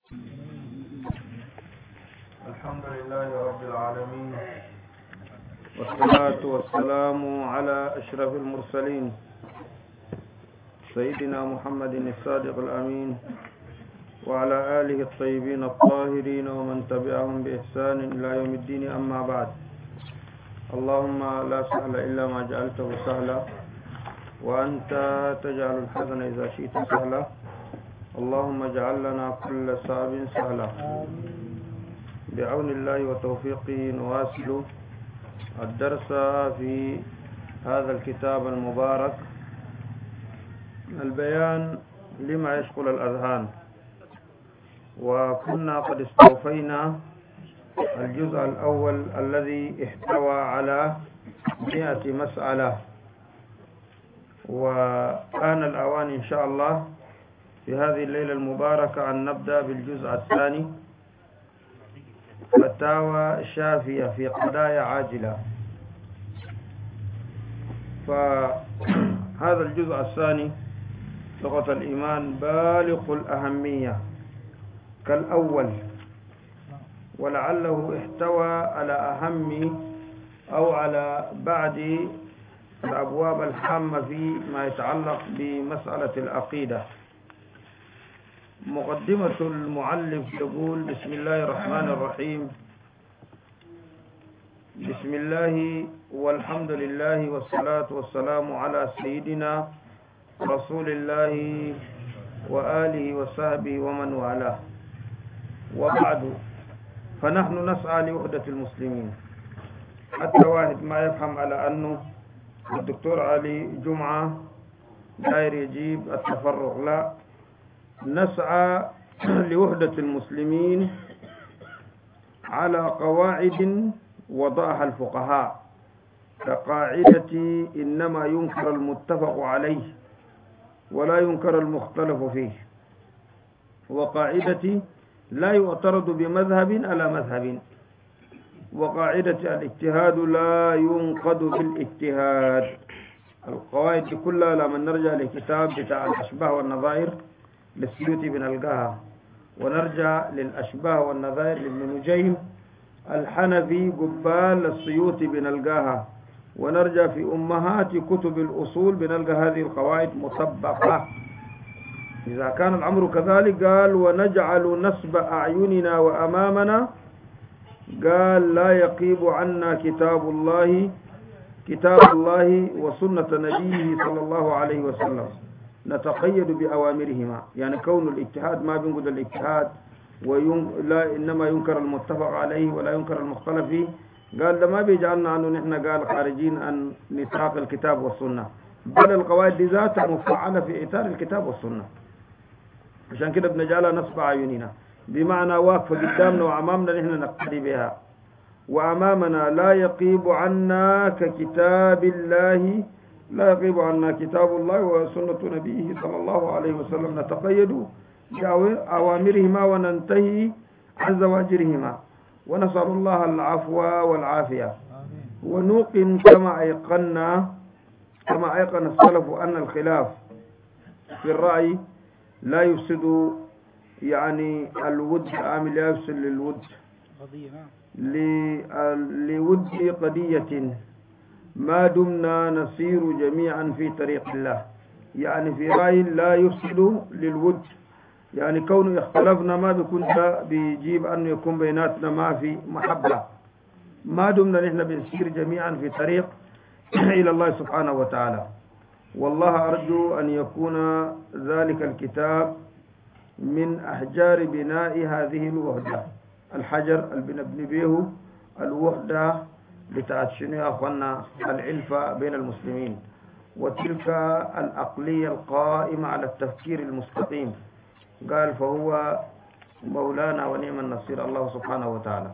الحمد لله رب العالمين، والصلاة والسلام على أشرف المرسلين سيدنا محمد الصادق الأمين وعلى آله الطيبين الطاهرين ومن تبعهم بإحسان إلى يوم الدين. أما بعد، اللهم لا سهل إلا ما جعلته سهلا وأنت تجعل الحزن إذا شئت سهلا. اللهم اجعل لنا كل صعب سهلا. بعون الله وتوفيقه نواصل الدرس في هذا الكتاب المبارك، البيان لما يشغل الأذهان. وكنا قد استوفينا الجزء الأول الذي احتوى على 100 مسألة، وآن الأوان إن شاء الله في هذه الليلة المباركة أن نبدأ بالجزء الثاني، فتاوى شافية في قضايا عاجلة. فهذا الجزء الثاني لغة الإيمان بالغ الأهمية كالأول، ولعله احتوى على أهم أو على بعض الأبواب الحامة فيما يتعلق بمسألة العقيدة. مقدمة المؤلف يقول: بسم الله الرحمن الرحيم. بسم الله والحمد لله والصلاة والسلام على سيدنا رسول الله وآله وصحبه ومن والاه، وبعد، فنحن نسعى لوحدة المسلمين. حتى واحد ما يفهم على أنه الدكتور علي جمعة داير يجيب التفرغ، لا، نسعى لوحدة المسلمين على قواعد وضعها الفقهاء، كقاعدة إنما ينكر المتفق عليه ولا ينكر المختلف فيه، وقاعدة لا يعترض بمذهب على مذهب، وقاعدة الاجتهاد لا ينقض بالاجتهاد. القواعد كلها لما نرجع لكتاب بتاع الأشباه والنظائر للسيوطي بنلقاها، ونرجع للأشباه والنظائر لابن نجيم الحنفي قبال السيوطي بنلقاها، ونرجع في أمهات كتب الأصول بنلقى هذه القواعد مطبقة. إذا كان الأمر كذلك قال: ونجعل نصب أعيننا وأمامنا، قال: لا يقيب عنا كتاب الله وسنة نبيه صلى الله عليه وسلم، نتقيد بأوامرهما. يعني كون الاجتهاد ما بينقض الاجتهاد، لا، إنما ينكر المتفق عليه ولا ينكر المختلف فيه. قال ده ما بيجعلنا أنه نحن قال خارجين عن نطاق الكتاب والسنة، بل القواعد دي ذاتها مفعلة في إطار الكتاب والسنة. عشان كده بنجعلها نصب أعيننا، بمعنى واقفة قدامنا وأمامنا نحن نقتدي بها، وأمامنا لا يقيب عنا ككتاب الله، لا يغيب عنا كتاب الله وسنة نبيه صلى الله عليه وسلم، نتقيد بأوامرهما وننتهي عن زواجرهما، ونسأل الله العفو والعافية. ونوقن كما أيقن السلف أن الخلاف في الرأي لا يفسد، يعني الود عامل لا يفسد للود، لود قضية، ما دمنا نسير جميعا في طريق الله. يعني في رأي لا يفسد للود، يعني كونه اختلفنا ما بيكون بيجيب أنه يكون بيناتنا ما في محبة، ما دمنا نحن بنسير جميعا في طريق إلى الله سبحانه وتعالى. والله أرجو أن يكون ذلك الكتاب من أحجار بناء هذه الوحدة، الحجر اللي بنبني به الوحدة بتاعت شنو يا أخوانا؟ العلفة بين المسلمين، وتلك العقلية القائمة على التفكير المستقيم. قال: فهو مولانا ونعم النصير الله سبحانه وتعالى.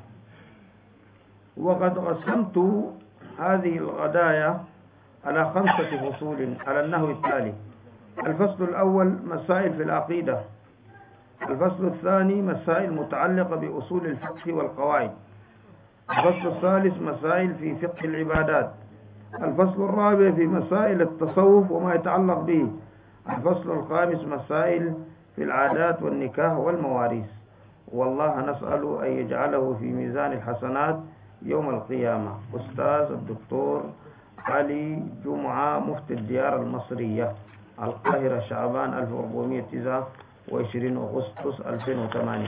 وقد قسمت هذه القضايا على 5 فصول على النحو التالي: الفصل الأول مسائل في العقيدة، الفصل الثاني مسائل متعلقة بأصول الفقه والقواعد، الفصل الثالث مسائل في فقه العبادات، الفصل الرابع في مسائل التصوف وما يتعلق به، الفصل الخامس مسائل في العادات والنكاح والمواريث. والله نسأل أن يجعله في ميزان الحسنات يوم القيامة. أستاذ الدكتور علي جمعة، مفتي الديار المصرية، القاهرة، شعبان 1429 أغسطس 2008.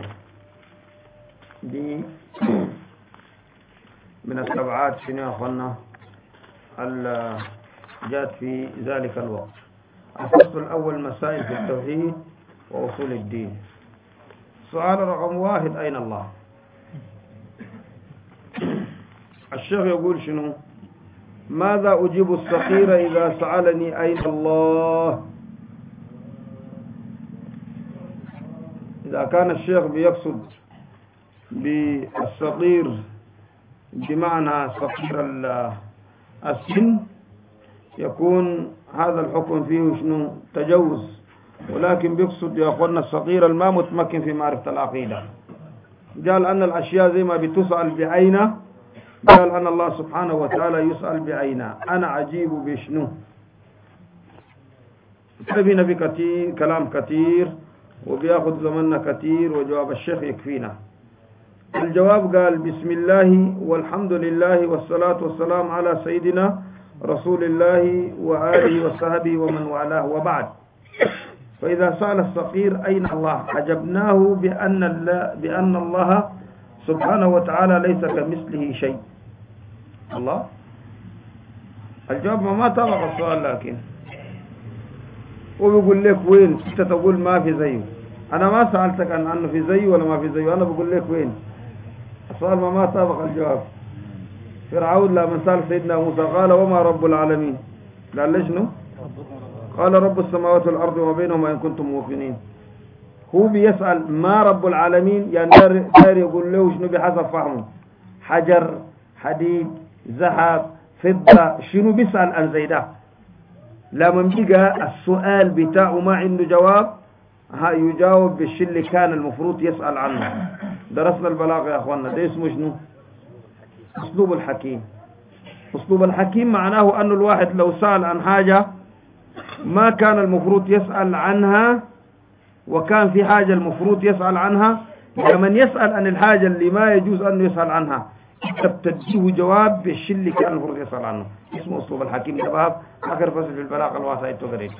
دي من التبعات شنو يا أخوانا جاءت في ذلك الوقت. الفصل الأول: مسائل في التوحيد وأصول الدين. سؤال رقم 1: أين الله؟ الشيخ يقول شنو؟ ماذا أجيب الصغير إذا سألني أين الله؟ إذا كان الشيخ بيقصد بالصغير بمعنى صغير السن، يكون هذا الحكم فيه شنو؟ تجوز. ولكن بيقصد يا أخوانا الصغير الما متمكن في معرفة العقيدة. قال أن الأشياء زي ما بتسأل بعينه، قال أن الله سبحانه وتعالى يسأل بعينه. أنا عجيب بشنو؟ فينا في كثير كلام كثير وبياخذ زمننا كثير، وجواب الشيخ يكفينا. الجواب قال: بسم الله والحمد لله والصلاة والسلام على سيدنا رسول الله وآله وصحبه ومن والاه، وبعد. فإذا سأل الصغير أين الله، أجبناه بأن الله سبحانه وتعالى ليس كمثله شيء. الله الجواب ما طبق السؤال، لكن وبيقول لك وين؟ انت تقول ما في زيه. انا ما سألتك عن انه في زيه ولا ما في زيه، انا بقول لك وين. السؤال ما طبق الجواب. فرعون لما سأل سيدنا موسى قال: وما رب العالمين؟ قال ليش شنو؟ قال: رب السماوات والارض وما بينهما ان كنتم موقنين. هو بيسأل ما رب العالمين، يعني داير يقول له شنو بحسب فهمه؟ حجر، حديد، ذهب، فضة، شنو بيسأل عن زي ده. لما بيجي السؤال بتاعه ما عنده جواب، يجاوب بالشيء اللي كان المفروض يسأل عنه. درسنا البلاغة يا اخوانا، ده اسمه شنو؟ اسلوب الحكيم. اسلوب الحكيم معناه انه الواحد لو سأل عن حاجة ما كان المفروض يسأل عنها، وكان في حاجة المفروض يسأل عنها، لما يسأل عن الحاجة اللي ما يجوز أنه يسأل عنها تبتديه جواب بالشيء اللي كان المفروض يسأل عنه. اسمه أسلوب الحكيم. ده باب آخر فصل في البلاغة الواسعة قريته.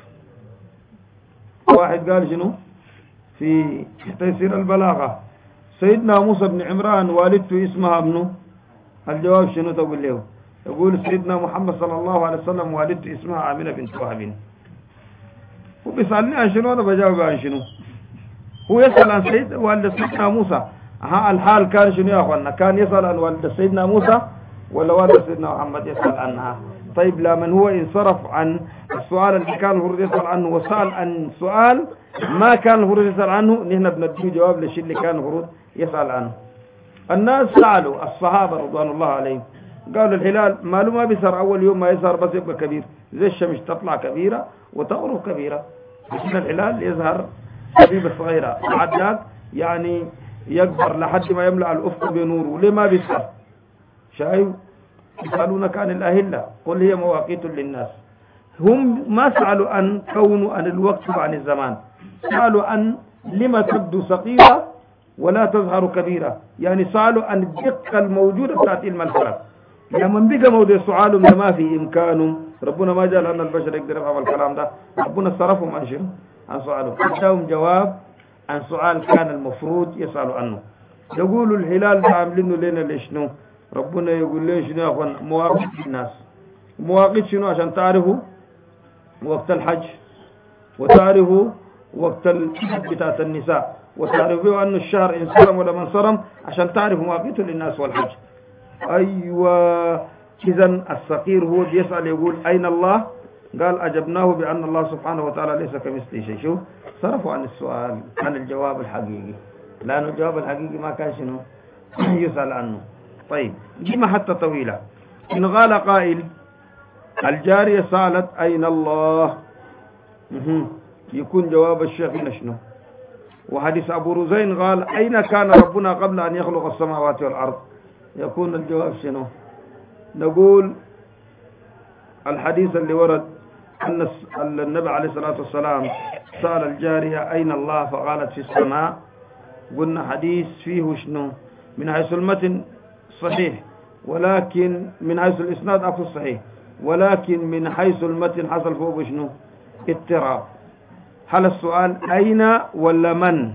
واحد قال شنو في تيسير البلاغة: سيدنا موسى بن عمران والدته اسمها ابنه. الجواب شنو تقول له؟ يقول: سيدنا محمد صلى الله عليه وسلم والدته اسمها آمنة بنت وهب. وبيسألني عن شنو، أنا بجاوب عن شنو. هو يسأل عن والد سيدنا موسى. الحال كان شنو يا أخوانا؟ كان يسأل عن والد سيدنا موسى ولا والد سيدنا محمد يسأل عنها؟ طيب لمن هو انصرف عن السؤال اللي كان المفروض يسأل عنه وسأل عن سؤال ما كان المفروض يسأل عنه، نحن بنديه جواب للشيء اللي كان المفروض يسأل عنه. الناس سألوا الصحابة رضوان الله عليهم، قالوا الهلال ماله ما بيصير أول يوم ما يظهر بس يبقى كبير، زي الشمس تطلع كبيرة وتغرب كبيرة. لكن الهلال يظهر حبيبة صغيرة، بعد ذاك يعني يكبر لحد ما يملأ الأفق بنوره. ليه ما بيصير؟ شايف؟ يسألونك عن الأهلة قل هي مواقيت للناس. هم ما سألوا عن كونه عن الوقت وعن الزمان، سألوا عن لما تبدو صغيرة ولا تظهر كبيرة، يعني سألوا عن الدقة الموجودة بتاعت علم الفلك. لما بقى موضوع سؤالهم ما في إمكانهم، ربنا ما جعل أن البشر يقدر يفهم الكلام ده، ربنا صرفهم عن شنو؟ عن سؤالهم، اداهم جواب عن سؤال كان المفروض يسألوا عنه. يقولوا الهلال ده عاملينه لنا ليشنو؟ ربنا يقول لنا شنو يا اخوان؟ مواقيت الناس. مواقيت شنو؟ عشان تعرفوا وقت الحج، وتعرفوا وقت بتاعت النساء، وتعرفوا أن الشهر إن صرم ولا من صرم، عشان تعرفوا مواقيت للناس والحج. أيوة. إذن الصغير هو بيسأل يقول أين الله؟ قال: أجبناه بأن الله سبحانه وتعالى ليس كمثله شيء. شوف صرفوا عن السؤال عن الجواب الحقيقي، لأن الجواب الحقيقي ما كان شنو يسأل عنه. طيب جمع حتى طويلة. إن قال قائل: الجارية سألت أين الله؟ يكون جواب الشيخ شنو؟ وحديث أبو رزين قال: أين كان ربنا قبل أن يخلق السماوات والأرض؟ يكون الجواب شنو؟ نقول الحديث اللي ورد أن النبي عليه الصلاة والسلام سأل الجارية أين الله فقالت في السماء. قلنا حديث فيه شنو من حيث المتن صحيح، ولكن من حيث الإسناد أقول صحيح، ولكن من حيث المتن حصل فوق شنو اضطراب. هل السؤال أين ولا من؟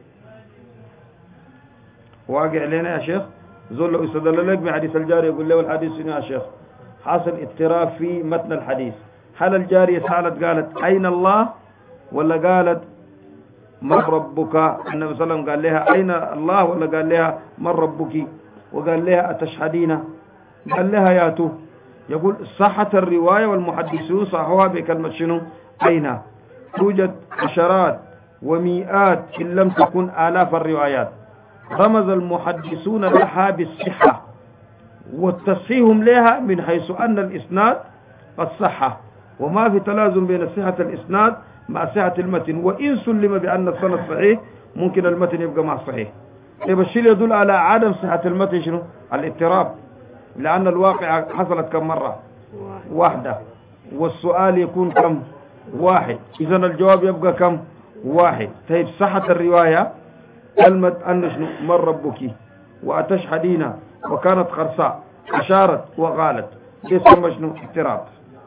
واقع لنا يا شيخ زول لو استدل لك بحديث الجارية يقول له الحديث شنو يا شيخ؟ حاصل اضطراب في متن الحديث. هل الجارية سألت قالت أين الله ولا قالت من ربك؟ النبي صلى الله عليه وسلم قال لها أين الله ولا قال لها من ربك؟ وقال لها أتشهدين؟ قال لها ياتو. يقول صحت الرواية والمحدثون صحوها بكلمة شنو أين. توجد عشرات ومئات إن لم تكن آلاف الروايات رمز المحدثون لها بالصحة والتصحيح لها من حيث أن الإسناد قد صح، وما في تلازم بين صحة الإسناد مع صحة المتن، وإن سلم بأن السند صحيح ممكن المتن يبقى مع صحيح. طيب الشيء يدل على عدم صحة المتن شنو؟ الاضطراب، لأن الواقعة حصلت كم مرة؟ واحدة، والسؤال يكون كم؟ واحد، إذا الجواب يبقى كم؟ واحد. طيب صحة الرواية كلمة أن شنو؟ من ربك وأتشهدين وكانت خرصاء أشارت وقالت يسمى شنو؟ اضطراب.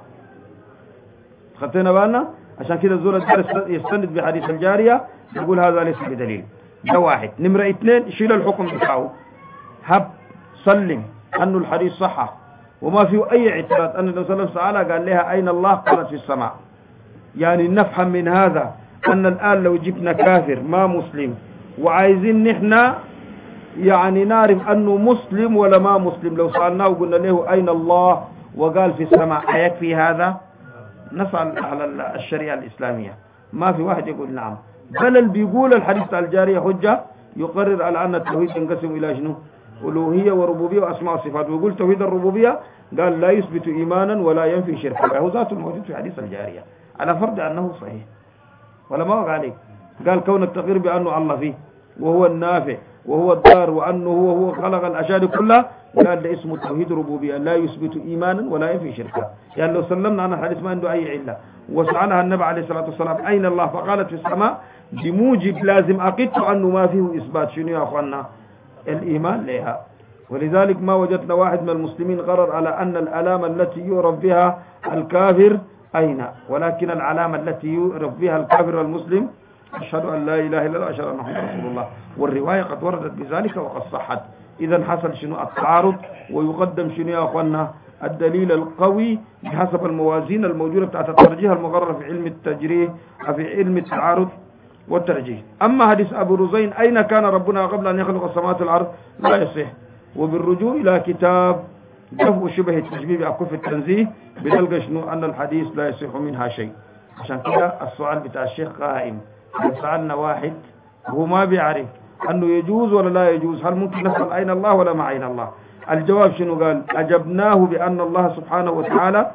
خطينا بالنا؟ عشان كده الزول الدرس يستند بحديث الجارية يقول هذا ليس بدليل. ده واحد. نمرة اثنين شيل الحكم بتاعه، هب سلم أنه الحديث صح وما فيه أي اعتراض أن النبي صلى الله عليه وسلم قال لها أين الله؟ قالت في السماء. يعني نفهم من هذا أن الآن لو جبنا كافر ما مسلم وعايزين نحن يعني نعرف أنه مسلم ولا ما مسلم، لو سألناه وقلنا له أين الله وقال في السماء أيكفي هذا؟ نسأل على الشريعة الإسلامية، ما في واحد يقول نعم. بل اللي بيقول الحديث الجارية حجة يقرر على أن التوحيد ينقسم إلى شنو؟ ألوهية وربوبية وأسماء وصفات. ويقول توحيد الربوبية قال لا يثبت إيمانا ولا ينفي شركا، هو ذاته الموجود في حديث الجارية على فرض أنه صحيح ولا ما وقع عليك. قال كون التقرير بأنه الله فيه وهو النافع وهو الضار وأنه هو خلق الأشياء كلها، قال ده اسمه توحيد ربوبية لا يثبت إيمانا ولا ينفي شركا. يعني لو سلمنا عن الحديث ما عنده أي علة وسألها النبي عليه الصلاة والسلام أين الله فقالت في السماء، بموجب لازم أقدت أنه ما فيه إثبات شنو يا أخوانا؟ الإيمان لها. ولذلك ما وجدنا واحد من المسلمين قرر على أن العلامة التي يعرف بها الكافر أين، ولكن العلامة التي يعرف بها الكافر المسلم أشهد أن لا إله إلا الله أشهد أن محمد رسول الله، والرواية قد وردت بذلك وقد صحت. إذا حصل شنو؟ التعارض، ويقدم شنو يا أخوانا؟ الدليل القوي بحسب الموازين الموجودة بتاعت الترجيح المقررة في علم التجريح في علم التعارض والترجيح. أما حديث أبو رزين أين كان ربنا قبل أن يخلق السماوات والأرض لا يصح، وبالرجوع إلى كتاب دفع شبه التشبيه بأكف التنزيه بنلقى شنو؟ أن الحديث لا يصح منها شيء. عشان كده السؤال بتاع الشيخ قائم، سألنا واحد وهو ما بيعرف أنه يجوز ولا لا يجوز، هل ممكن نسأل أين الله ولا ما أين الله؟ الجواب شنو قال؟ أجبناه بأن الله سبحانه وتعالى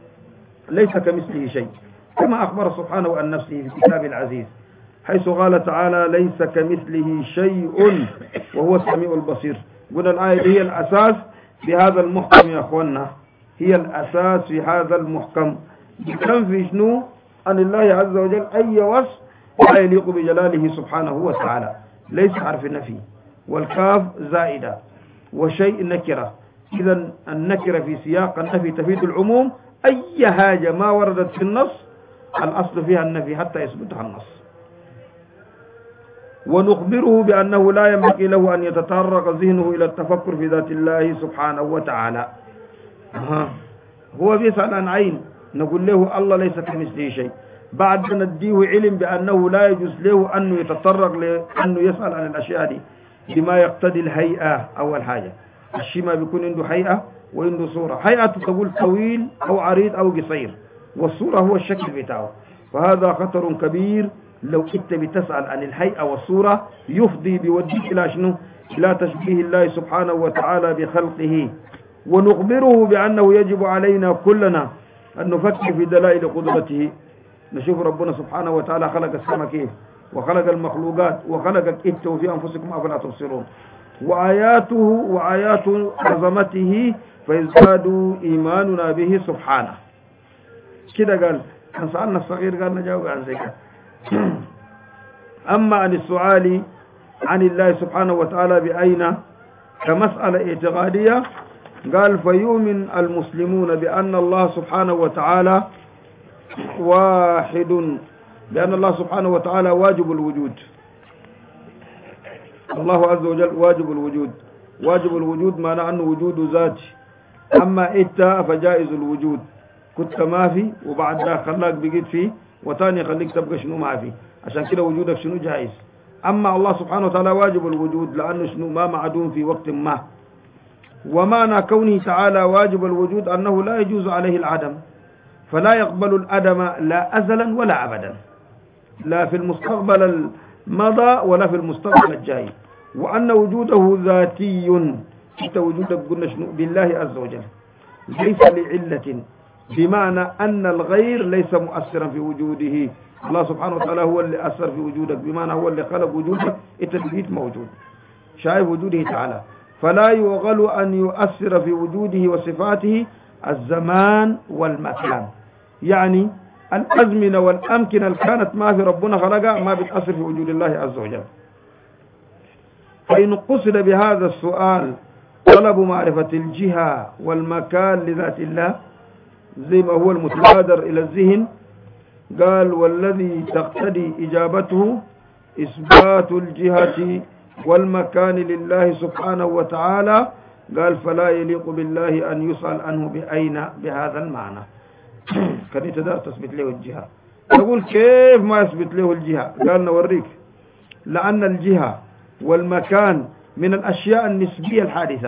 ليس كمثله شيء، كما أخبر سبحانه عن نفسه في كتاب العزيز حيث قال تعالى ليس كمثله شيء وهو السميع البصير. قلنا الآية هي الأساس في هذا المحكم يا أخوانا، هي الأساس في هذا المحكم. بتنفي شنو؟ أن الله عز وجل أي وصف لا يليق بجلاله سبحانه وتعالى، ليس حرف النفي، والكاف زائدة وشيء نكرة. إذا النكرة في سياق النفي تفيد العموم، أي حاجة ما وردت في النص الأصل فيها النفي حتى يثبتها النص. ونخبره بأنه لا ينبغي له أن يتطرق ذهنه إلى التفكر في ذات الله سبحانه وتعالى. هو بيسأل عن عين، نقول له الله ليس كمثله شيء، بعد نديه علم بأنه لا يجوز له أنه يتطرق لأنه يسأل عن الأشياء دي بما يقتضي الهيئة. أول حاجة الشيء ما بيكون عنده هيئة وعنده صورة، هيئة تقول طويل أو عريض أو قصير، والصورة هو الشكل بتاعه، فهذا خطر كبير. لو كنت بتسأل عن الهيئة والصورة يفضي بوديك إلى شنو؟ إلى تشبيه الله سبحانه وتعالى بخلقه. ونخبره بأنه يجب علينا كلنا أن نفكر في دلائل قدرته. نشوف ربنا سبحانه وتعالى خلق السماء كيف، وخلق المخلوقات، وخلقك انت وفي أنفسكم أفلا تبصرون، وآياته وآيات عظمته فيزداد إيماننا به سبحانه. كده قال كان سألنا الصغير قال نجاوب عن ذلك. أما عن السؤال عن الله سبحانه وتعالى بأين كمسألة اعتقادية، قال فيؤمن المسلمون بأن الله سبحانه وتعالى واحد، بأن الله سبحانه وتعالى واجب الوجود. الله عز وجل واجب الوجود. واجب الوجود معناه أنه وجود ذاتي. أما إتا فجائز الوجود، كنت ما في وبعد ذا خلاك بقيت فيه وتاني خليك تبقى شنو ما في، عشان كده وجودك شنو جائز. أما الله سبحانه وتعالى واجب الوجود لأنه شنو ما معدوم في وقت ما. ومعنى كونه تعالى واجب الوجود أنه لا يجوز عليه العدم، فلا يقبل العدم لا أزلا ولا أبدا، لا في المستقبل المضى ولا في المستقبل الجاي. وأن وجوده ذاتي، حتى وجودك قلنا شنو بالله عز وجل ليس لعلة، بمعنى أن الغير ليس مؤثرا في وجوده. الله سبحانه وتعالى هو اللي أثر في وجودك، بمعنى هو اللي خلق وجودك، أنت بقيت موجود شايف وجوده تعالى. فلا يغل أن يؤثر في وجوده وصفاته الزمان والمكان، يعني الأزمنة والأمكنة اللي كانت ما في ربنا خلقها ما بتأثر في وجود الله عز وجل. فإن قصد بهذا السؤال طلب معرفة الجهة والمكان لذات الله زي ما هو المتبادر إلى الذهن، قال والذي تقتضي إجابته إثبات الجهة والمكان لله سبحانه وتعالى، قال فلا يليق بالله أن يسأل عنه بأين بهذا المعنى. كان يتدار تثبت له الجهة، يقول كيف ما يثبت له الجهة؟ قال نوريك. لأن الجهة والمكان من الأشياء النسبية الحادثة.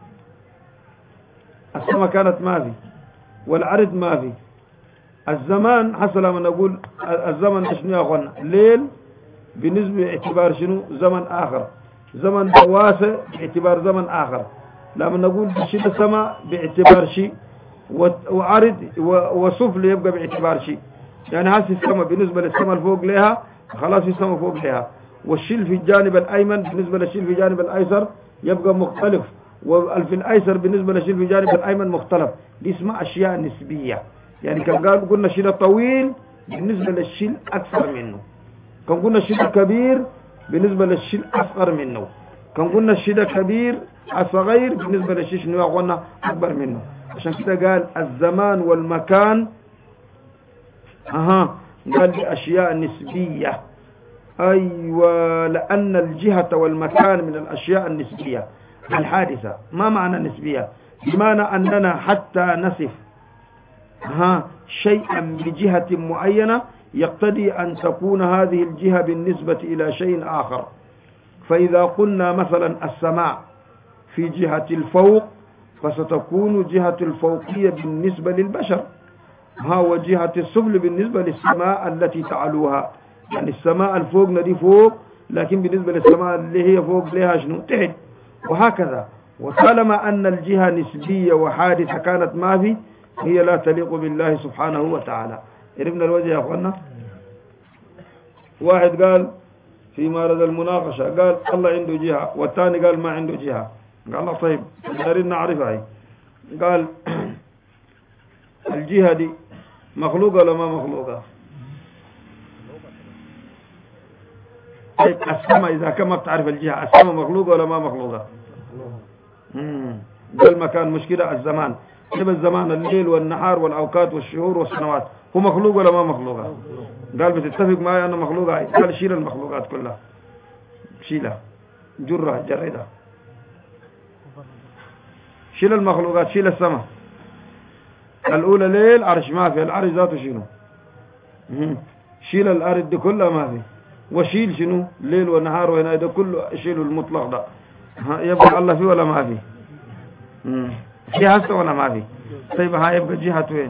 السماء كانت ما في والعرض ما في. الزمان حصل لما نقول الزمن شنو يا أخوانا؟ ليل بالنسبة باعتبار شنو؟ زمن آخر. زمن واسع باعتبار زمن آخر. لما نقول شيء السماء باعتبار شيء، وعرض وسفل يبقى باعتبار شيء. يعني هذه السماء بالنسبة للسماء الفوق لها خلاص في السماء فوق لها، والشيل في الجانب الأيمن بالنسبة للشيل في الجانب الأيسر يبقى مختلف، والفي الأيسر بالنسبة للشيل في الجانب الأيمن مختلف. دي اسمها أشياء نسبية. يعني كان قلنا الشيل الطويل بالنسبة للشيل أكثر منه، كان قلنا الشيل الكبير بالنسبة للشيل أصغر منه، كان قلنا الشيل الكبير الصغير بالنسبة للشيل شنو قلنا أكبر منه. عشان كده قال الزمان والمكان قال دي أشياء نسبية. أيوة، لأن الجهة والمكان من الأشياء النسبية الحادثة. ما معنى نسبية؟ بمعنى أننا حتى نصف شيئا بجهة معينة يقتضي أن تكون هذه الجهة بالنسبة إلى شيء آخر. فإذا قلنا مثلا السماء في جهة الفوق فستكون جهة الفوقية بالنسبة للبشر، وجهة السفل بالنسبة للسماء التي تعلوها. يعني السماء الفوق ندي فوق، لكن بالنسبة للسماء اللي هي فوق لها شنو؟ تحت. وهكذا. وطالما أن الجهة نسبية وحادثة كانت ما في، هي لا تليق بالله سبحانه وتعالى. عرفنا الوجه يا أخوانا؟ واحد قال في مارد المناقشة قال الله عنده جهة، والثاني قال ما عنده جهة. قال الله طيب دارين نعرفها. قال الجهة دي مخلوقة ولا ما مخلوقة؟ السماء إذا كما بتعرف الجهة، السماء مخلوقة ولا ما مخلوقة؟ ده المكان مشكلة. الزمان كيف الزمان؟ الليل والنهار والأوقات والشهور والسنوات، هو مخلوق ولا ما مخلوقة؟ قال بتتفق معي أنه مخلوقة؟ قال شيل المخلوقات كلها، شيلها، جرها، جردها، شيل المخلوقات، شيل السماء الأولى ليل عرش ما في، العرش ذاته شنو؟ شيل الأرض دي كلها ما في، وشيل شنو؟ ليل ونهار وهنا ده كله شيل المطلق ده. يبقى الله فيه ولا ما فيه؟ في هسه ولا ما في؟ طيب هاي يبقى جهة وين؟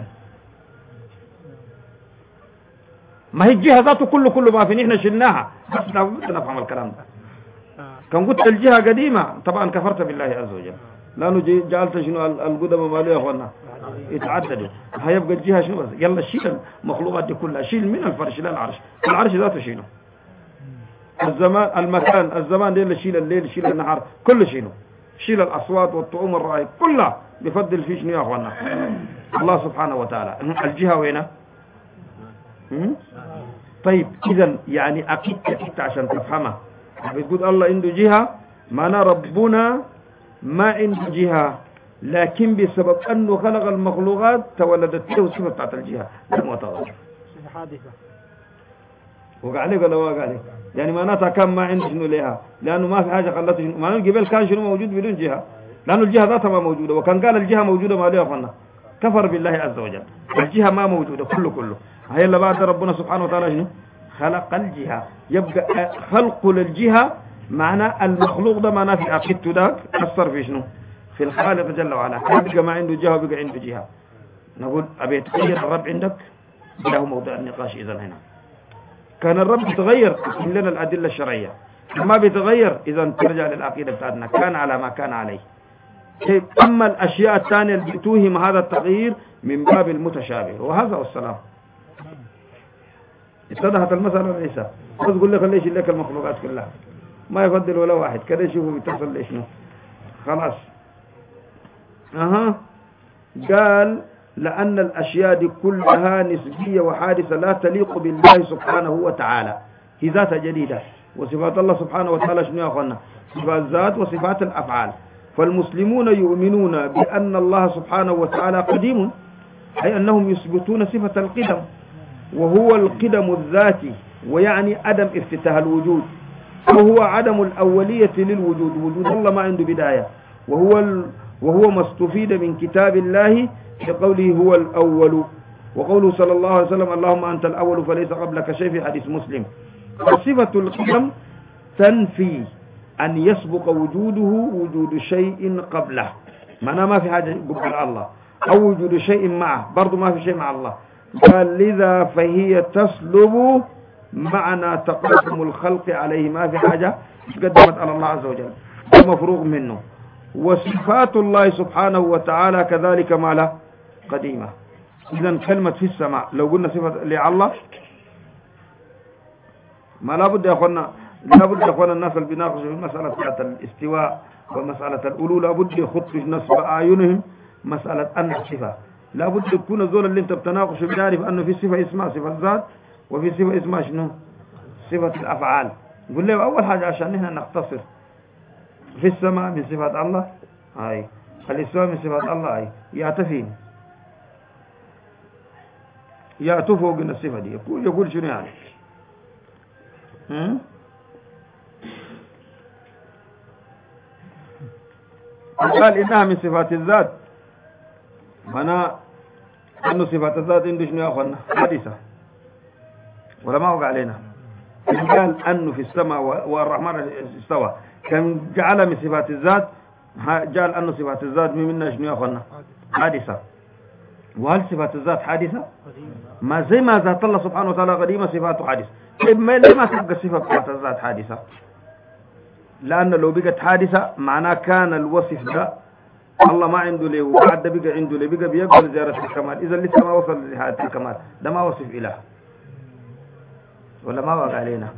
ما هي الجهة ذاته كله ما في، نحن شلناها بس نفهم الكلام ده. كان قلت الجهة قديمة طبعا كفرت بالله عز وجل، لأنه جعلت شنو القدم ماليه يا أخوانا يتعددوا. هيبقى الجهة شنو بس؟ يلا شيل المخلوقات دي كلها، شيل من الفرش للعرش، العرش ذاته شيله. الزمان المكان الزمان ده اللي شيل الليل شيل النهار كله شيله، شيل الأصوات والطعوم الرائحة كلها بفضل في شنو يا أخوانا؟ الله سبحانه وتعالى. الجهة وينها؟ طيب إذا يعني أكيد عشان تفهمها بتقول الله عنده جهة، معنى ربنا ما عنده جهة، لكن بسبب أنه خلق المخلوقات تولدت له صفة بتاعت الجهة لم تغير. صفة حادثة. وقع عليك ولا وقع عليك؟ يعني معناتها كان ما عنده شنو لها، لأنه ما في حاجة خلته شنو، معناه الجبال كان شنو موجود بدون جهة، لأنه الجهة ذاتها ما موجودة، وكان قال الجهة موجودة ما لها فنا كفر بالله عز وجل. الجهة ما موجودة كله هي اللي بعد ربنا سبحانه وتعالى شنو خلق الجهة. يبقى خلق للجهة معنى المخلوق ده معناه في عقيدته ذاك أثر في شنو في الخالق جل وعلا. كان بقى ما عنده جهة وبقى عنده جهة. نقول أبي يتغير الرب عندك، له موضوع النقاش إذا هنا. كان الرب يتغير من لنا الأدلة الشرعية، ما بيتغير إذا ترجع للعقيدة بتاعتنا كان على ما كان عليه. أما الأشياء الثانية اللي بتوهم هذا التغيير من باب المتشابه، وهذا هو السلام. اتضحت المسألة ليس بس قل لك ليش لك المخلوقات كلها ما يفضل ولا واحد كده يشوفوا بيتصل ليش نو خلاص. قال لأن الأشياء دي كلها نسبية وحادثة لا تليق بالله سبحانه وتعالى، هي ذات جديدة. وصفات الله سبحانه وتعالى شنو يا أخوانا؟ صفات الذات وصفات الأفعال. فالمسلمون يؤمنون بأن الله سبحانه وتعالى قديم، أي أنهم يثبتون صفة القدم، وهو القدم الذاتي، ويعني عدم افتتاح الوجود، وهو عدم الأولية للوجود. وجود الله ما عنده بداية، وهو ما استفيد من كتاب الله بقوله هو الأول، وقوله صلى الله عليه وسلم اللهم أنت الأول فليس قبلك شيء في حديث مسلم. فصفة القدم تنفي أن يسبق وجوده وجود شيء قبله، معناه ما في حاجة قبل الله، أو وجود شيء معه برضو ما في شيء مع الله. قال لذا فهي تسلب معنى تقدم الخلق عليه، ما في حاجة تقدمت على الله عز وجل، مفروغ منه. وصفات الله سبحانه وتعالى كذلك ما له قديمة. إذن كلمة في السماء لو قلنا صفة لله ما لابد يا أخوانا، الناس اللي بيناقشوا في مسألة الاستواء ومسألة الألو لابد يخط في نصب أعينهم مسألة أن الصفة، لابد يكون الزول اللي انت بتناقش بيعرف أنه في صفة اسمها صفة الذات، وفي صفة اسمها شنو صفة الأفعال. نقول له أول حاجة عشان نحن نختصر في السماء من صفات الله، هاي الاستواء من صفات الله، هاي يعتفين يعتفوا من الصفة دي. يقول شنو يعني؟ قال إنها من صفات الذات، معناه أنه صفات الذات عنده شنو يا أخوانا حادثة ولا ما وقع علينا. قال أنه في السماء والرحمن استوى، كان جعل من صفات الذات، جعل أنه صفات الذات منا شنو يا أخوانا حادثة. وهل صفات الذات حادثة؟ ما زي ما ذات الله سبحانه وتعالى قديمة صفاته حادثة. طيب ما تبقى صفة بتاعت الذات حادثة؟ لأن لو بقت حادثة معناه كان الوصف ده الله ما عنده له، وبعد ده بقى عنده له، بقى بيقبل زيارة الكمال. إذا لسه ما وصل لهذا الكمال ده ما وصف إله ولا ما وقع علينا؟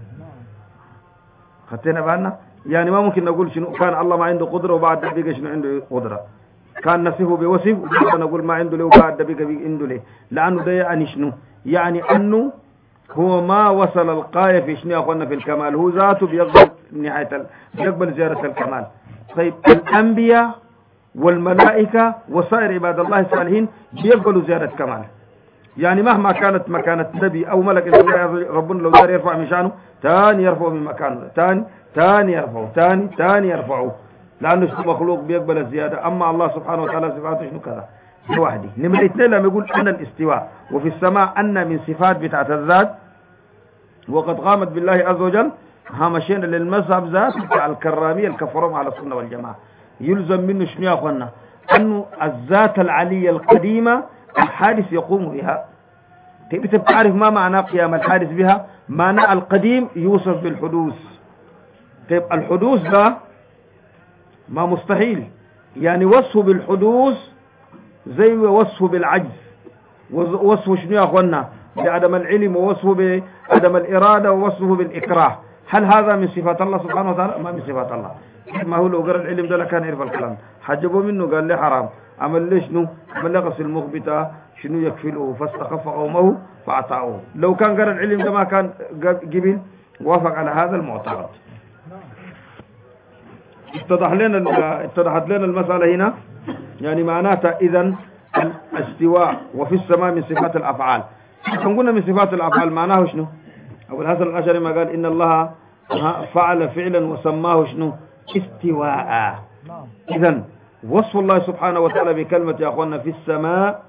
خدتنا بالنا؟ يعني ما ممكن نقول شنو كان الله ما عنده قدرة وبعد ده بقى شنو عنده قدرة، كان نصفه بوصف وبعد نقول ما عنده له وبعد ده بقى عنده له، لأنه ده يعني شنو؟ يعني أنه هو ما وصل القاية في شنو يا أخوانا في الكمال، هو ذاته بيقبل نهاية بيقبل زيارة الكمال. طيب الأنبياء والملائكة وسائر عباد الله الصالحين بيقبلوا زيارة كمال، يعني مهما كانت مكانة نبي أو ملك ربنا لو دار يرفع من شانه تاني يرفعه من مكانه، تاني يرفعه، تاني يرفعه، لأنه شنو مخلوق بيقبل الزيادة. أما الله سبحانه وتعالى صفاته شنو كذا لوحده. نمرة 2 لما يقول أن الاستواء وفي السماء أن من صفات بتاعت الذات، وقد قامت بالله عز وجل هامشين للمذهب ذات بتاع الكرامية الكفرهم على السنة والجماعة. يلزم منه شنو يا أخوانا؟ أنه الذات العلية القديمة الحادث يقوم بها. تبي تعرف ما معنى قيام الحادث بها؟ معنى القديم يوصف بالحدوث. طيب الحدوث ده ما مستحيل، يعني وصفه بالحدوث زي وصفه بالعجز، وصفه شنو يا أخوانا بعدم العلم، ووصفه بعدم الإرادة، ووصفه بالإكراه. هل هذا من صفات الله سبحانه وتعالى؟ ما من صفات الله. ما هو لو قرأ العلم ده لكان يعرف الكلام. حجبوا منه قال لي حرام، عمل لي شنو؟ عمل لي غسل مخبتة، شنو يكفله فاستخف قومه فأطاعوه. لو كان قرأ العلم ده ما كان قبل وافق على هذا المعتقد. اتضحت لنا المسألة هنا، يعني معناتها إذن الاستواء وفي السماء من صفات الأفعال. قلنا من صفات الأفعال معناه شنو؟ أبو الحسن الأشعري ما قال إن الله فعل فعلا وسماه شنو؟ استواء. إذن وصف الله سبحانه وتعالى بكلمة يا أخوانا في السماء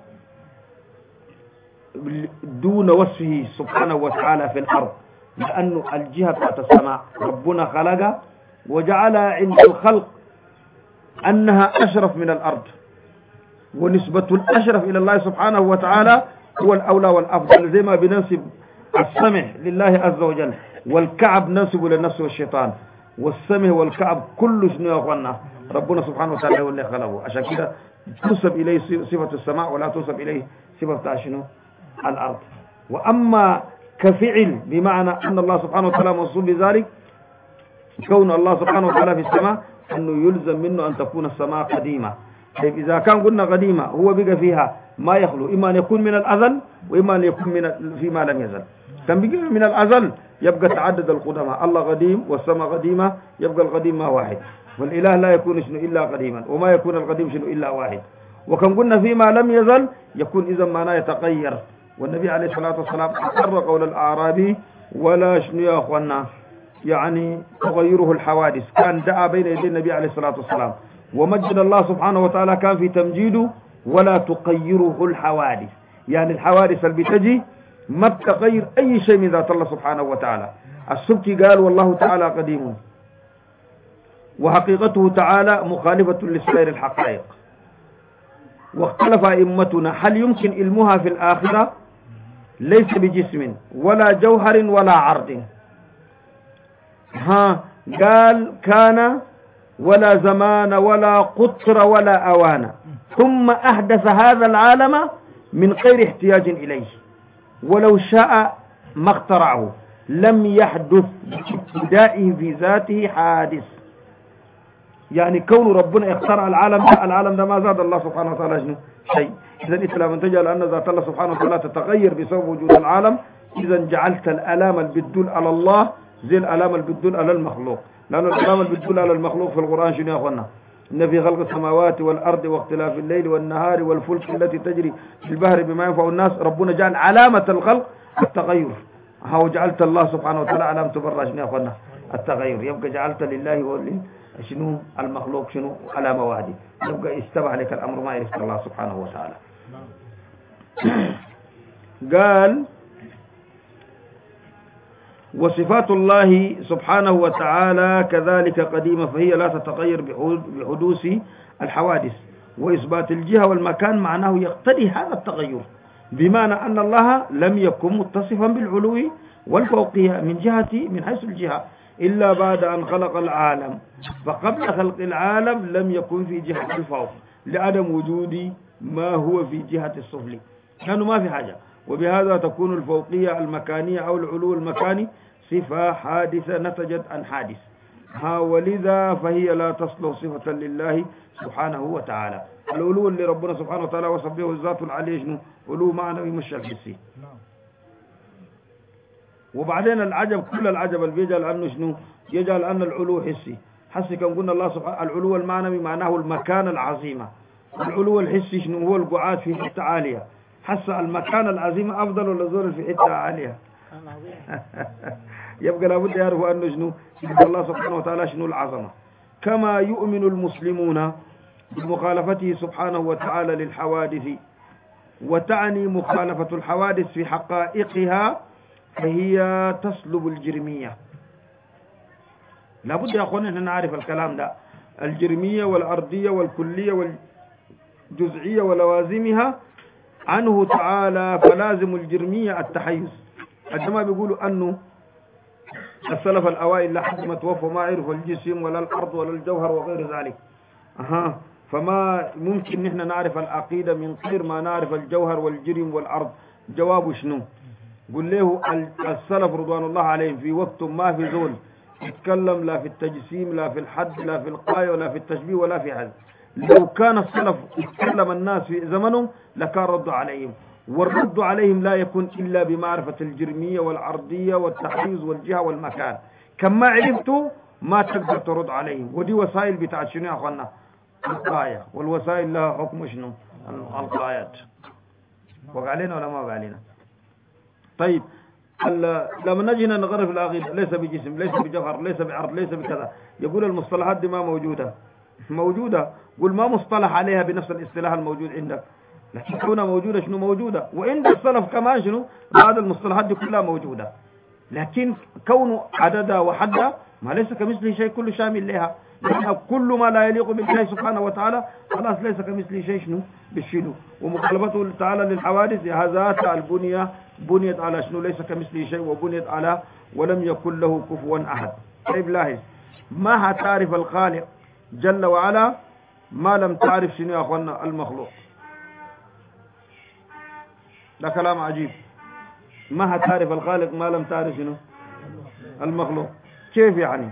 دون وصفه سبحانه وتعالى في الأرض، لأنه الجهة بتاعت السماء ربنا خلقها وجعلها عند الخلق أنها أشرف من الأرض، ونسبة الأشرف إلى الله سبحانه وتعالى هو الأولى والأفضل، زي ما بننسب السمع لله عز وجل والكعب ننسب للنفس والشيطان، والسمع والكعب كل شنو يا أخوانا ربنا سبحانه وتعالى هو اللي خلقه. عشان كده تنسب إليه صفة السماء ولا تنسب إليه صفة شنو الأرض. وأما كفعل بمعنى أن الله سبحانه وتعالى موصول بذلك، كون الله سبحانه وتعالى في السماء أنه يلزم منه أن تكون السماء قديمة. طيب إذا كان قلنا قديمة هو بقى فيها ما يخلو، إما أن يكون من الأزل وإما أن يكون فيما لم يزل. كان بقى من الأزل يبقى تعدد القدماء، الله قديم والسماء قديمة، يبقى القديم ما واحد، والإله لا يكون شنو إلا قديما، وما يكون القديم شنو إلا واحد. وكان قلنا فيما لم يزل يكون إذا معناه يتغير، والنبي عليه الصلاة والسلام أقر قول الأعرابي ولا شنو يا أخوانا يعني تغيره الحوادث، كان دعا بين يدي النبي عليه الصلاة والسلام، ومجد الله سبحانه وتعالى كان في تمجيده ولا تغيره الحوادث، يعني الحوادث اللي بتجي ما بتغير أي شيء من ذات الله سبحانه وتعالى. السبكي قال والله تعالى قديم وحقيقته تعالى مخالفة لسائر الحقائق. واختلف أئمتنا هل يمكن علمها في الآخرة؟ ليس بجسم ولا جوهر ولا عرض. قال كان ولا زمان ولا قطر ولا أوان، ثم أحدث هذا العالم من غير احتياج إليه، ولو شاء ما اخترعه، لم يحدث بابتدائه في ذاته حادث. يعني كون ربنا اخترع العالم ده ما زاد الله سبحانه وتعالى شيء. إذا أنت لما تجعل أن ذات الله سبحانه وتعالى تتغير بسبب وجود العالم، إذا جعلت الألام اللي بتدل على الله زي الألام اللي بتدل على المخلوق، لأن الألام اللي بتدل على المخلوق في القرآن شنو يا أخوانا؟ إن في خلق السماوات والأرض واختلاف الليل والنهار والفلك التي تجري في البحر بما ينفع الناس، ربنا جعل علامة الخلق التغير. هو جعلت الله سبحانه وتعالى علامة برا شنو يا أخوانا؟ التغير. يبقى جعلت لله شنو المخلوق شنو علامة واحدة، يبقى استبع لك الأمر ما يرفت الله سبحانه وتعالى. قال وصفات الله سبحانه وتعالى كذلك قديمة، فهي لا تتغير بحدوث الحوادث. وإثبات الجهة والمكان معناه يقتضي هذا التغير، بمعنى أن الله لم يكن متصفا بالعلو والفوقية من حيث الجهة إلا بعد أن خلق العالم، فقبل خلق العالم لم يكن في جهة الفوق لعدم وجود ما هو في جهة السفل، كانوا ما في حاجة. وبهذا تكون الفوقية المكانية أو العلو المكاني صفة حادثة نتجت عن حادث، ولذا فهي لا تصلح صفة لله سبحانه وتعالى. العلو اللي ربنا سبحانه وتعالى وصف به الذات العلي شنو؟ علو معنوي مش حسي. وبعدين العجب كل العجب اللي بيجعل أنه شنو؟ يجعل أن العلو حسي كان قلنا الله سبحانه العلو المعنوي معناه المكان العظيمة، العلو الحسي شنو؟ هو القعاد في حتة عالية. حس المكان العظيم أفضل ولا زور في حتة عالية؟ يبقى لابد يعرفوا أنه شنو؟ الله سبحانه وتعالى شنو العظمة. كما يؤمن المسلمون بمخالفته سبحانه وتعالى للحوادث، وتعني مخالفة الحوادث في حقائقها فهي تسلب الجرمية. لابد يا أخواني أن نعرف الكلام ده، الجرمية والأرضية والكلية والجزئية ولوازمها عنه تعالى، فلازم الجرمية التحيز. عندما بيقولوا أنه السلف الأوائل لحد ما توفوا ما عرفوا الجسم ولا الأرض ولا الجوهر وغير ذلك، فما ممكن نحن نعرف العقيدة من غير ما نعرف الجوهر والجرم والأرض. جوابه شنو؟ قل له السلف رضوان الله عليهم في وقت ما في زول يتكلم لا في التجسيم لا في الحد لا في القاية ولا في التشبيه ولا في هذا، لو كان السلف يتكلم الناس في زمنهم لكان رد عليهم، والرد عليهم لا يكون إلا بمعرفة الجرمية والعرضية والتحيز والجهة والمكان. كما عرفتوا ما تقدر ترد عليهم، ودي وسائل بتاعت شنو يا أخوانا؟ الغاية، والوسائل لها حكم شنو؟ الغايات. وقع علينا ولا ما وقع علينا؟ طيب لما نجي نغرف العقيدة ليس بجسم، ليس بجوهر، ليس بعرض، ليس بكذا، يقول المصطلحات دي ما موجودة. قل ما مصطلح عليها بنفس الاصطلاح الموجود عندك، لكن كونها موجودة شنو موجودة، وعند السلف كمان شنو بعض المصطلحات دي كلها موجودة، لكن كونه عددها وحدها ما ليس كمثله شيء، كله شامل لها، لأن كل ما لا يليق بالله سبحانه وتعالى خلاص ليس كمثله شيء شنو بالشنو. ومخالفته تعالى للحوادث هذا البنية بنيت على شنو؟ ليس كمثله شيء، وبنيت على ولم يكن له كفوا أحد. طيب لاحظ، ما هتعرف الخالق جل وعلا ما لم تعرف شنو يا أخوانا؟ المخلوق. ده كلام عجيب. ما هتعرف الخالق ما لم تعرف شنو؟ المخلوق. كيف يعني؟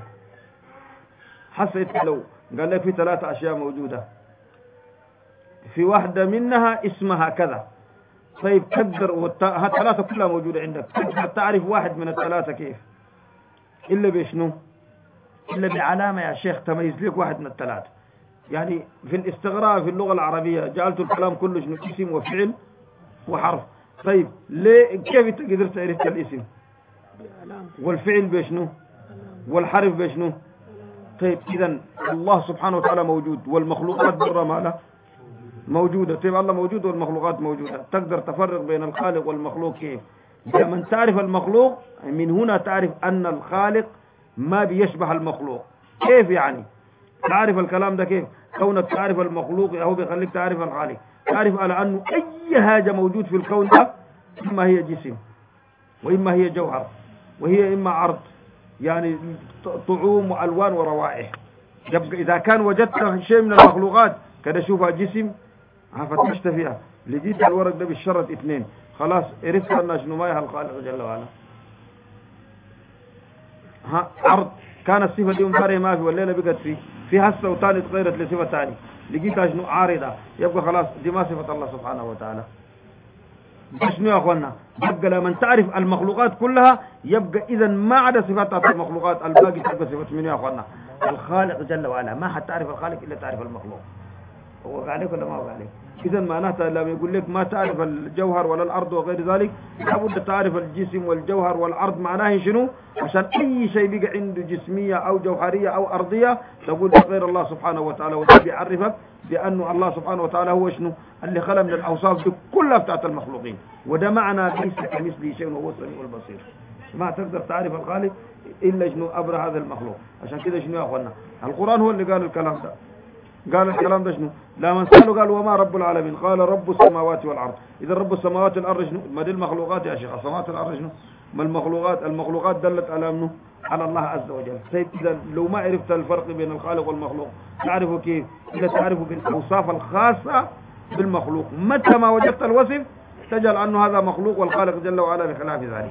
حسيت لو قال لك في 3 أشياء موجودة، في واحدة منها اسمها كذا، طيب تقدر هالثلاثة كلها موجودة عندك، تقدر تعرف واحد من ال3 كيف؟ إلا بشنو؟ إلا بعلامة يا شيخ تميز لك واحد من ال3. يعني في الاستغراء في اللغة العربية جعلت الكلام كله شنو؟ اسم وفعل وحرف. طيب ليه كيف انت قدرت تعرف الاسم والفعل بشنو والحرف بشنو؟ طيب إذن الله سبحانه وتعالى موجود، والمخلوقات برا ماله موجودة. طيب الله موجود والمخلوقات موجودة، تقدر تفرق بين الخالق والمخلوق كيف؟ لما تعرف المخلوق من هنا تعرف أن الخالق ما بيشبه المخلوق. كيف يعني تعرف الكلام ده؟ كيف كونك تعرف المخلوق هو بيخليك تعرف الخالق، تعرف على أنه أي حاجة موجود في الكون ده إما هي جسم، وإما هي جوهر، وهي إما عرض، يعني طعوم وألوان وروائح. يبقى إذا كان وجدت شيء من المخلوقات كده شوفها جسم فتشت فيها، لقيت الورق ده بالشرط 2 خلاص عرفت أن شنو ما الخالق جل وعلا. عرض كان الصفة دي مبارية ما في، والليلة بقت في هسه وتاني تغيرت لصفة تاني، لقيتها شنو عارضة، يبقى خلاص دي ما صفة الله سبحانه وتعالى. شنو يا اخوانا؟ يبقى لما تعرف المخلوقات كلها يبقى اذا ما عدا صفات المخلوقات الباقي تبقى صفة من يا اخوانا؟ الخالق جل وعلا. ما حتعرف الخالق الا تعرف المخلوق. هو عليك ولا ما هو عليك؟ اذا معناتها لما يقول لك ما تعرف الجوهر ولا الارض وغير ذلك لابد تعرف الجسم والجوهر والارض معناه شنو، عشان اي شيء بقى عنده جسميه او جوهريه او ارضيه تقول غير الله سبحانه وتعالى، وده بيعرفك بانه الله سبحانه وتعالى هو شنو اللي خلق من الاوصاف دي كلها بتاعت المخلوقين، وده معنى ليس كمثله شيء وهو السميع البصير. ما تقدر تعرف الخالق الا شنو ابرى هذا المخلوق. عشان كده شنو يا اخوانا؟ القران هو اللي قال الكلام ده. قال الكلام ده شنو؟ لما سألوا قال وما رب العالمين؟ قال رب السماوات والأرض. إذا رب السماوات والأرض شنو؟ ما دي المخلوقات يا شيخ، السماوات والأرض شنو؟ ما المخلوقات دلت على منه؟ على الله عز وجل. طيب إذا لو ما عرفت الفرق بين الخالق والمخلوق تعرفه كيف؟ إذا تعرفه بالأوصاف الخاصة بالمخلوق، متى ما وجدت الوصف تجعل أنه هذا مخلوق والخالق جل وعلا بخلاف ذلك.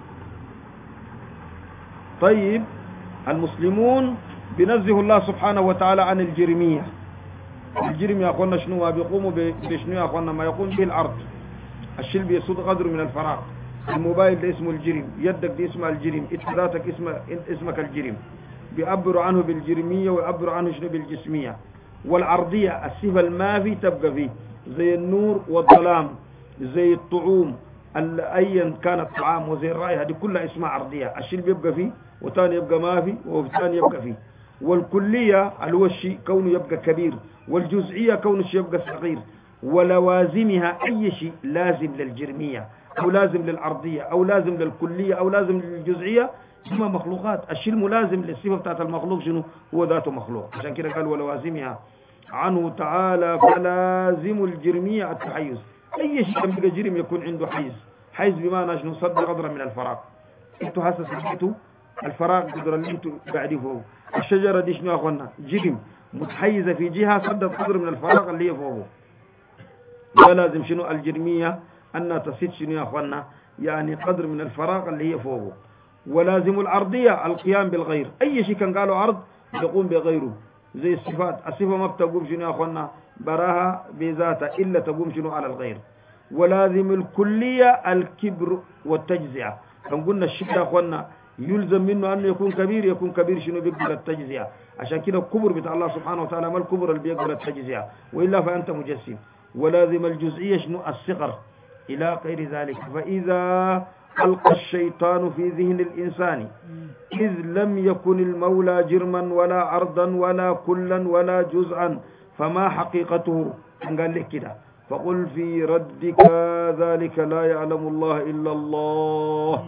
طيب المسلمون بينزه الله سبحانه وتعالى عن الجرمية. الجرم يا اخوانا شنو؟ بيقوموا بشنو يا اخوانا؟ ما يقوم به الارض. الشيل بيصود قدره من الفراغ. الموبايل ده اسمه الجرم، يدك دي اسمها الجرم، ذاتك اسمك الجرم. بيعبروا عنه بالجرمية ويعبروا عنه شنو؟ بالجسمية. والعرضية الصفة المافي تبقى فيه، زي النور والظلام، زي الطعوم ايا كان الطعام، وزي الرائحة، دي كلها اسمها عرضية. الشيل بيبقى فيه وثاني يبقى ما في وثاني يبقى فيه. والكلية اللي هو الشيء كونه يبقى كبير، والجزئية كونه الشيء يبقى صغير. ولوازمها أي شيء لازم للجرمية أو لازم للأرضية أو لازم للكلية أو لازم للجزئية اسمها مخلوقات. الشيء الملازم للصفة بتاعت المخلوق شنو؟ هو ذاته مخلوق. عشان كده قال ولوازمها عنه تعالى فلازم الجرمية التحيز. أي شيء كان بقى جرم يكون عنده حيز بمعنى شنو؟ صد قدر من الفراغ. انتوا هسه سمعتوا الفراغ قدر اللي انتوا قاعدين فوقه. الشجرة دي شنو يا اخوانا؟ جرم متحيزة في جهة صدت قدر من الفراغ اللي هي فوقه. ولازم شنو؟ الجرمية أنها تصيد شنو يا اخوانا؟ يعني قدر من الفراغ اللي هي فوقه. ولازم العرضية القيام بالغير. أي شيء كان قالوا عرض يقوم بغيره. زي الصفات الصفة ما بتقوم شنو يا أخوانا براها بذاتها إلا تقوم شنو على الغير. ولازم الكلية الكبر والتجزئة. فقلنا الشيء يا أخوانا يلزم منه أنه يكون كبير شنو بيقبل التجزئة. عشان كده الكبر بتاع الله سبحانه وتعالى ما الكبر اللي بيقبل التجزئة، وإلا فأنت مجسم. ولازم الجزئية شنو الصغر إلى غير ذلك. فإذا ألقى الشيطان في ذهن الإنسان إذ لم يكن المولى جرما ولا عرضا ولا كلا ولا جزءا فما حقيقته؟ قال لك كده فقل في ردك ذلك لا يعلم الله إلا الله.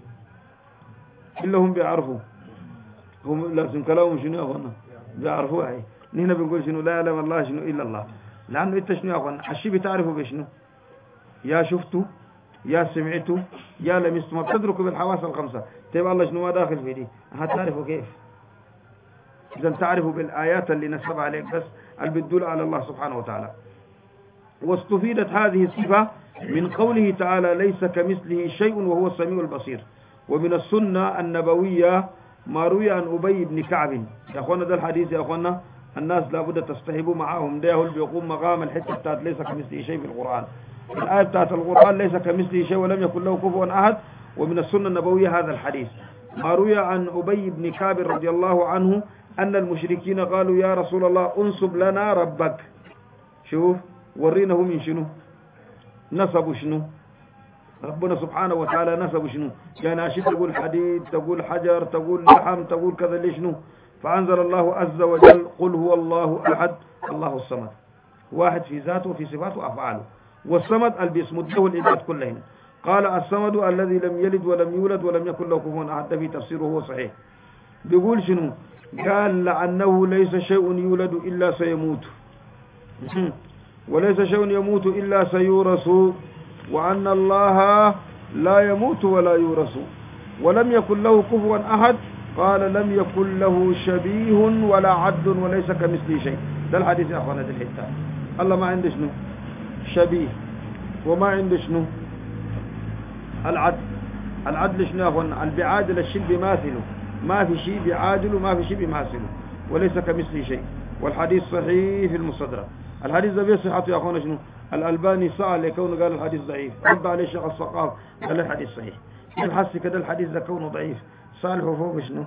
إلا هم بيعرفوا، هم لازم كلامهم شنو يا أخوانا بيعرفوا. هاي نحن بنقول شنو لا يعلم الله شنو إلا الله، لأنه إنت شنو يا أخوانا الشيء بتعرفه بشنو؟ يا شفتوا يا سمعتوا يا لمستوا، ما بتدركوا بالحواس الخمسة. طيب الله شنو ما داخل في دي هتعرفوا كيف؟ إذا تعرفوا بالآيات اللي نسب عليك بس اللي بتدل على الله سبحانه وتعالى. واستفيدت هذه الصفة من قوله تعالى ليس كمثله شيء وهو السميع البصير. ومن السنة النبوية ما روي عن أبي بن كعب. يا أخوانا ده الحديث يا أخوانا الناس لابد تستهبوا معاهم، ده هو اللي بيقوم مقام الحتة بتاعت ليس كمثله شيء في القرآن. الآية بتاعت القرآن ليس كمثله شيء ولم يكن له كفوا أحد. ومن السنة النبوية هذا الحديث ما روي عن أبي بن كعب رضي الله عنه أن المشركين قالوا يا رسول الله انصب لنا ربك. شوف ورينه من شنو نسبوا شنو ربنا سبحانه وتعالى نسبوا شنو. يعني عشان تقول حديد تقول حجر تقول لحم تقول كذا ليش شنو. فأنزل الله عز وجل قل هو الله أحد الله الصمد، واحد في ذاته وفي صفاته وأفعاله. والصمد اللي بيسمد له العباد كلهم. قال الصمد الذي لم يلد ولم يولد ولم يكن له كفوا أحد، في تفسيره هو صحيح. بيقول شنو قال لأنه ليس شيء يولد إلا سيموت وليس شيء يموت إلا سيورث، وأن الله لا يموت ولا يورث، ولم يكن له كفوا أحد. قال لم يكن له شبيه ولا عد وليس كمثله شيء. ده الحديث يا أخوانا ده الحتة. الله ما عنده شنو شبيه وما عنده شنو العدل شنو يا أخوانا البعادل الشيء بماثله، ما في شيء بيعادل وما في شيء بيماثله وليس كمثله شيء. والحديث صحيح في المصدر. الحديث ده بصحته يا أخوانا شنو الألباني سأل لكونه قال الحديث ضعيف، رد عليه الشيخ الثقاف قال الحديث صحيح. الحس كده الحديث ده كونه ضعيف صالحه فوق شنو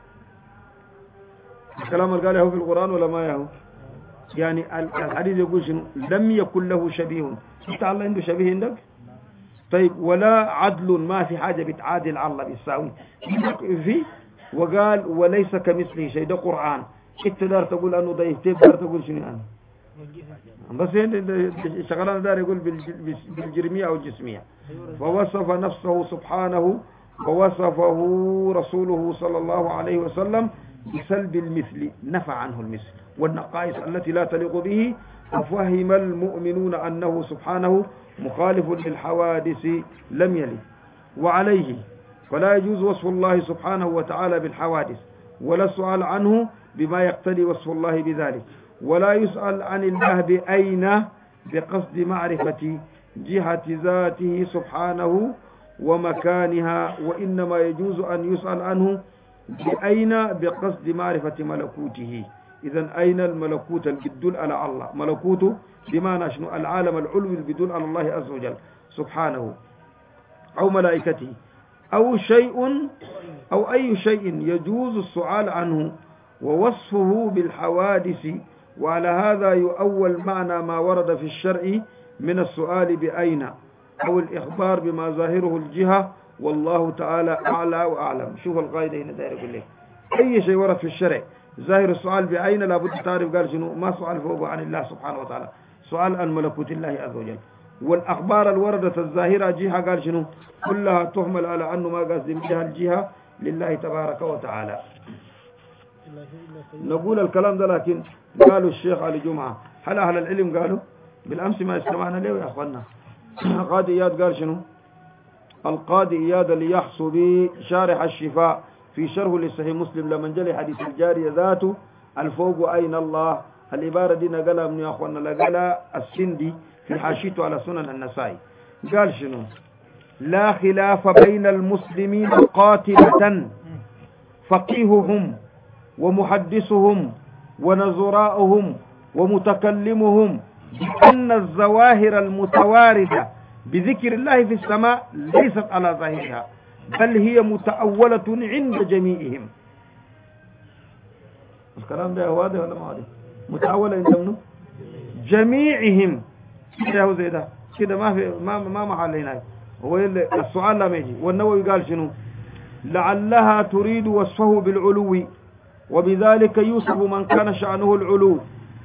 الكلام اللي قاله في القرآن ولا ما يهو. يعني الحديث يقول شنو لم يكن له شبيه. انت الله عنده شبيه عندك؟ طيب ولا عدل ما في حاجة بتعادل الله بيساوي في. وقال وليس كمثله شيء. ده قرآن. انت دار تقول انه ضعيف تقدر تقول شنو يعني بس شغلان دار يقول بالجرمية او الجسمية. فوصف نفسه سبحانه ووصفه رسوله صلى الله عليه وسلم بسلب المثل، نفى عنه المثل والنقائص التي لا تليق به. ففهم المؤمنون أنه سبحانه مخالف للحوادث لم يلد. وعليه فلا يجوز وصف الله سبحانه وتعالى بالحوادث ولا السؤال عنه بما يقتضي وصف الله بذلك، ولا يسأل عن الله بأين بقصد معرفة جهة ذاته سبحانه ومكانها، وإنما يجوز أن يسأل عنه بأين بقصد معرفة ملكوته. إذن أين الملكوت اللي بيدل على الله؟ ملكوته بمعنى شنو العالم العلوي اللي بيدل على الله عز وجل سبحانه أو ملائكته أو شيء أو أي شيء يجوز السؤال عنه ووصفه بالحوادث. وعلى هذا يؤول معنى ما ورد في الشرع من السؤال بأين أو الإخبار بما ظاهره الجهة، والله تعالى أعلى وأعلم. شوف القاعدة هنا داير يقول لك أي شيء ورد في الشرع ظاهر السؤال بأين لابد تعرف قال شنو ما سؤال فوق عن الله سبحانه وتعالى، سؤال عن ملكوت الله عز وجل. والأخبار الوردة الظاهرة جهة قال شنو كلها تحمل على أنه ما قصد بها الجهة لله تبارك وتعالى. نقول الكلام ده لكن قالوا الشيخ علي جمعة هل أهل العلم قالوا بالأمس ما استمعنا له يا أخوانا. قاضي إياد قال شنو القاضي إياد اللي يحصو به شارح الشفاء في شرح لصحيح مسلم لمن جلي حديث الجارية ذاته الفوق أين الله. العبارة دي نقلها من يا أخوانا لقلها السندي في حاشيته على سنن النسائي. قال شنو لا خلاف بين المسلمين قاتلة فقيههم ومحدثهم ونظراؤهم ومتكلمهم بأن الظواهر المتواردة بذكر الله في السماء ليست على ظاهرها، بل هي متأولة عند جميعهم. الكلام ده واضح ولا ما واضح؟ متأولة عند منه جميعهم. كده هو زي ده كده، ما في ما محل هنا. هو السؤال لما يجي، والنووي قال شنو؟ لعلها تريد وصفه بالعلو، وبذلك يوصف من كان شأنه العلو.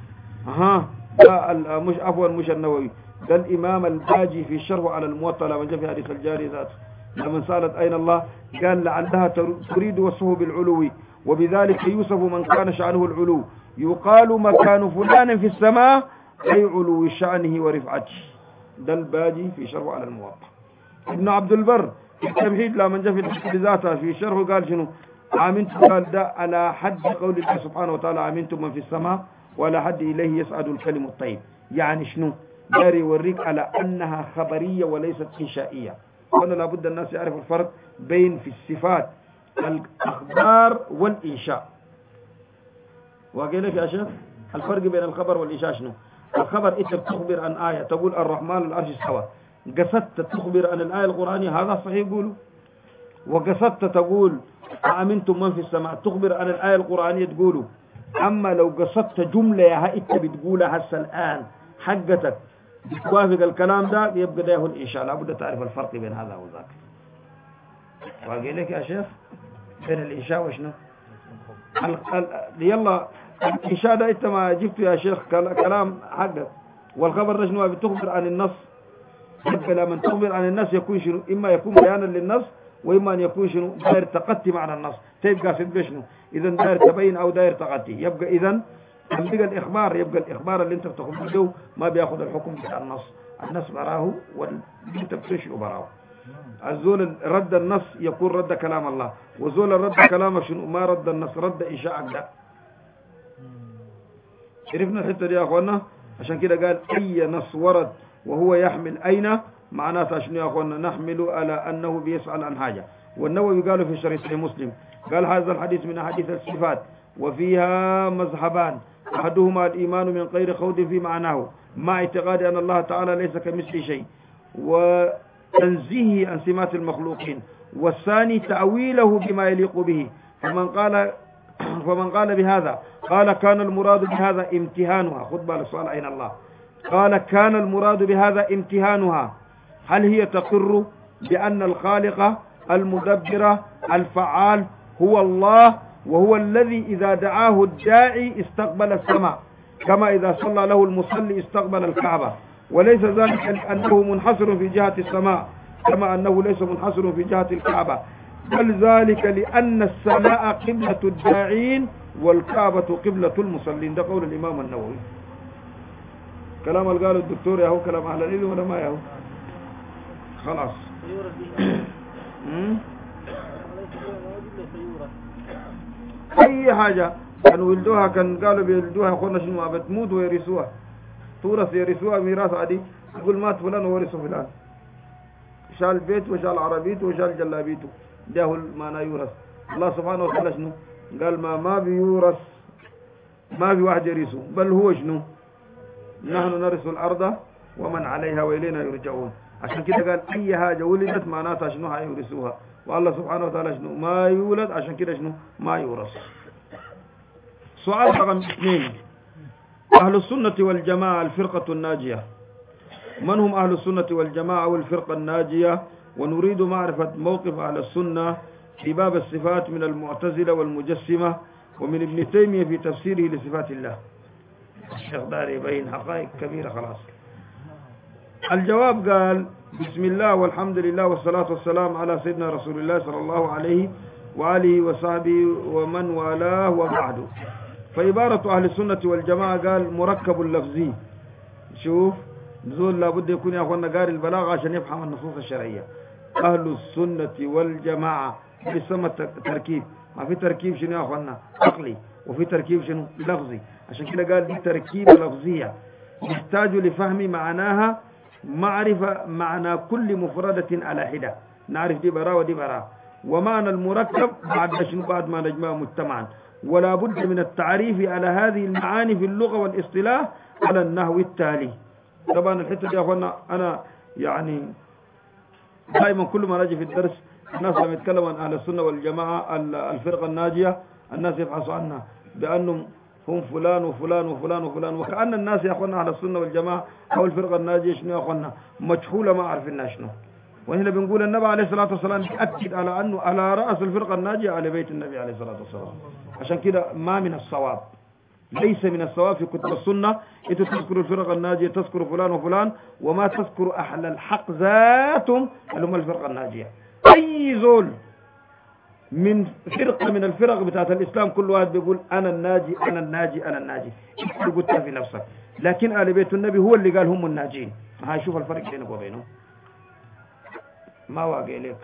مش عفوا مش النووي، ده الإمام الباجي في الشرح على الموطأ لما جاء في حديث الجاري ذاته لما سألت أين الله قال لعلها تريد وصفه بالعلو، وبذلك يوصف من كان شأنه العلو، يقال مكان فلان في السماء أي علو شأنه ورفعته. ده الباجي في شرح على الموطأ. ابن عبد البر في التمهيد لما جاء في الحديث ذاته في الشرح قال شنو؟ آمنتم، قال ده على حد قول الله سبحانه وتعالى آمنتم من في السماء ولا حد إليه يسعد الكلم الطيب. يعني شنو؟ داري يوريك على أنها خبرية وليست إنشائية. وأنا لابد الناس يعرفوا الفرق بين في الصفات الأخبار والإنشاء. وقال لك يا شيخ الفرق بين الخبر والإنشاء شنو؟ الخبر أنت بتخبر عن آية تقول الرحمن العرش استوى، قصدت تخبر عن الآية القرآنية هذا صحيح يقولوا، وقصدت تقول أأمنتم من في السماء تخبر عن الآية القرآنية تقولوا. أما لو قصدت جملة يا أنت بتقولها هسه الآن حقتك بتوافق الكلام ده يبقى ده هو الإنشاء. لابد تعرف الفرق بين هذا وذاك. واقول لك يا شيخ بين الإنشاء وشنو؟ يلا الإنشاء ده أنت ما جبته يا شيخ كلام حقك، والخبر ده شنو؟ بتخبر عن النص. يبقى لما تخبر عن النص يكون شنو؟ إما يكون بيانا للنص، وإما أن يكون شنو؟ داير تقتي معنى النص. تبقى في شنو؟ إذا داير تبين أو داير تقتي. يبقى إذا يبقى الإخبار، يبقى الإخبار اللي أنت بتخبره ما بياخذ الحكم بتاع النص. النص براه واللي أنت بتنشئه براه. الزول رد النص يكون رد كلام الله، وزول رد كلامك شنو؟ ما رد النص، رد إنشاءك ده. عرفنا الحتة دي يا أخوانا؟ عشان كده قال أي نص ورد وهو يحمل أين معناتها شنو يا أخوانا؟ نحمل على أنه بيسأل عن حاجة. والنووي قالوا في شرح صحيح مسلم قال هذا الحديث من أحاديث الصفات وفيها مذهبان، أحدهما الإيمان من غير خوض في معناه مع اعتقاد أن الله تعالى ليس كمثله شيء وتنزيهه عن سمات المخلوقين، والثاني تأويله بما يليق به. فمن قال بهذا قال كان المراد بهذا امتهانها. خذ بال السؤال أين الله؟ قال كان المراد بهذا امتهانها. هل هي تقر بأن الخالق المدبر الفعال هو الله، وهو الذي إذا دعاه الداعي استقبل السماء، كما إذا صلى له المصلي استقبل الكعبة، وليس ذلك لأنه منحصر في جهة السماء كما أنه ليس منحصر في جهة الكعبة، بل ذلك لأن السماء قبلة الداعين والكعبة قبلة المصلين. ده قول الإمام النووي. كلام اللي قاله الدكتور ياهو كلام أهل العلم ولا ما ياهو؟ خلاص. أي حاجة كانوا ولدوها كان قالوا بيولدوها أخونا شنو ما بتموت ويرثوها، تورث يرثوها ميراث عادي. يقول مات فلان وورثه فلان، شال بيت وشال عربيته وشال جلابيته، ده هو المعنى يورث. الله سبحانه وتعالى شنو قال؟ ما بيورث، ما في واحد يرثه، بل هو شنو؟ نحن نرث الأرض ومن عليها وإلينا يرجعون. عشان كده قال أي حاجة ولدت معناتها شنو هيورثوها، والله سبحانه وتعالى شنو ما يولد، عشان كده شنو ما يورث. سؤال رقم 2: أهل السنة والجماعة الفرقة الناجية. من هم أهل السنة والجماعة والفرقة الناجية؟ ونريد معرفة موقف أهل السنة في باب الصفات من المعتزلة والمجسمة ومن ابن تيمية في تفسيره لصفات الله. الشيخ داري يبين حقائق كبيرة خلاص. الجواب قال: بسم الله والحمد لله والصلاة والسلام على سيدنا رسول الله صلى الله عليه وآله وصحبه ومن والاه وبعده. فعبارة أهل السنة والجماعة قال مركب لفظي. شوف زول لابد يكون يا أخوانا قاري البلاغة عشان يفهم النصوص الشرعية. أهل السنة والجماعة بيسمى تركيب، ما في تركيب شنو يا أخوانا عقلي، وفي تركيب شنو لفظي. عشان كده قال دي تركيبة لفظية يحتاج لفهم معناها معرفة معنى كل مفردة على حدة، نعرف دي براء ودي براء. ومعنى المركب بعد شنو؟ بعد ما نجمع مجتمعا. ولا بد من التعريف على هذه المعاني في اللغة والاصطلاح على النحو التالي. طبعا الحتة دي يا أخوانا أنا يعني دائما كل ما نجي في الدرس الناس لما يتكلموا عن أهل السنة والجماعة الفرقة الناجية الناس يبحثوا عنها بأنهم هم فلان وفلان وفلان وفلان، وكأن الناس يا أخوانا أهل السنة والجماعة أو الفرقة الناجية شنو يا أخوانا مجهولة ما عارفين شنو. وهنا بنقول النبي عليه الصلاة والسلام يأكد على أنه على رأس الفرقة الناجية على بيت النبي عليه الصلاة والسلام. عشان كده ما من الصواب، ليس من الصواب في كتب السنة إنتوا تذكروا الفرقة الناجية تذكروا فلان وفلان وما تذكروا أهل الحق ذاتهم اللي هم الفرقة الناجية. أي زول من فرقة من الفرق بتاعت الإسلام كل واحد بيقول أنا الناجي أنا الناجي أنا الناجي، أنت قلتها في نفسك، لكن آل بيت النبي هو اللي قال هم الناجين. هاي شوف الفرق بينك وبينهم ما واقع لك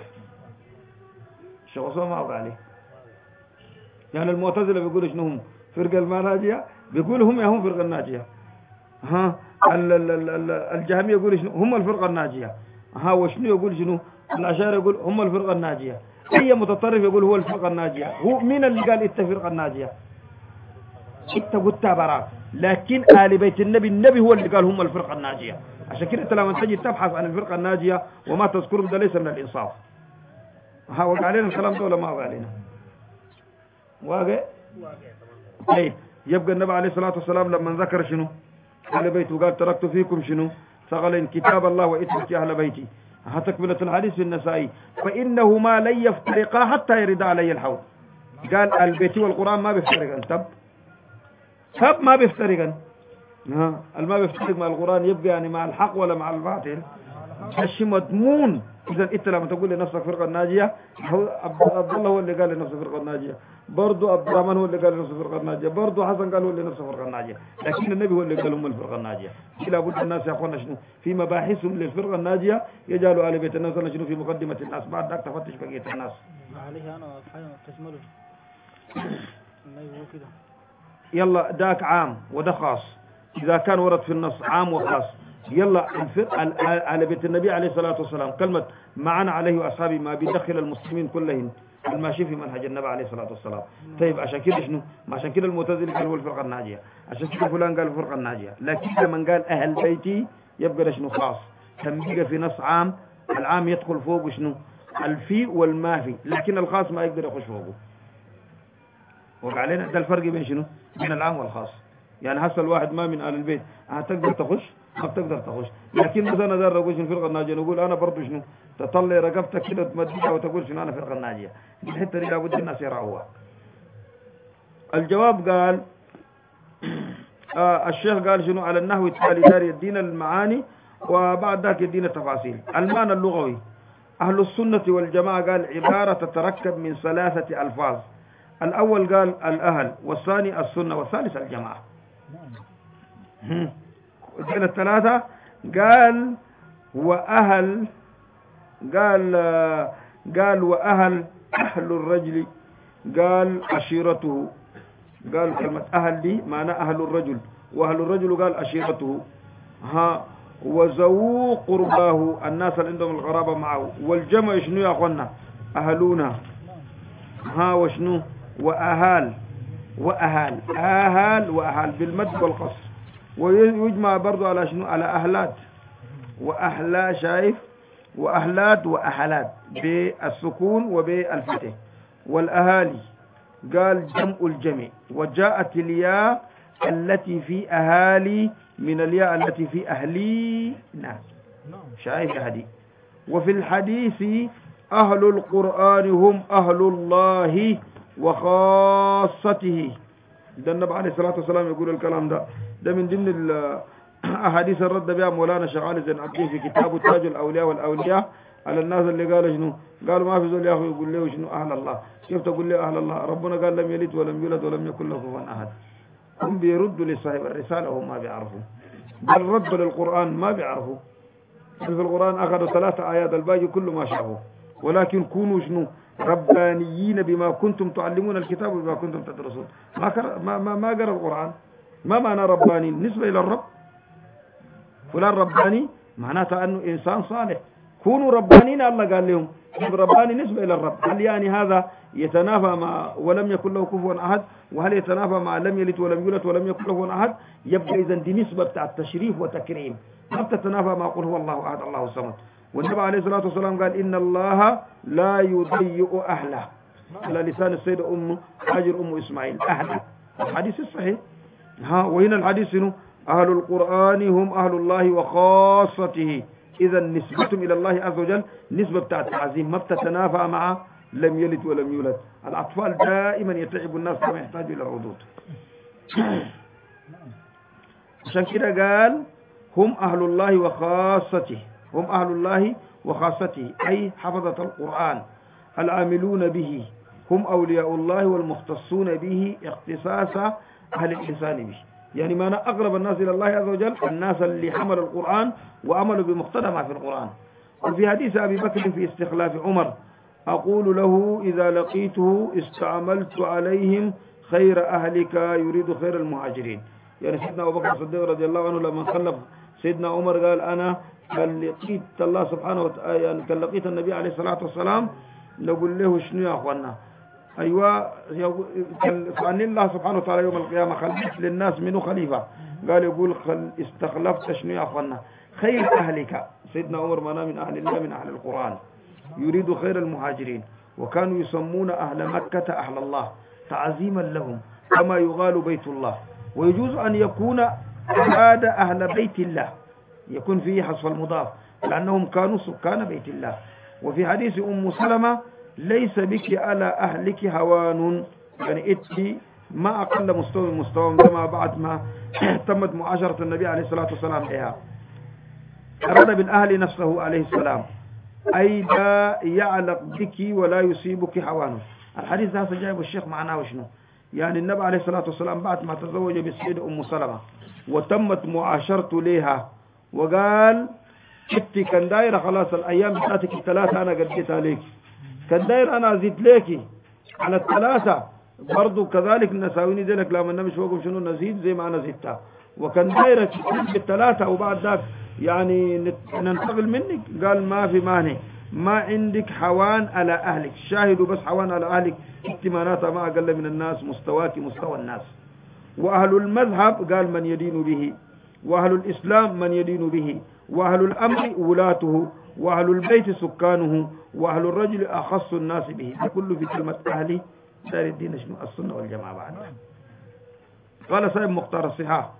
شخصه ما واقع لك. يعني المعتزلة بيقولوا شنو هم فرقة الناجية، بيقولوا هم يا هم فرقة الناجية. ها الجهمية يقول شنو هم الفرقة الناجية. ها وشنو يقول شنو الأشاعرة يقول هم الفرقة الناجية. أي متطرف يقول هو الفرقة الناجية. هو مين اللي قال إنت فرقة الناجية؟ إنت قلت براك، لكن آل بيت النبي هو اللي قال هم الفرقة الناجية. عشان كده أنت لما تجي تبحث عن الفرقة الناجية وما تذكرهم ده ليس من الإنصاف. ها وقع علينا الكلام ده ولا ما وقع علينا؟ واقع؟ طيب يبقى النبي عليه الصلاة والسلام لما ذكر شنو أهل بيته وقال تركت فيكم شنو ثقلين كتاب الله وإترك أهل بيتي. تكملة الحديث في النسائي فإنهما لن يفترقا حتى يرد علي الحوض. قال البيت والقرآن ما بيفترقن. تب ما بيفترقن. ما بيفترق مع القرآن يبقى يعني مع الحق ولا مع الباطل الشيء مضمون. إذا أنت لما تقول لنفسك فرقة الناجية عبد الله هو اللي قال لنفسه فرقة الناجية، برضو عبد الرحمن هو اللي قال لنفسه فرقة الناجية، برضو حسن قال هو اللي نفسه فرقة الناجية، لكن النبي هو اللي قال هم الفرقة الناجية. لابد الناس يا أخوانا شنو في مباحثهم للفرقة الناجية يجعلوا آل بيت الناس شنو في مقدمة الناس بعد ذاك تفتش بقية الناس. عليه أنا حاجة تشمله كده. يلا ذاك عام وده خاص، إذا كان ورد في النص عام وخاص. يلا على بيت النبي عليه الصلاة والسلام كلمة معنا عليه وأصحابه ما بيدخل المسلمين كلهم الماشي في منهج النبي عليه الصلاة والسلام. طيب عشان كده شنو عشان كده المعتزلي قال هو الفرقة الناجية، عشان كده فلان قال الفرقة الناجية، لكن لما قال أهل بيتي يبقى شنو خاص تنبيه في نص عام. العام يدخل فوق شنو الفي والما في، لكن الخاص ما يقدر يخش فوقه. وقع علينا ده الفرق بين شنو بين العام والخاص. يعني هسه الواحد ما من آل البيت هتقدر تخش ما بتقدر تخش، لكن مثلا ده نقول شنو الفرقة الناجية نقول أنا برضو شنو تطلع رقبتك كده تمديها وتقول شنو أنا فرقة الناجية. دي الحتة دي لابد الناس يراعوها. الجواب قال الشيخ قال شنو على النحو التالي دار يدينا المعاني وبعد ذاك يدينا التفاصيل. المعنى اللغوي أهل السنة والجماعة قال عبارة تتركب من 3 ألفاظ. الأول قال الأهل، والثاني السنة، والثالث الجماعة. دين الثلاثة قال وأهل قال وأهل أهل الرجل قال عشيرته. قال كلمة أهل دي معنى أهل الرجل، وأهل الرجل قال عشيرته. وزوو قرباه الناس اللي عندهم القرابة معه. والجمع شنو يا أخوانا أهلونا. وشنو وأهال وأهال بالمد والقصر. ويجمع برضو على شنو على أهلات وأهلا شايف وأهلات وأهلات بالسكون وبالفتح. والأهالي قال جمع الجمع، وجاءت الياء التي في أهالي من الياء التي في أهلينا شايف يا هدي. وفي الحديث أهل القرآن هم أهل الله وخاصته. ده النبي عليه الصلاة والسلام يقول الكلام ده من ضمن الأحاديث الرد بها مولانا شيخ علي زين العابدين في كتابه تاج الأولياء والأولياء على الناس اللي قالوا شنو قالوا ما في زول يا أخي يقول له شنو أهل الله. كيف تقول له أهل الله؟ ربنا قال لم يلد ولم يولد ولم يكن له كفوا أحد. هم بيردوا لصاحب الرسالة وهم ما بيعرفوا، بل ردوا للقرآن ما بيعرفوا. في القرآن أخذوا 3 آيات الباقي كله ما شافوا. ولكن كونوا شنو ربانيين بما كنتم تعلمون الكتاب وبما كنتم تدرسون. ما قرأ القرآن. ما معنى رباني؟ نسبة إلى الرب. فلان رباني معناته أنه إنسان صالح كونوا ربانين الله قال لهم رباني نسبة إلى الرب. هل يعني هذا يتنافى مع ولم يكن له كفوا أحد؟ وهل يتنافى مع لم يلد ولم يولد ولم يكن له أحد؟ يبقى إذا دي نسبة بتاع التشريف وتكريم، ما بتتنافى مع قل هو الله أحد الله الصمد. والنبي عليه الصلاة والسلام قال إن الله لا يضيء أهله، على لسان السيدة هاجر إسماعيل أهله، الحديث الصحيح. وهنا الحديث إنه أهل القرآن هم أهل الله وخاصته. إذا نسبتهم إلى الله عز وجل نسبة بتاع التعظيم، ما بتتنافى مع لم يلد ولم يولد. الأطفال دائما يتعب الناس كما يحتاجوا إلى الردود. عشان كده قال هم أهل الله وخاصته، هم أهل الله وخاصته أي حفظة القرآن العاملون به، هم أولياء الله والمختصون به اختصاص أهل الإنسان به. يعني ما أنا أقرب الناس إلى الله عز وجل الناس اللي حملوا القرآن وعملوا بمقتضى ما في القرآن. وفي حديث أبي بكر في استخلاف عمر أقول له إذا لقيته استعملت عليهم خير أهلك يريد خير المهاجرين. يعني سيدنا أبو بكر الصديق رضي الله عنه لما خلف سيدنا عمر قال أنا كان لقيت الله سبحانه وتعالى، يعني كان لقيت النبي عليه الصلاة والسلام نقول له شنو يا أخوانا، أيوة فأن الله سبحانه وتعالى يوم القيامة خليت للناس منه خليفة، قال يقول استخلفت شنو يا أخوانا خير أهلك. سيدنا عمر منا من أهل الله من أهل القرآن يريد خير المهاجرين، وكانوا يسمون أهل مكة أهل الله تعظيما لهم كما يغال بيت الله. ويجوز أن يكون أراد أهل بيت الله يكون فيه حذف المضاف لأنهم كانوا سكان بيت الله. وفي حديث أم سلمة ليس بك على أهلك هوان، يعني إتي ما أقل مستوى كما بعد ما تمت معاشرة النبي عليه الصلاة والسلام بها. أراد بالأهل نفسه عليه السلام أي لا يعلق بك ولا يصيبك هوان. الحديث هذا جايب الشيخ معناه وشنو؟ يعني النبي عليه الصلاة والسلام بعد ما تزوج بالسيدة أم سلمة وتمت معاشرته لها وقال إتي كان دايرة خلاص الأيام بتاعتك الثلاثة أنا قديتها ليك، كان داير أنا أزيد ليكي على الثلاثة برضو كذلك نساويني ذلك لما النبي شوقهم شنو نزيد زي ما أنا زدتها، وكان دايرة بالثلاثة وبعد ذاك يعني ننتقل منك قال ما في مانع، ما عندك حوان على أهلك. شاهدوا بس حوان على أهلك اهتماماتها ما أقل من الناس مستواك مستوى الناس. وأهل المذهب قال من يدين به، وأهل الإسلام من يدين به، وأهل الأمر ولاته، وأهل البيت سكانه، وأهل الرجل أخص الناس به. كله في كلمة أهلي دار الدين شنو السنة والجماعة. بعد قال صاحب مختار الصحاح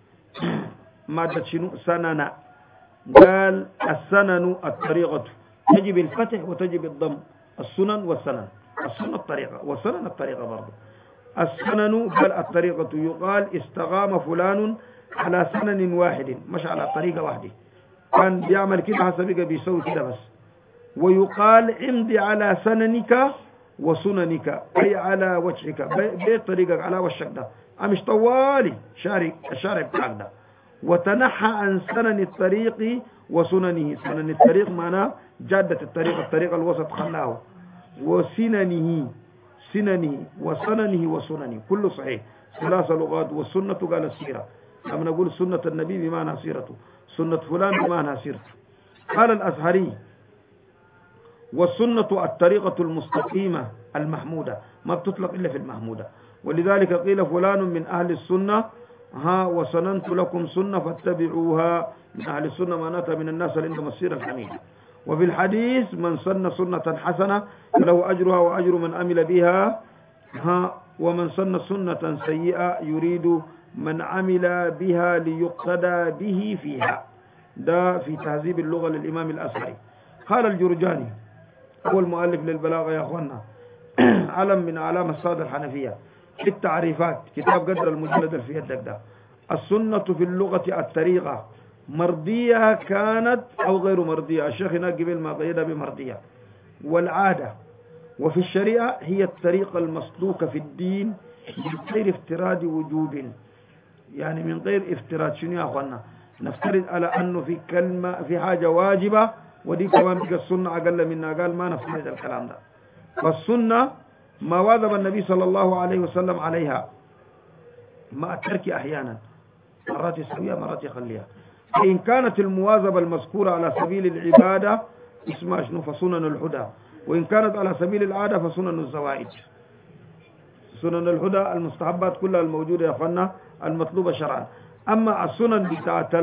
مادة شنو سنن، قال السنن الطريقة تجب الفتح وتجب الضم، السنن والسنن، السنن الطريقة والسنن الطريقة برضه. السنن قال الطريقة يقال استقام فلان على سنن واحد مش على طريقة واحدة، كان بيعمل كده حسبك بيسوي كده بس. ويقال امضي على سننك وسننك أي على وجهك بطريقك على وشك ده مش طوالي الشارع بتاعك ده. وتنحى عن سنن الطريق وسننه، سنن الطريق معناه جادة الطريق الوسط خلاه، وسننه وسننه وسننه كله صحيح ثلاث لغات. والسنة قال السيرة، لما نقول سنة النبي بمعنى سيرته، سنة فلان بمعنى سيرته. قال الأزهري والسنة الطريقة المستقيمة المحمودة، ما بتطلق إلا في المحمودة. ولذلك قيل فلان من أهل السنة وسننت لكم سنة فاتبعوها. من أهل السنة معناتها من الناس اللي عندهم السيرة الحميدة. وفي الحديث من سن سنة حسنة له أجرها وأجر من عمل بها ومن سن سنة سيئة يريد من عمل بها ليقتدى به فيها. ده في تهذيب اللغة للإمام الأزهري. قال الجرجاني هو المؤلف للبلاغة يا أخوانا، علم من أعلام السادة الحنفية في التعريفات، كتاب قدر المجلد في يدك ده. السنة في اللغة الطريقة مرضية كانت أو غير مرضية، الشيخ هناك قبل ما قيدها بمرضية. والعادة وفي الشريعة هي الطريقة المسلوكة في الدين من غير افتراض وجوب، يعني من غير افتراض. شنو يا أخوانا؟ نفترض على أنه في كلمة في حاجة واجبة ودي كمان بقى السنة أقل منها، قال ما نفترض الكلام ده. فالسنة ما واظب النبي صلى الله عليه وسلم عليها مع الترك أحيانا، مرات يسويها مرات يخليها. فإن كانت المواظبة المذكورة على سبيل العبادة اسمها شنو فسنن الهدى، وإن كانت على سبيل العادة فسنن الزوائد. سنن الهدى المستحبات كلها الموجودة يا أخوانا المطلوبة شرعا. أما السنن بتاعت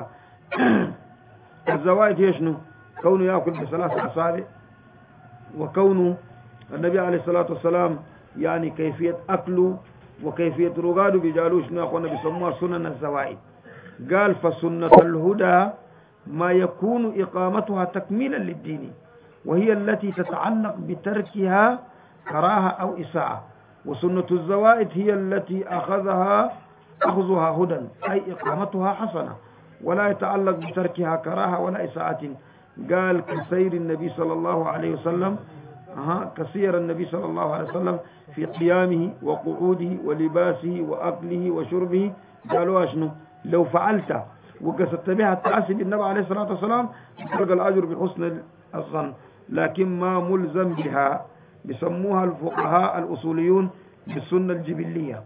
الزوائد هي شنو؟ كونه يأكل بثلاث أصابع، وكونه النبي عليه الصلاة والسلام يعني كيفية أكله وكيفية رقاده بيجعلوه شنو يا أخوانا بيسموها سنن الزوائد. قال فسنة الهدى ما يكون إقامتها تكميلا للدين، وهي التي تتعلق بتركها كراهة أو إساءة. وسنة الزوائد هي التي أخذها هدى، أي إقامتها حسنة ولا يتعلق بتركها كراهة ولا إساءة. قال كسير النبي صلى الله عليه وسلم، كسير النبي صلى الله عليه وسلم في قيامه وقعوده ولباسه وأكله وشربه. قالوا شنو؟ لو فعلت وقصدت بها التأسي بالنبي عليه الصلاة والسلام تلقى الأجر بحسن الظن، لكن ما ملزم بها. بيسموها الفقهاء الأصوليون بالسنة الجبلية.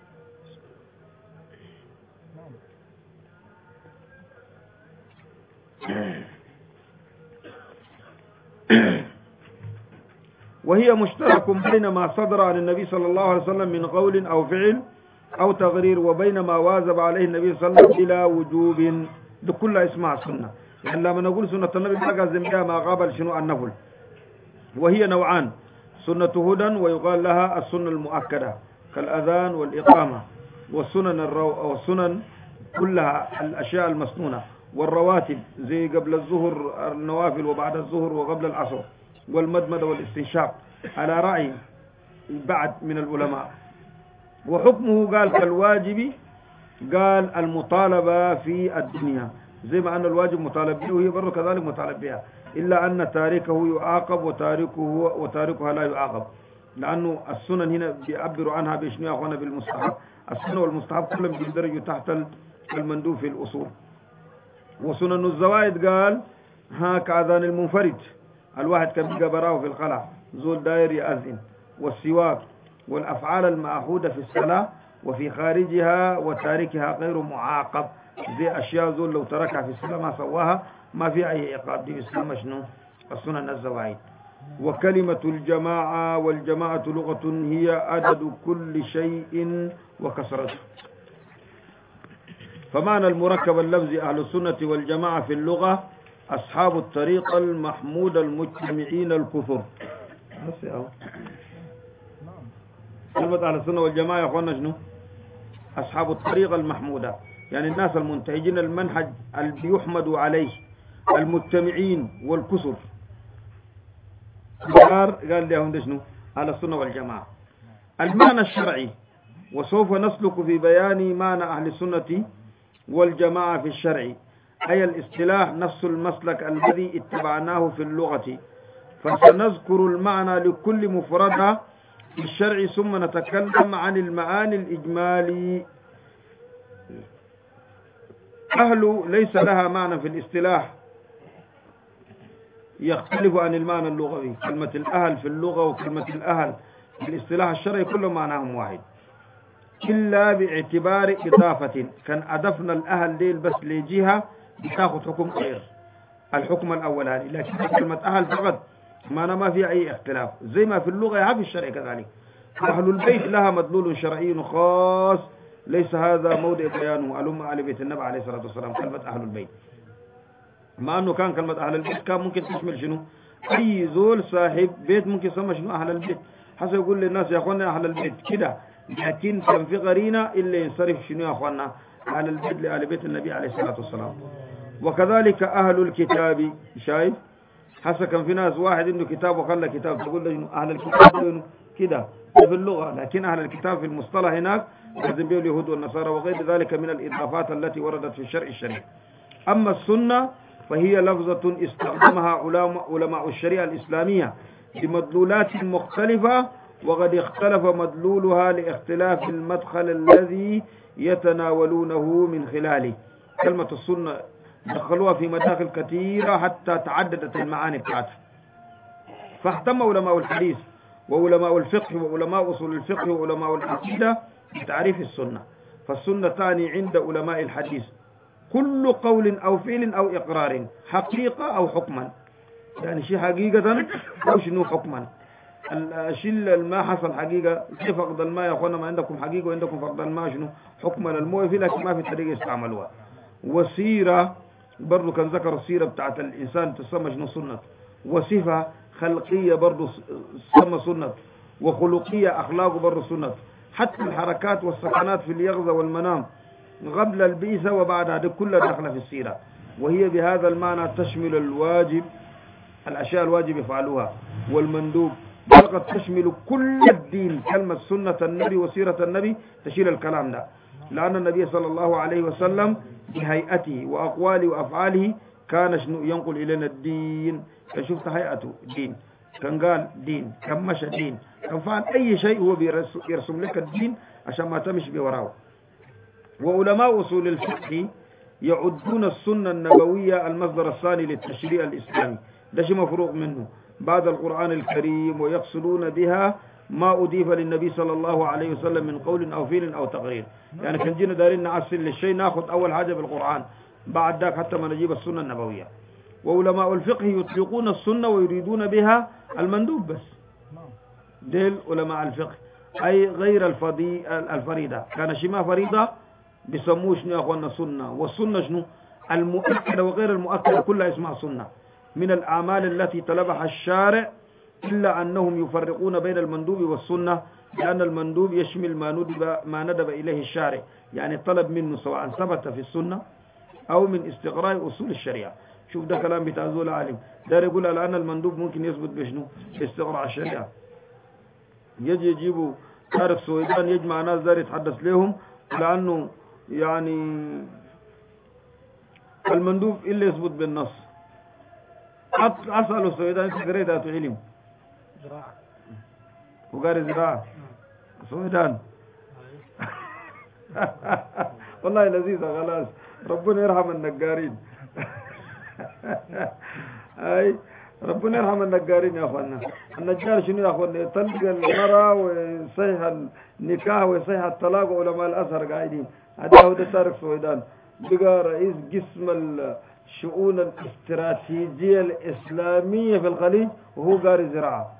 وهي مشترك بين ما صدر عن النبي صلى الله عليه وسلم من قول أو فعل أو تغرير، وبين ما واظب عليه النبي صلى الله عليه وسلم إلى وجوب. بكل اسمها سنة. يعني لما نقول سنة النبي ما قازم بها ما قابل شنو النفل. وهي نوعان: سنة هدى ويقال لها السنة المؤكدة كالأذان والإقامة، والسنن كلها الأشياء المسنونة، والرواتب زي قبل الظهر النوافل وبعد الظهر وقبل العصر، والمدمد والاستنشاق على رأي بعد من العلماء. وحكمه قال كالواجب، قال المطالبة في الدنيا زي ما أن الواجب مطالب به وهي برضو كذلك مطالب بها، إلا أن تاركه يعاقب وتاركها لا يعاقب، لأنه السنن هنا بيعبروا عنها بشنو يا أخوانا بالمستحب. السنة والمستحب كلهم بيندرجوا تحت المندوب في الأصول. وسنن الزوائد قال كأذان المنفرد، الواحد كان بيقى براه في الخلع زول داير يأذن، والسواك، والأفعال المأخوذة في الصلاة وفي خارجها وتاركها غير معاقب، زي أشياء زول لو تركها في الصلاة ما سواها ما في أي عقاب، دي بسمى شنو؟ السنن الزوائد. وكلمة الجماعة، والجماعة لغة هي عدد كل شيء وكثرته. فمعنى المركب اللفظي أهل السنة والجماعة في اللغة أصحاب الطريقة المحمودة المجتمعين الكثر. كلمة أهل السنة والجماعة يا أخوانا شنو؟ أصحاب الطريقة المحمودة، يعني الناس المنتهجين المنهج اللي بيحمدوا عليه، المجتمعين والكثر. قال لهم شنو؟ أهل السنة والجماعة. المعنى الشرعي، وسوف نسلك في بيان معنى أهل السنة والجماعة في الشرع، أي الاصطلاح نفس المسلك الذي اتبعناه في اللغة. فسنذكر المعنى لكل مفردة في الشرع ثم نتكلم عن المعاني الإجمالي. أهل ليس لها معنى في الاصطلاح يختلف عن المعنى اللغوي. كلمة الأهل في اللغة وكلمة الأهل في الاصطلاح الشرعي كل معناهم واحد، إلا باعتبار إضافة. كان أضفنا الأهل ديل بس لجهة بتاخد حكم غير الحكم الأولاني، لكن كلمة أهل فقط ما في أي اختلاف، زي ما في اللغة في الشرع كذلك. أهل البيت لها مدلول شرعي خاص ليس هذا موضع بيانه. الأمة آل بيت النبي عليه الصلاة والسلام كلمة أهل البيت، مع أنه كان كلمة أهل البيت كان ممكن تشمل شنو؟ أي زول صاحب بيت ممكن يسمى شنو أهل البيت، حسب يقول للناس يا أخوانا أهل البيت كده، لكن كان في قرينة إلا ينصرف شنو يا أخوانا أهل البيت لآل بيت النبي عليه الصلاة والسلام. وكذلك أهل الكتاب، شايف حسب كان في ناس واحد عنده كتاب وخلى كتاب تقول له أهل الكتاب كده في اللغة، لكن أهل الكتاب في المصطلح هناك لازم به اليهود والنصارى وغير ذلك من الإضافات التي وردت في الشرع الشريف. أما السنة فهي لفظة استخدمها علماء الشريعة الإسلامية بمدلولات مختلفة، وقد اختلف مدلولها لاختلاف المدخل الذي يتناولونه من خلاله. كلمة السنة دخلوها في مداخل كثيرة حتى تعددت المعاني بتاعتها. فاهتم علماء الحديث وعلماء الفقه وعلماء أصول الفقه وعلماء العقيدة بتعريف السنة. فالسنة تعني عند علماء الحديث كل قول أو فعل أو إقرار، حقيقة أو حكما، يعني شيء حقيقة أو شنو حكما. الشيء ما حصل حقيقة زي فقد الماء يا أخوانا، ما عندكم حقيقة وعندكم فقد الماء شنو حكما المويه في، لكن ما في طريقة يستعملوها. وسيرة برضو كان ذكر السيرة بتاعت الإنسان تسمى شنو سنة، وصفة خلقية برضو تسمى سنة، وخلقية أخلاق برضو سنة. حتى الحركات والسكنات في اليقظة والمنام قبل البعثة وبعدها دي كلها داخلة في السيرة، وهي بهذا المعنى تشمل الواجب، الأشياء الواجب يفعلوها، والمندوب، بل قد تشمل كل الدين. كلمة سنة النبي وسيرة النبي تشيل الكلام ده، لأن النبي صلى الله عليه وسلم بهيئته وأقواله وأفعاله كان ينقل إلينا الدين. كان شفت هيئته دين، كان قال دين، كان مشى دين، كان فعل أي شيء هو يرسم لك الدين عشان ما تمشي بوراه. وعلماء أصول الفقه يعدون السنة النبوية المصدر الثاني للتشريع الإسلامي، ده شيء مفروغ منه بعد القرآن الكريم، ويقصدون بها ما أضيف للنبي صلى الله عليه وسلم من قول أو فعل أو تقرير. يعني كان جينا دارين نعسل للشيء ناخذ أول حاجة بالقرآن، بعد ذاك حتى ما نجيب السنة النبوية. وعلماء الفقه يطلقون السنة ويريدون بها المندوب بس، ديل علماء الفقه، أي غير الفريدة. كان شيء ما فريضة بيسموه شنو يا أخوانا سنة. والسنة شنو المؤكدة وغير المؤكدة كلها اسمها سنة من الأعمال التي طلبها الشارع، إلا أنهم يفرقون بين المندوب والسنة، لأن المندوب يشمل ما ندب إليه الشارع، يعني طلب منه سواء ثبت في السنة أو من استقراء أصول الشريعة. شوف ده كلام بتاع زول عالم دار يقول لأن المندوب ممكن يثبت بشنو باستقراء الشريعة. يجي يجيبوا تارك سويدان يجمع ناس دار يتحدث لهم، لأنه يعني المندوب إلا يثبت بالنص. أسألوا السويدان أنت قريت علم زراعة وقاري زراعة السويدان والله لذيذة خلاص، ربنا يرحم النجارين أي ربنا يرحم النجارين يا أخوانا. النجار شنو يا أخوانا؟ تلقى المرأة ويصيح النكاح ويصيح الطلاق، وعلماء الأزهر قاعدين. هذا هو ده تارك السويدان، بقى رئيس قسم الشؤون الاستراتيجية الإسلامية في الخليج وهو قاري زراعة.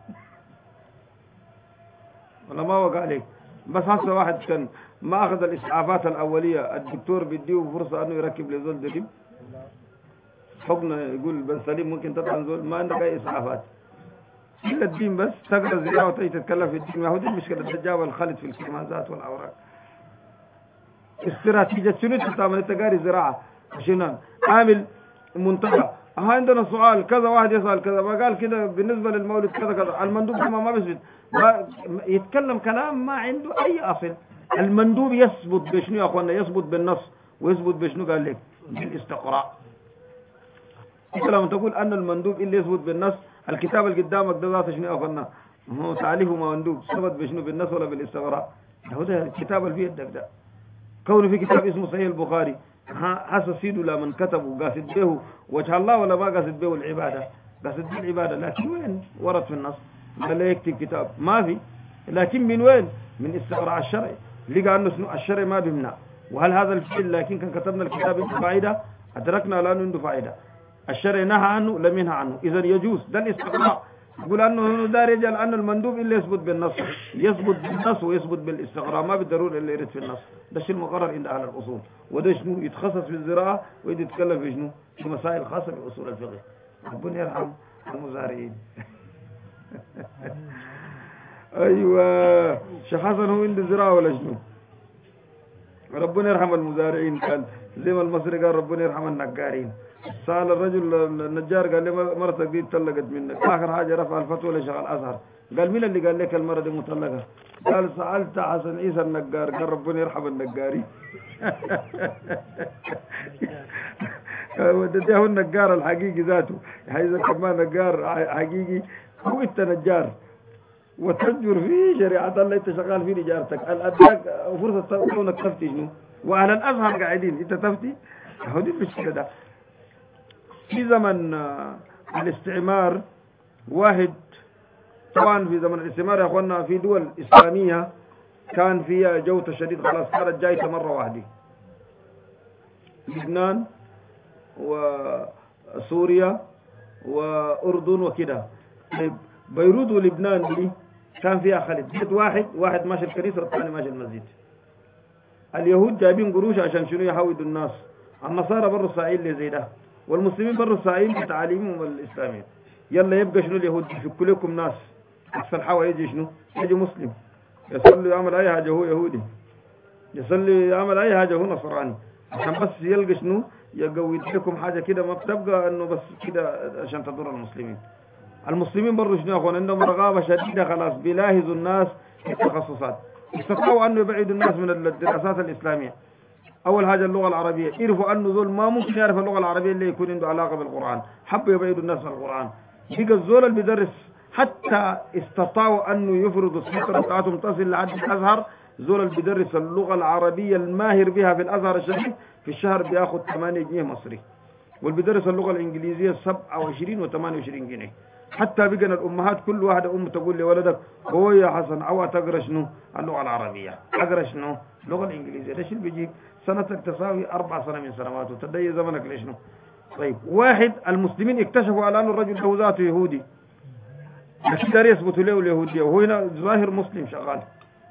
ولا ما وقع عليك؟ بس هسه واحد كان ما أخذ الإسعافات الأولية، الدكتور بيديه فرصة أنه يركب لزول دقيق حقنا، يقول بس سليم ممكن تطعن زول ما عندك أي إسعافات إلا الدين بس، تقرأ زراعة وتيجي تتكلم في الدين. ما هو دي المشكلة، تتجاوز الخلط في الكمانزات والأوراق. استراتيجية شنو تعمل؟ انت قاري زراعة عشان عامل منتجع. عندنا سؤال كذا، واحد يسأل كذا، ما قال كذا بالنسبة للمولد كذا كذا. المندوب ما بيثبت، يتكلم كلام ما عنده أي أصل. المندوب يثبت بشنو يا أخوانا؟ يثبت بالنص، ويثبت بشنو قال لك؟ بالاستقراء. انت لما تقول أن المندوب إلا يثبت بالنص، الكتاب اللي قدامك ده ذاته شنو يا أخوانا؟ هو تعريفه ما مندوب ثبت بشنو؟ بالنص ولا بالاستقراء؟ هذا الكتاب اللي في يدك ده كونه في كتاب اسمه صحيح البخاري، حسب سيده لمن كتبه قاصد به وجه الله ولا ما قاصد به العبادة؟ قاصد به العبادة، لكن وين ورد في النص قال يكتب كتاب؟ ما في. لكن من وين؟ من استقراء الشرع، لقى أنه الشرع ما بيمنع. وهل هذا الفعل لكن كان كتبنا الكتاب عنده فائدة؟ أدركنا لأنه عنده فائدة. الشرع نهى عنه لم ينهى عنه، إذا يجوز. ده الاستقراء. يقول أنه دار يجعل أن المندوب إلا يثبت بالنص، يثبت بالنص ويثبت بالاستقراء، ما بالضرورة اللي يرد في النص. ده شيء مقرر عند أهل الأصول، وده شنو يتخصص في الزراعة ويجي يتكلم في شنو؟ في مسائل خاصة بأصول الفقه. ربنا يرحم المزارعين. أيوة شيخ حسن هو عنده زراعة ولا شنو؟ ربنا يرحم المزارعين. كان زي ما المصري قال ربنا يرحم النجارين. سأل الرجل النجار قال لي مرتك دي طلقت منك. آخر حاجة رفع الفتوى لشيخ الأزهر، قال مين اللي قال لك المرة دي مطلقة؟ قال سألت حسن عيسى النجار، قال ربنا يرحم النجارين. ده هو النجار الحقيقي ذاته، إذا كمان نجار حقيقي هو أنت نجار وتنجر في شريعة الله، أنت شغال في نجارتك. الأداك فرصة كونك تفتي شنو؟ وأهل الأزهر قاعدين أنت تفتي؟ هو دي المشكلة. ده في زمن الاستعمار واحد، طبعا في زمن الاستعمار يا اخوانا في دول اسلاميه كان فيها جوطه شديد، خلاص صارت جايته مره واحده. لبنان وسوريا وأردن وكده. طيب بيروت ولبنان دي كان فيها خليط، بيت واحد ماشي الكنيسة والثاني ماشي المسجد. اليهود جايبين قروش عشان شنو يحودوا الناس، النصارى بروا إسرائيل اللي زي ده، والمسلمين بروا إسرائيل بتعاليمهم الإسلامية. يلا يبقى شنو اليهود يفكوا لكم ناس، أحسن حوا يجي شنو؟ يجي مسلم يصلي يعمل أي حاجة هو يهودي، يصلي يعمل أي حاجة هو نصراني، عشان بس يلقى شنو؟ يقوي لكم حاجة كده ما بتبقى إنه بس كده عشان تضر المسلمين. المسلمين بروا شنو يا أخوان؟ عندهم رغبة شديدة خلاص بيلاحظوا الناس في التخصصات، استطاعوا أنه يبعدوا الناس من الدراسات الإسلامية. أول حاجة اللغة العربية، يعرفوا أنه ذول ما ممكن يعرف اللغة العربية اللي يكون عنده علاقة بالقرآن، حبوا يبعدوا الناس من القرآن. بقى الزول اللي بيدرس حتى استطاعوا أنه يفرضوا السيطرة بتاعتهم تصل لحد الأزهر. زول اللي بيدرس اللغة العربية الماهر بها في الأزهر الشريف في الشهر بياخد 8 جنيه مصري، واللي بيدرس اللغة الإنجليزية 27 و28 جنيه. حتى بقى الأمهات كل واحدة أم تقول لولدك هو يا حسن عوا تقرأ شنو اللغة العربية، أقرأ شنو اللغة الإنجليزية. ده شيء بيجيك سنتك تساوي 4 سنة من سنواته، تدي زمنك ليش نو. طيب واحد المسلمين اكتشفوا على أن الرجل له ذاته يهودي، لكن دار يثبتوا له اليهودية، وهو هنا ظاهر مسلم شغال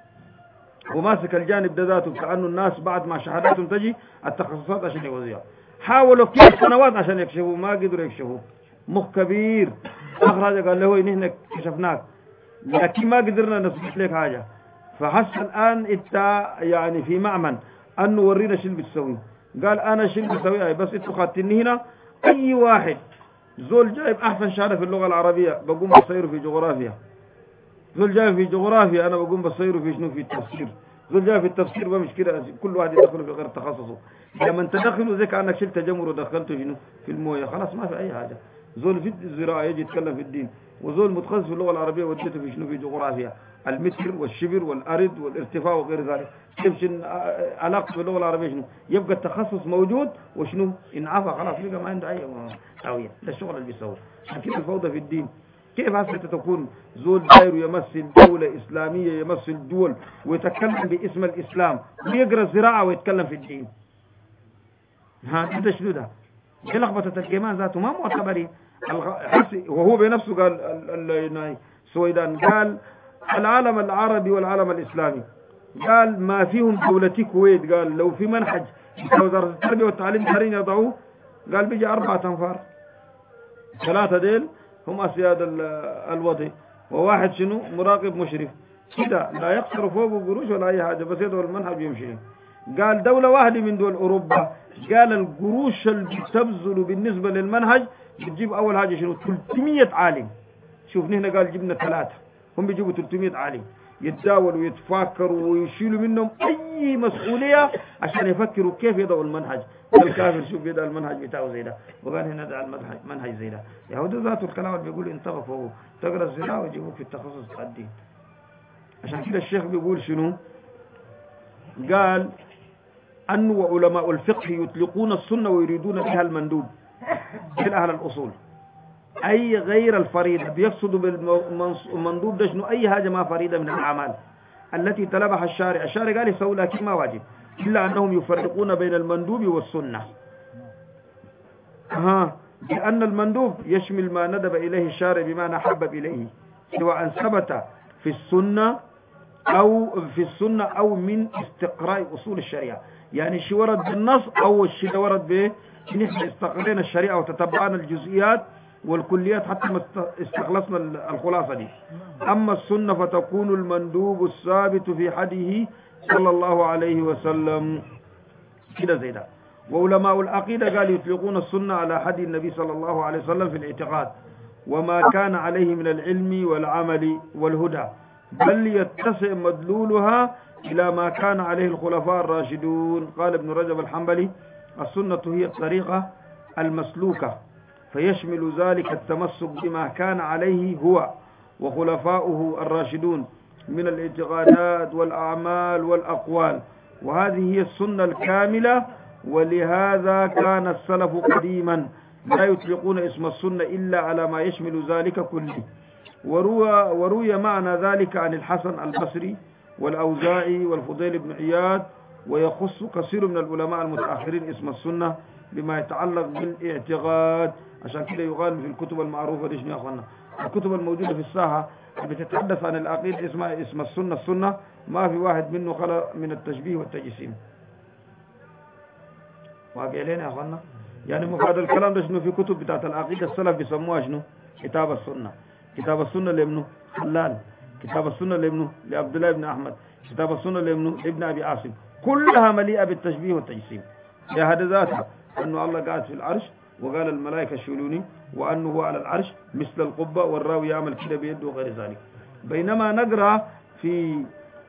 وماسك الجانب ده ذاته، كأنه الناس بعد ما شهاداتهم تجي التخصصات عشان يوزيها. حاولوا كل سنوات عشان يكشفوا ما قدروا يكشفوا، مخ كبير. أخرج قال له إن كشفناك لكن ما قدرنا نثبت لك حاجة. فحس الآن أنت يعني في معمل أنه ورينا شو اللي بتسوي. قال أنا شو اللي بسوي بس أنتوا خدتني هنا. أي واحد زول جايب أحسن شهادة في اللغة العربية بقوم بصيره في جغرافيا، زول جاي في جغرافيا أنا بقوم بصيره في شنو في التفسير، زول جاي في التفسير بمش كده كل واحد يدخله في غير تخصصه. لما انت تدخله زي كأنك شلت جمر ودخلته شنو في المويه، خلاص ما في أي حاجة. زول في الزراعة يجي يتكلم في الدين، وزول متخصص في اللغة العربية وديته في شنو في جغرافيا، المتر والشبر والأرض والارتفاع وغير ذلك. كيف شنو علاقة باللغة العربية شنو؟ يبقى التخصص موجود وشنو انعفى خلاص بقى ما عنده أي هوية. ده الشغل اللي بيسويه. لكن الفوضى في الدين كيف هسه تكون زول داير يمثل دولة إسلامية، يمثل دول ويتكلم باسم الإسلام ويقرأ الزراعة ويتكلم في الدين؟ هذا شنو ده؟ لخبطة الجماعة ذاته ما معتبرين. وهو بنفسه قال سويدان قال العالم العربي والعالم الإسلامي قال ما فيهم دولتي كويت، قال لو في منهج وزارة التربية والتعليم دارين يضعوه قال بيجي 4 أنفار، 3 ديل هم أسياد الوضع، وواحد شنو مراقب مشرف كده لا يقصر فوقه قروش ولا أي حاجة بس يدعو المنهج يمشي. قال دولة واحدة من دول أوروبا قال القروش اللي بتبذل بالنسبة للمنهج بتجيب أول حاجة شنو 300 عالم. شوف نحن قال جبنا 3، هم بيجيبوا 300 عالم يتداولوا ويتفاكروا ويشيلوا منهم أي مسؤولية عشان يفكروا كيف يضعوا المنهج. الكافر شوف يدعى المنهج بتاعه زي ده، وقال هنا دعى المنهج زي ده. يهود ذاته الكلام اللي بيقول انتبه فوق تقرأ الزراعة ويجيبوك في التخصص بتاع الدين. عشان كده الشيخ بيقول شنو؟ قال أنه وعلماء الفقه يطلقون السنة ويريدون بها المندوب مثل أهل الأصول، أي غير الفريضة. بيقصدوا بالمندوب ده شنو؟ أي حاجة ما فريضة من الأعمال التي طلبها الشارع. الشارع قال يسوي لكن ما واجب، إلا أنهم يفرقون بين المندوب والسنة. لأن المندوب يشمل ما ندب إليه الشارع بما حبب إليه، سواء ثبت في السنة أو من استقراء أصول الشريعة. يعني شي ورد بالنص أو الشيء ده ورد به نحن استقرينا الشريعة وتتبعنا الجزئيات والكليات حتى ما استخلصنا الخلاصة دي. أما السنة فتكون المندوب الثابت في حديه صلى الله عليه وسلم كده زي ده. وعلماء العقيدة قال يطلقون السنة على حدي النبي صلى الله عليه وسلم في الاعتقاد وما كان عليه من العلم والعمل والهدى، بل يتسع مدلولها إلى ما كان عليه الخلفاء الراشدون. قال ابن رجب الحنبلي السنة هي الطريقة المسلوكة، فيشمل ذلك التمسك بما كان عليه هو وخلفاؤه الراشدون من الاعتقادات والأعمال والأقوال، وهذه هي السنة الكاملة. ولهذا كان السلف قديما لا يطلقون اسم السنة إلا على ما يشمل ذلك كله. وروي معنى ذلك عن الحسن البصري والأوزاعي والفضيل بن عياد ويخص كثير من العلماء المتأخرين اسم السنة بما يتعلق بالاعتقاد. عشان كده يقال في الكتب المعروفة دي شنو يا أخوانا؟ الكتب الموجودة في الساحة بتتحدث عن العقيدة اسمها اسم السنة. السنة ما في واحد منه خلا من التشبيه والتجسيم. واقع لنا يا أخوانا؟ يعني مفاد الكلام ده شنو في كتب بتاعت العقيدة السلف بيسموها شنو؟ كتاب السنة. كتاب السنة لابنه خلال، كتاب السنة لابنه لعبد الله بن أحمد، كتاب السنة لابنه لابن أبي عاصم، كلها مليئة بالتشبيه والتجسيم. يا هذا ذاتها أنه الله قاعد في العرش وقال الملائكة شيلوني، وأنه هو على العرش مثل القبة والراوي يعمل كده بيده وغير ذلك. بينما نقرأ في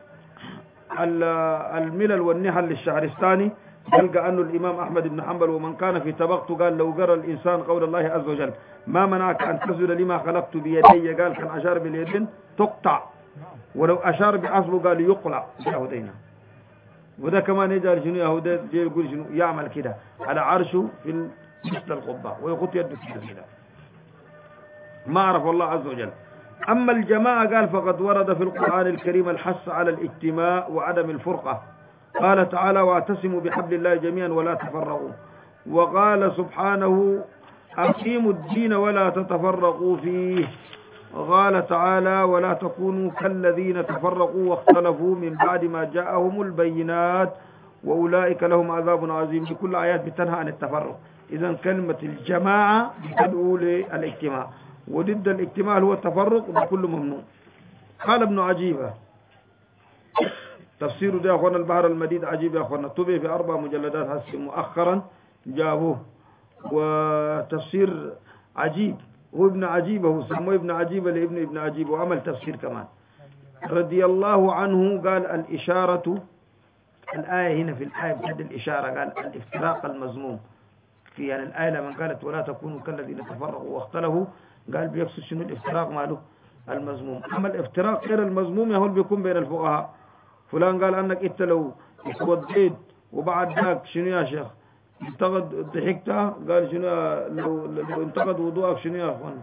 الملل والنحل للشهرستاني يلقى أنه الإمام أحمد بن حنبل ومن كان في طبقته قال لو قرأ الإنسان قول الله عز وجل ما منعك أن تسجد لما خلقت بيدي، قال كان أشار باليدين تقطع، ولو أشار بعصبه قال يقلع يهودينا. وده كمان يجعل شنو يهودي يقول شنو يعمل كده على عرشه في مثل القبة ويخط يده كده ما عرف الله عز وجل. أما الجماعة قال فقد ورد في القرآن الكريم الحث على الاجتماع وعدم الفرقة. قال تعالى واعتصموا بحبل الله جميعا ولا تفرقوا. وقال سبحانه أقيموا الدين ولا تتفرقوا فيه. قال تعالى ولا تكونوا كالذين تفرقوا واختلفوا من بعد ما جاءهم البينات وأولئك لهم عذاب عظيم. بكل آيات بتنهى عن التفرق. إذن كلمة الجماعة بتدعو للاجتماع، وضد الاجتماع هو التفرق بكل ممنوع. قال ابن عجيبة تفسير ده أخوانا البحر المديد عجيب يا أخوانا، طبع في 4 مجلدات هسه مؤخرا جابوه، وتفسير عجيب هو ابن عجيبة، هو سموه ابن عجيبة لابن ابن عجيبة، وعمل تفسير كمان رضي الله عنه. قال الإشارة الآية هنا في الآية بجد الإشارة قال الافتراق المذموم في يعني الآية لما قالت ولا تكونوا كالذين تفرقوا واختلفوا قال بيقصد شنو الافتراق ماله المذموم. أما الافتراق غير المذموم يهول بيكون بين الفقهاء. فلان قال أنك إنت لو اتوضيت وبعد ذاك شنو يا شيخ انتقد ضحكت، قال شنو لو انتقد وضوءك شنو يا أخوانا؟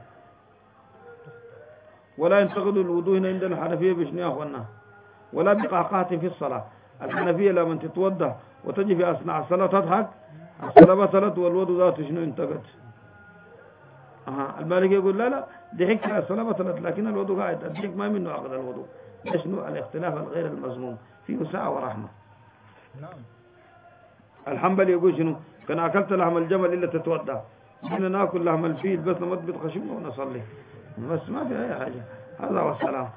ولا ينتقد الوضوء هنا عندنا الحنفية بشنو يا أخوانا؟ ولا بقعقعة في الصلاة. الحنفية لما تتوضى وتجي في أثناء الصلاة تضحك الصلاة بطلت والوضوء ذاته شنو انتقد. المالك يقول لا ضحكت الصلاة بطلت لكن الوضوء قاعد، الضحك ما منه عقد الوضوء. شنو الاختلاف الغير المذموم فيه سعة ورحمة. نعم. الحنبلي يقول شنو كان أكلت لحم الجمل إلا تتوضى، إحنا ناكل لحم الفيل بس نمضبط خشمنا ونصلي بس ما في أي حاجة. هذا والسلام.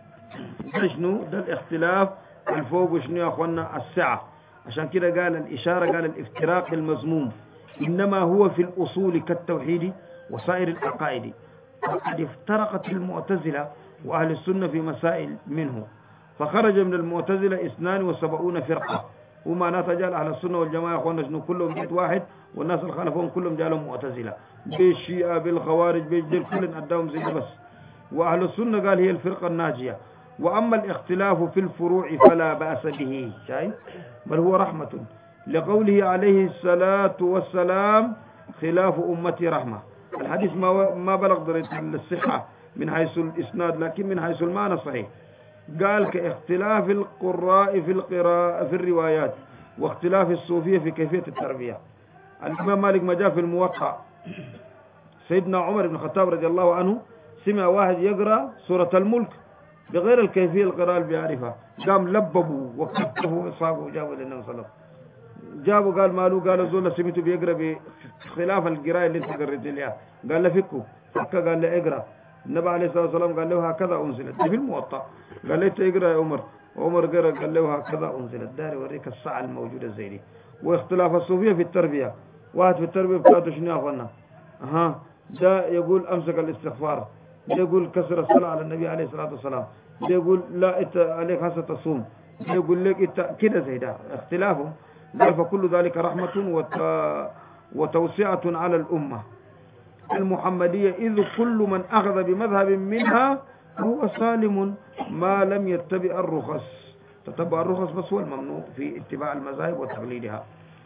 شنو ده الاختلاف الفوق وشنو يا أخوانا السعة. عشان كده قال الإشارة قال الافتراق المذموم إنما هو في الأصول كالتوحيد وسائر العقائد. فقد افترقت المعتزلة وأهل السنة في مسائل منه، فخرج من المعتزلة 72 فرقة، وما نتجال أهل السنة والجماعة أخوانا شنو كلهم بيت واحد، والناس اللي خالفهم كلهم جالهم معتزلة بالشيعة بالخوارج بالجل كل أداهم زي بس. وأهل السنة قال هي الفرقة الناجية. وأما الاختلاف في الفروع فلا بأس به شايف بل هو رحمة، لقوله عليه الصلاة والسلام خلاف أمتي رحمة. الحديث ما بلغ درجة الصحة من حيث الإسناد لكن من حيث المعنى صحيح. قال كاختلاف القراء في القراءة في الروايات واختلاف الصوفية في كيفية التربية. الإمام مالك ما جاء في الموطأ سيدنا عمر بن الخطاب رضي الله عنه سمع واحد يقرأ سورة الملك بغير الكيفية القراءة اللي بيعرفها، قام لببوا وكتفوا وإصابوا وجابوا للنبي صلى الله عليه وسلم. جابوا قال مالو قال زول سميته بيقرأ بخلاف القراءة اللي انت قرأت لها، قال له فكوا فكا قال له اقرأ. النبي عليه الصلاة والسلام قال له هكذا أنزلت في الموطأ، قال له انت اقرأ يا عمر، وعمر قرأ قال له هكذا أنزلت. داري وريك الساعة الموجودة زي دي. واختلاف الصوفية في التربية، واحد في التربية بتاعته شنو يا اخوانا ده يقول امسك الاستغفار، ده يقول كسر الصلاة على النبي عليه الصلاة والسلام، ده يقول لا انت عليك حسة تصوم، ده يقول لك انت كده زي ده اختلافهم. قال فكل ذلك رحمة وتوسعة على الأمة المحمدية، إذ كل من أخذ بمذهب منها هو سالم ما لم يتبع الرخص. تتبع الرخص بس هو الممنوع في اتباع المذاهب وتقليدها.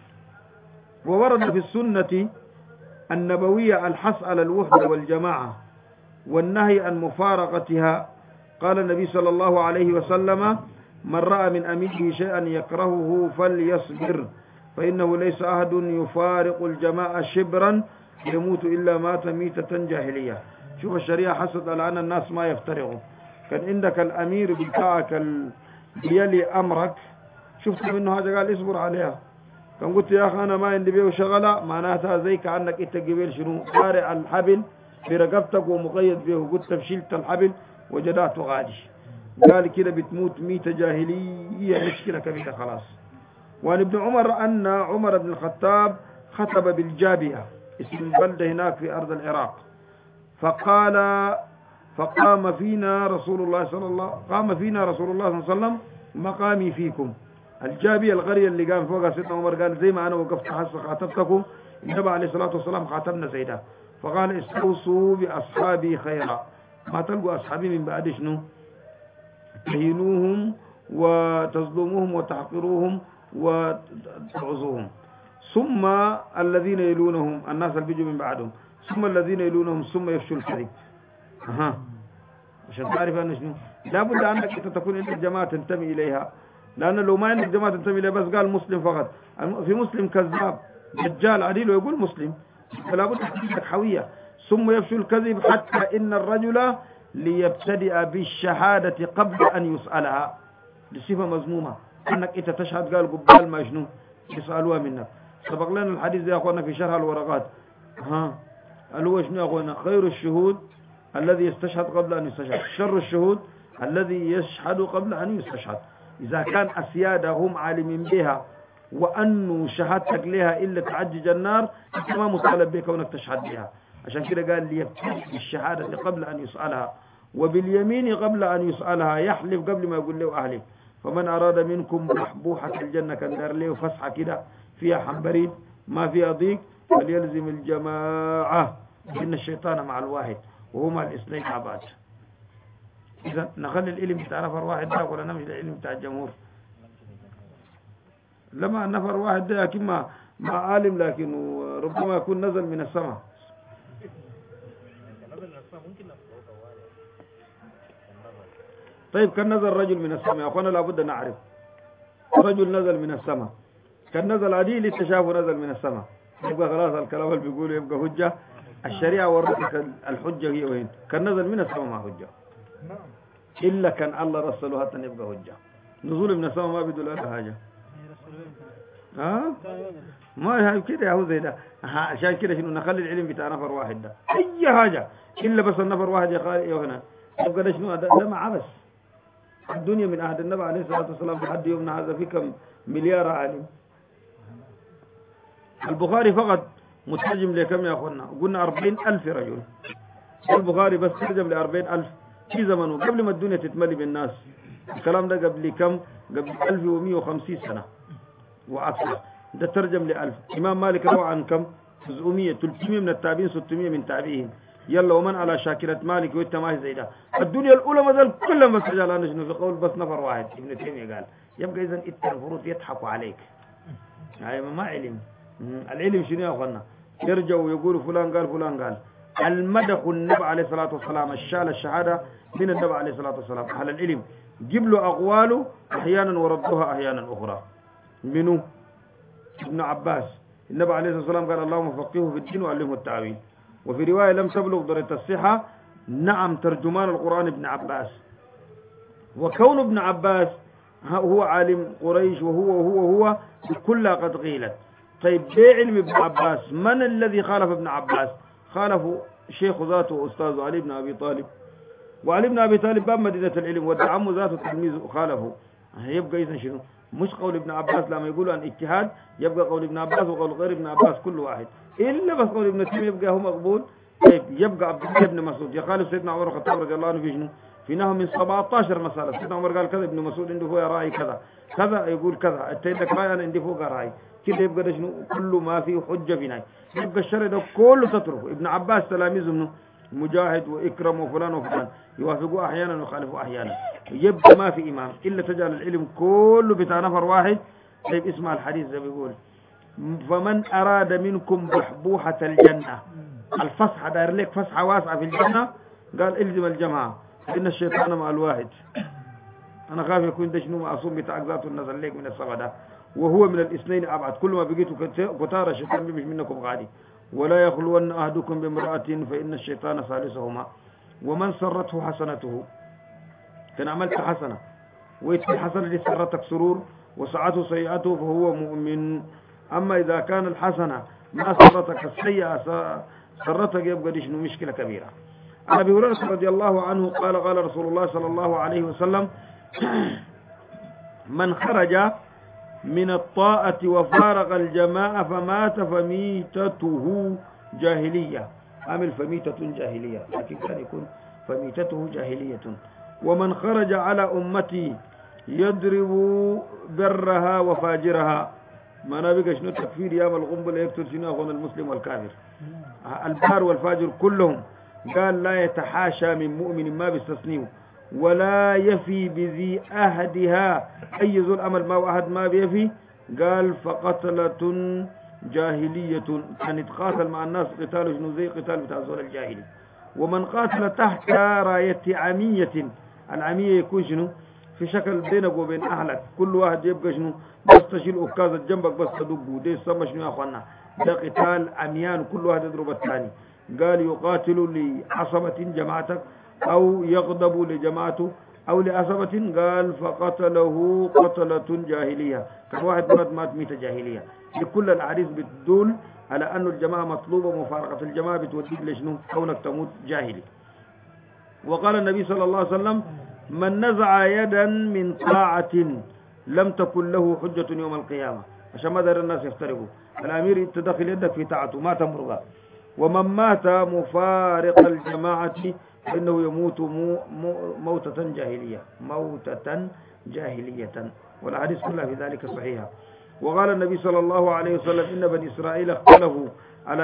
وورد في السنة النبوية الحث على الوحدة والجماعة والنهي عن مفارقتها. قال النبي صلى الله عليه وسلم من رأى من أميره شيئا يكرهه فليصبر فإنه ليس أحد يفارق الجماعة شبرا يموت إلا مات ميتة جاهلية. شوف الشريعة حسد على أن الناس ما يفترقوا. كان عندك الأمير بتاعك يلي أمرك، شفت منه هذا قال اصبر عليها. كان قلت يا أخي أنا ما عندي بيه شغلة، معناتها زي كأنك إنت قبيل شنو قارع الحبل في رقبتك ومقيد به، قلت فشلت الحبل وجدعته غادي. قال كده بتموت ميتة جاهلية، مشكلة كبيرة خلاص. وعن ابن عمر أن عمر بن الخطاب خطب بالجابية، اسم البلدة هناك في أرض العراق، فقام فينا رسول الله صلى الله عليه وسلم مقامي فيكم. الجابية القرية اللي قام فوقها سيدنا عمر قال زي ما أنا وقفت حسن خاطبتكم النبي عليه الصلاة والسلام خاطبنا سيدا، فقال استوصوا بأصحابي خيرا، ما تلقوا أصحابي من بعد شنو تهينوهم وتظلموهم وتحقروهم وتعظوهم، ثم الذين يلونهم الناس اللي بيجوا من بعدهم، ثم الذين يلونهم، ثم يفشوا الكذب. عشان تعرف أن شنو لابد أنك تكون عندك جماعة تنتمي إليها، لأن لو ما عندك جماعة تنتمي إليها بس قال مسلم فقط، في مسلم كذاب دجال عديل ويقول مسلم، فلابد عندك حوية. ثم يفشوا الكذب حتى إن الرجل ليبتدئ بالشهادة قبل أن يسألها، لصفة مذمومة أنك إنت تشهد قال قبال ما شنو يسألوها منك. سبق لنا الحديث يا أخوانا في شرح الورقات، قال هو شنو يا أخوانا؟ خير الشهود الذي يستشهد قبل أن يستشهد، شر الشهود الذي يشهد قبل أن يستشهد. إذا كان أسيادة هم عالمين بها وأنه شهادتك لها إلا تعجج النار، أنت ما مطالب بك كونك تشهد بها. عشان كده قال ليبتدئ بالشهادة قبل أن يسألها وباليمين قبل أن يسألها، يحلف قبل ما يقول له أحلف. فمن أراد منكم محبوحة الجنة كان دار له فسحة كده فيها حنبريد ما فيها ضيق، فليلزم الجماعة، إن الشيطان مع الواحد وهما الاثنين عباد. إذا نخلي العلم بتاع نفر واحد ده ولا نمشي العلم بتاع الجمهور؟ لما نفر واحد ده لكن ما عالم، لكن ربما يكون نزل من السماء. طيب كان نزل رجل من السماء يا أخوانا، لابد نعرف رجل نزل من السماء، كان نزل عديل التشافه نزل من السماء، يبقى خلاص الكلام اللي بيقوله يبقى حجة. الشريعة ورثك الحجة هي وين؟ كان نزل من السماء ما حجة، إلا كان الله رسله حتى يبقى حجة. نزول من السماء ما بيدل على حاجة. ما هي كده يا هو زي ده. عشان كده شنو نخلي العلم بتاع نفر واحد ده أي حاجة إلا بس النفر واحد يا هنا يبقى ده شنو ده ما عبس. الدنيا من عهد النبي عليه الصلاة والسلام لحد يومنا هذا في كم مليار عالم. البخاري فقط مترجم لكم يا أخوانا؟ قلنا 40,000 رجل. البخاري بس ترجم ل40,000 في زمنه قبل ما الدنيا تتملي بالناس. الكلام ده قبل كم؟ قبل 1150 سنة وأكثر. ده ترجم ل1000. إمام مالك روى عن كم؟ 900 300 من التابعين 600 من تابعين. يلا ومن على شاكلة مالك وانت ما هي زي ده. الدنيا الأولى مثل كلهم بس رجال أنا شنو في قول بس نفر واحد ابن تيمية قال. يبقى إذا انت المفروض يضحكوا عليك. يعني ما علم. العلم شنو يا أخوانا؟ يرجعوا ويقولوا فلان قال فلان قال. المدح النبي عليه الصلاة والسلام الشال الشهادة من النبي عليه الصلاة والسلام. أهل العلم جيب له أقواله أحيانا وردوها أحيانا أخرى. منو؟ ابن عباس. النبي عليه الصلاة والسلام قال اللهم فقهه في الدين وعلمه التأويل. وفي رواية لم تبلغ درجة الصحة نعم ترجمان القرآن ابن عباس. وكون ابن عباس هو عالم قريش وهو كلها قد قيلت. طيب بعلم ابن عباس من الذي خالف ابن عباس؟ خالفه شيخ ذاته وأستاذه علي بن أبي طالب. وعلي بن أبي طالب باب مدينة العلم ودعمه ذاته تلميذه خالفه. يبقى إذن شنو؟ مش قول ابن عباس لما يقولوا عن اجتهاد يبقى قول ابن عباس وقول غير ابن عباس كل واحد، إلا بس قول ابن تيمية يبقى هو مقبول. طيب يبقى عبد الله بن مسعود يخالف سيدنا عمر الخطاب رضي الله عنه في شنو؟ في نهى من 17 مسألة. سيدنا عمر قال كذا، ابن مسعود عنده فوق راي كذا كذا يقول كذا، انت عندك راي انا عندي فوق راي كده. يبقى ده شنو؟ كل ما فيه حجة في نهاية. يبقى الشرع ده كله تتركه. ابن عباس تلاميذه منه مجاهد وإكرم وفلان وفلان يوافقوا أحيانا ويخالفوا أحيانا. يبقى ما في إمام إلا تجعل العلم كله بتاع نفر واحد. طيب اسمع الحديث ده بيقول فمن أراد منكم بحبوحة الجنة، الفسحة داير لك فسحة واسعة في الجنة، قال الزم الجماعة إن الشيطان مع الواحد. أنا خاف يكون ده شنو معصوم بتاع ذاته النزل ليك من السبع ده، وهو من الاثنين أبعد. كل ما بقيتوا كتار الشيطان مش منكم غادي. ولا يخلون أحدكم بامرأة فإن الشيطان ثالثهما. ومن سرته حسنته، كان عملت حسنة ويتي حسنة دي سرتك سرور وسعته سيئته فهو مؤمن. أما إذا كان الحسنة ما سرتك السيئة سرتك يبقى دي شنو مشكلة كبيرة. عن أبي هريرة رضي الله عنه قال قال رسول الله صلى الله عليه وسلم من خرج من الطاعة وفارق الجماعة فمات فميتته جاهلية. عمل فميتة جاهلية، لكن كان يكون فميتته جاهلية. ومن خرج على أمتي يضرب برها وفاجرها. ما نبقى شنو التكفير يا الغنبل يقتل شنو أخونا المسلم والكافر. البار والفاجر كلهم قال لا يتحاشى من مؤمن ما بيستثنيه ولا يفي بذي أهدها. أي ذو الأمل ما واحد ما بيفي. قال فقتلة جاهلية، كان يتقاتل مع الناس قتاله شنو زي قتال بتاع زول الجاهلي. ومن قاتل تحت راية عمية، العمية يكون شنو في شكل بينك وبين أهلك، كل واحد يبقى شنو بس تشيل أكازة جنبك بس تدقوا، دي سمى شنو يا أخوانا، ده قتال عميان كل واحد يضرب الثاني. قال يقاتل لعصبة جماعتك أو يغضب لجماعته أو لعصبة. قال فقتله قتلة جاهلية، كان واحد مات ميتة جاهلية. لكل الأحاديث بتدل على أن الجماعة مطلوبة، مفارقة الجماعة بتوديك لشنو كونك تموت جاهلي. وقال النبي صلى الله عليه وسلم من نزع يدا من طاعة لم تكن له حجة يوم القيامة. عشان ما دار الناس يفترقوا، الأمير تدخل يدك في طاعته ما تمرغ. ومن مات مفارق الجماعة فإنه يموت موتة جاهلية، موتة جاهلية. والحديث كلها في ذلك صحيحة. وقال النبي صلى الله عليه وسلم إن بني إسرائيل اختلفوا على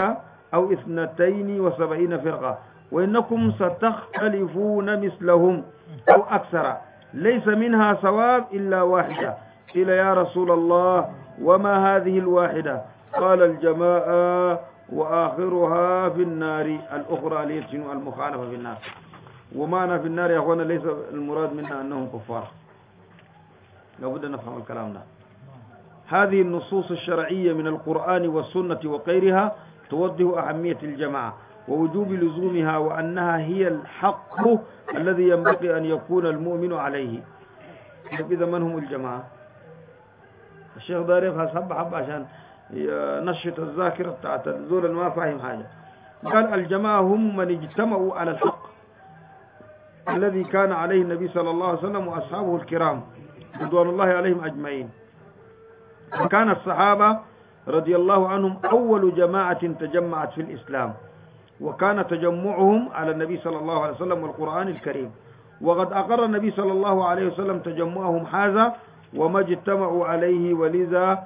71 فرقة وإنكم ستختلفون مثلهم أو أكثر، ليس منها صواب إلا واحدة. قيل يا رسول الله وما هذه الواحدة؟ قال الجماعة وآخرها في النار. الأخرى ليتشنوا المخالفة في النار. ومعنى في النار يا أخوانا ليس المراد منها أنهم كفار، لابد أن نفهم الكلام ده. هذه النصوص الشرعية من القرآن والسنة وغيرها توضح أهمية الجماعة ووجوب لزومها، وأنها هي الحق الذي ينبغي أن يكون المؤمن عليه. إذا من هم الجماعة؟ الشيخ دار يفحص حبة عشان نشط الذاكرة بتاعت الزول ما فاهم حاجة. قال الجماعة هم من اجتمعوا على الحق الذي كان عليه النبي صلى الله عليه وسلم وأصحابه الكرام رضوان الله عليهم أجمعين. وكان الصحابة رضي الله عنهم أول جماعة تجمعت في الإسلام، وكان تجمعهم على النبي صلى الله عليه وسلم والقرآن الكريم. وقد أقر النبي صلى الله عليه وسلم تجمعهم هذا وما اجتمعوا عليه، ولذا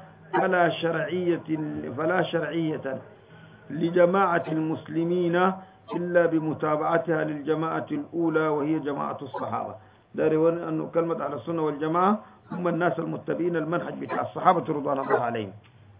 فلا شرعية لجماعة المسلمين إلا بمتابعتها للجماعة الأولى وهي جماعة الصحابة. دارون أنه كلمة على السنة والجماعة هم الناس المتبعين المنهج بتاع الصحابة رضوان الله عليهم.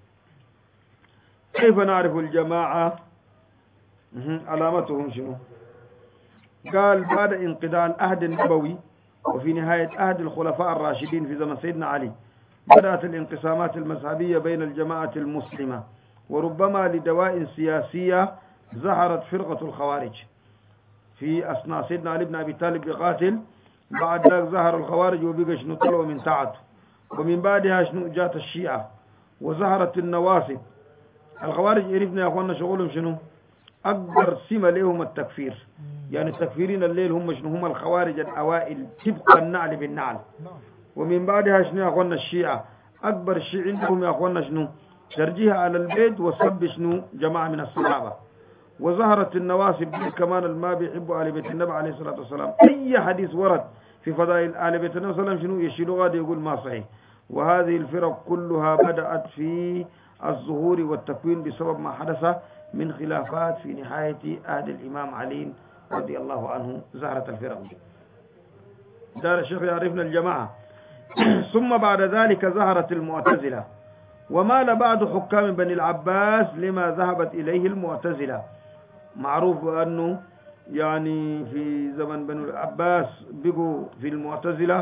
كيف نعرف الجماعة؟ علامتهم شنو؟ قال بعد انقضاء العهد النبوي وفي نهاية عهد الخلفاء الراشدين في زمن سيدنا علي بدأت الانقسامات المذهبية بين الجماعة المسلمة، وربما لدواء سياسية ظهرت فرقة الخوارج في أثناء سيدنا علي بن أبي طالب بقاتل. بعد ذلك ظهر الخوارج وبقى شنو طلعوا من طاعته، ومن بعدها شنو جات الشيعة وظهرت النواصب. الخوارج عرفنا يا أخوانا شغلهم شنو؟ أكبر سمة لهم التكفير، يعني التكفيرين الليل هم شنو؟ هم الخوارج الأوائل تبقى النعل بالنعل. ومن بعدها شنو يا أخوانا الشيعة، أكبر الشيء عندهم يا أخوانا شنو؟ ترجيح على البيت وسب شنو؟ جماعة من الصحابة. وظهرت النواصب كمان ما بيحبوا آل بيت النبي عليه الصلاة والسلام. أي حديث ورد في فضائل آل بيت النبي صلى الله عليه وسلم شنو يشيلوا غادي يقول ما صحيح. وهذه الفرق كلها بدأت في الظهور والتكوين بسبب ما حدث من خلافات في نهاية عهد الإمام علي رضي الله عنه. ظهرت الفرق دي. دار الشيخ يعرفنا الجماعة. ثم بعد ذلك ظهرت المعتزلة، ومال بعض حكام بني العباس لما ذهبت إليه المعتزلة. معروف أنه يعني في زمن بني العباس بقوا في المعتزلة،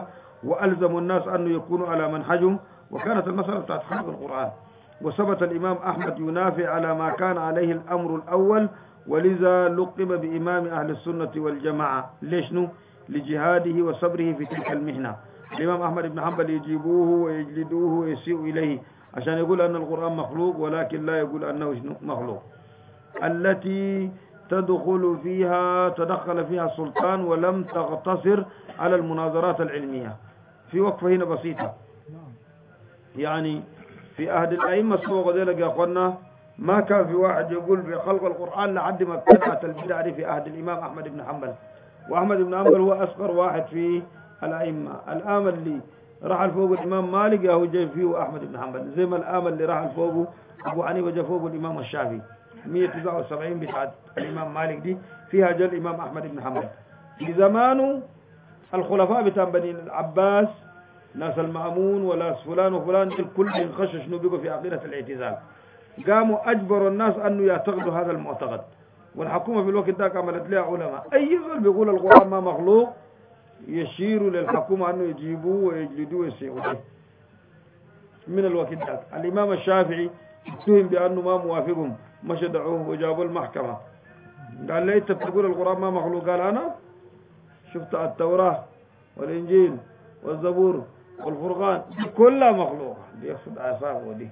وألزموا الناس أن يكونوا على منهجهم، وكانت المسألة بتاعت خلق القرآن. وثبت الإمام أحمد ينافي على ما كان عليه الأمر الأول، ولذا لقب بإمام أهل السنة والجماعة. ليش نو؟ لجهاده وصبره في تلك المحنة. الإمام أحمد بن حنبل يجيبوه ويجلدوه ويسيئوا إليه عشان يقول أن القرآن مخلوق، ولكن لا يقول أنه مخلوق. التي تدخل فيها السلطان، ولم تقتصر على المناظرات العلمية. في وقفة هنا بسيطة، يعني في عهد الأئمة السبق ذلك يا أخوانا ما كان في واحد يقول بخلق القرآن لحد ما ابتدعت البدع دي في عهد الإمام أحمد بن حنبل. وأحمد بن حنبل هو أصغر واحد في الأئمة. الآمل اللي رحل فوق الإمام مالك يا هو جاي فيه أحمد بن حنبل، زي ما الآمل اللي رحل فوقه أبو حنيفة جاء فوقه الإمام الشافعي. 179 بتاعت الإمام مالك دي فيها جاء الإمام أحمد بن حنبل. في زمانه الخلفاء بتاع بني العباس، ناس المأمون ولا فلان وفلان، الكل ينخشش نبيقوا في عقيدة الاعتزال. قاموا أجبروا الناس أنه يعتقدوا هذا المعتقد، والحكومة في الوقت ده عملت لها علماء. أي زول بيقول القرآن ما مخلوق يشيروا للحكومة أنه يجيبوه ويجلدوه ويسيئوا به. من الوقت ده الإمام الشافعي اتهم بأنه ما موافقهم، مشى دعوه وجابوا المحكمة. قال لي أنت بتقول القرآن ما مخلوق؟ قال أنا شفت التوراة والإنجيل والزبور والفرقان دي كلها مخلوقة. دي يقصد أعصابه ودي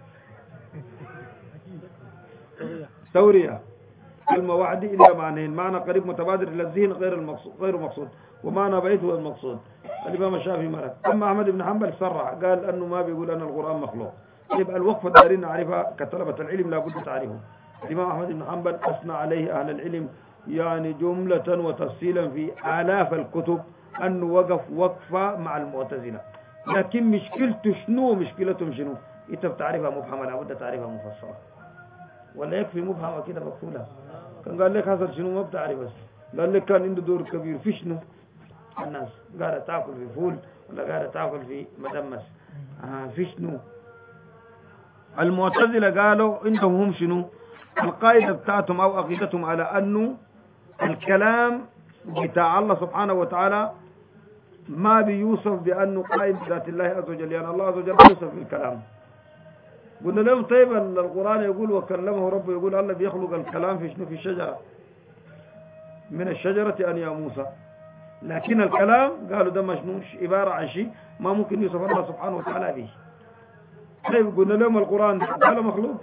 تورية كلمة واحدة إلا معنيين، معنى قريب متبادر إلى الذهن غير مقصود، ومعنى بعيد هو المقصود. الإمام الشافعي مرة. أما أحمد بن حنبل صرح قال أنه ما بيقول أن القرآن مخلوق. يبقى الوقفة دارين نعرفها كطلبة العلم لابد تعرفه. الإمام أحمد بن حنبل أثنى عليه أهل العلم يعني جملة وتفصيلا في آلاف الكتب أنه وقف وقفة مع المعتزلة. لكن مشكلته شنو؟ مشكلتهم شنو؟ أنت بتعرفها مبهمة لابد تعرفها مفصلة، ولا يكفي مبهمة كده مقفولة؟ كان قال لك حصل شنو ما بتعرف، بس قال لك كان عنده دور كبير في شنو؟ الناس قاعدة تاكل في فول ولا قاعدة تاكل في مدمس، في شنو؟ المعتزلة قالوا عندهم هم شنو؟ القاعدة بتاعتهم أو عقيدتهم على أنه الكلام بتاع الله سبحانه وتعالى ما بيوصف بأنه قائم بذات الله عز وجل، يعني الله عز وجل يوصف بالكلام. قلنا لهم طيب القرآن يقول وكلمه ربه، يقول الله بيخلق الكلام في شنو؟ في الشجرة، من الشجرة أن يا موسى. لكن الكلام قالوا ده مشنو؟ عبارة عن شيء ما ممكن يوصف الله سبحانه وتعالى به. طيب قلنا لهم القرآن قال مخلوق،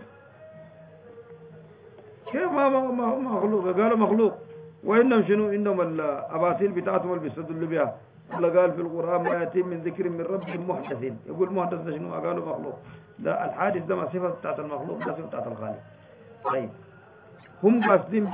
كيف ما مخلوق؟ قالوا مخلوق. وإنهم شنو؟ إنهم الأباطيل بتاعتهم اللي بيستدلوا بها. الله قال في القرآن ما يأتي من ذكر من ربهم محدثين، يقول محدث ده شنو؟ قالوا مخلوق. ده الحادث ده ما صفة بتاعت المخلوق، ده صفة بتاعت الخالق. طيب هم قاصدين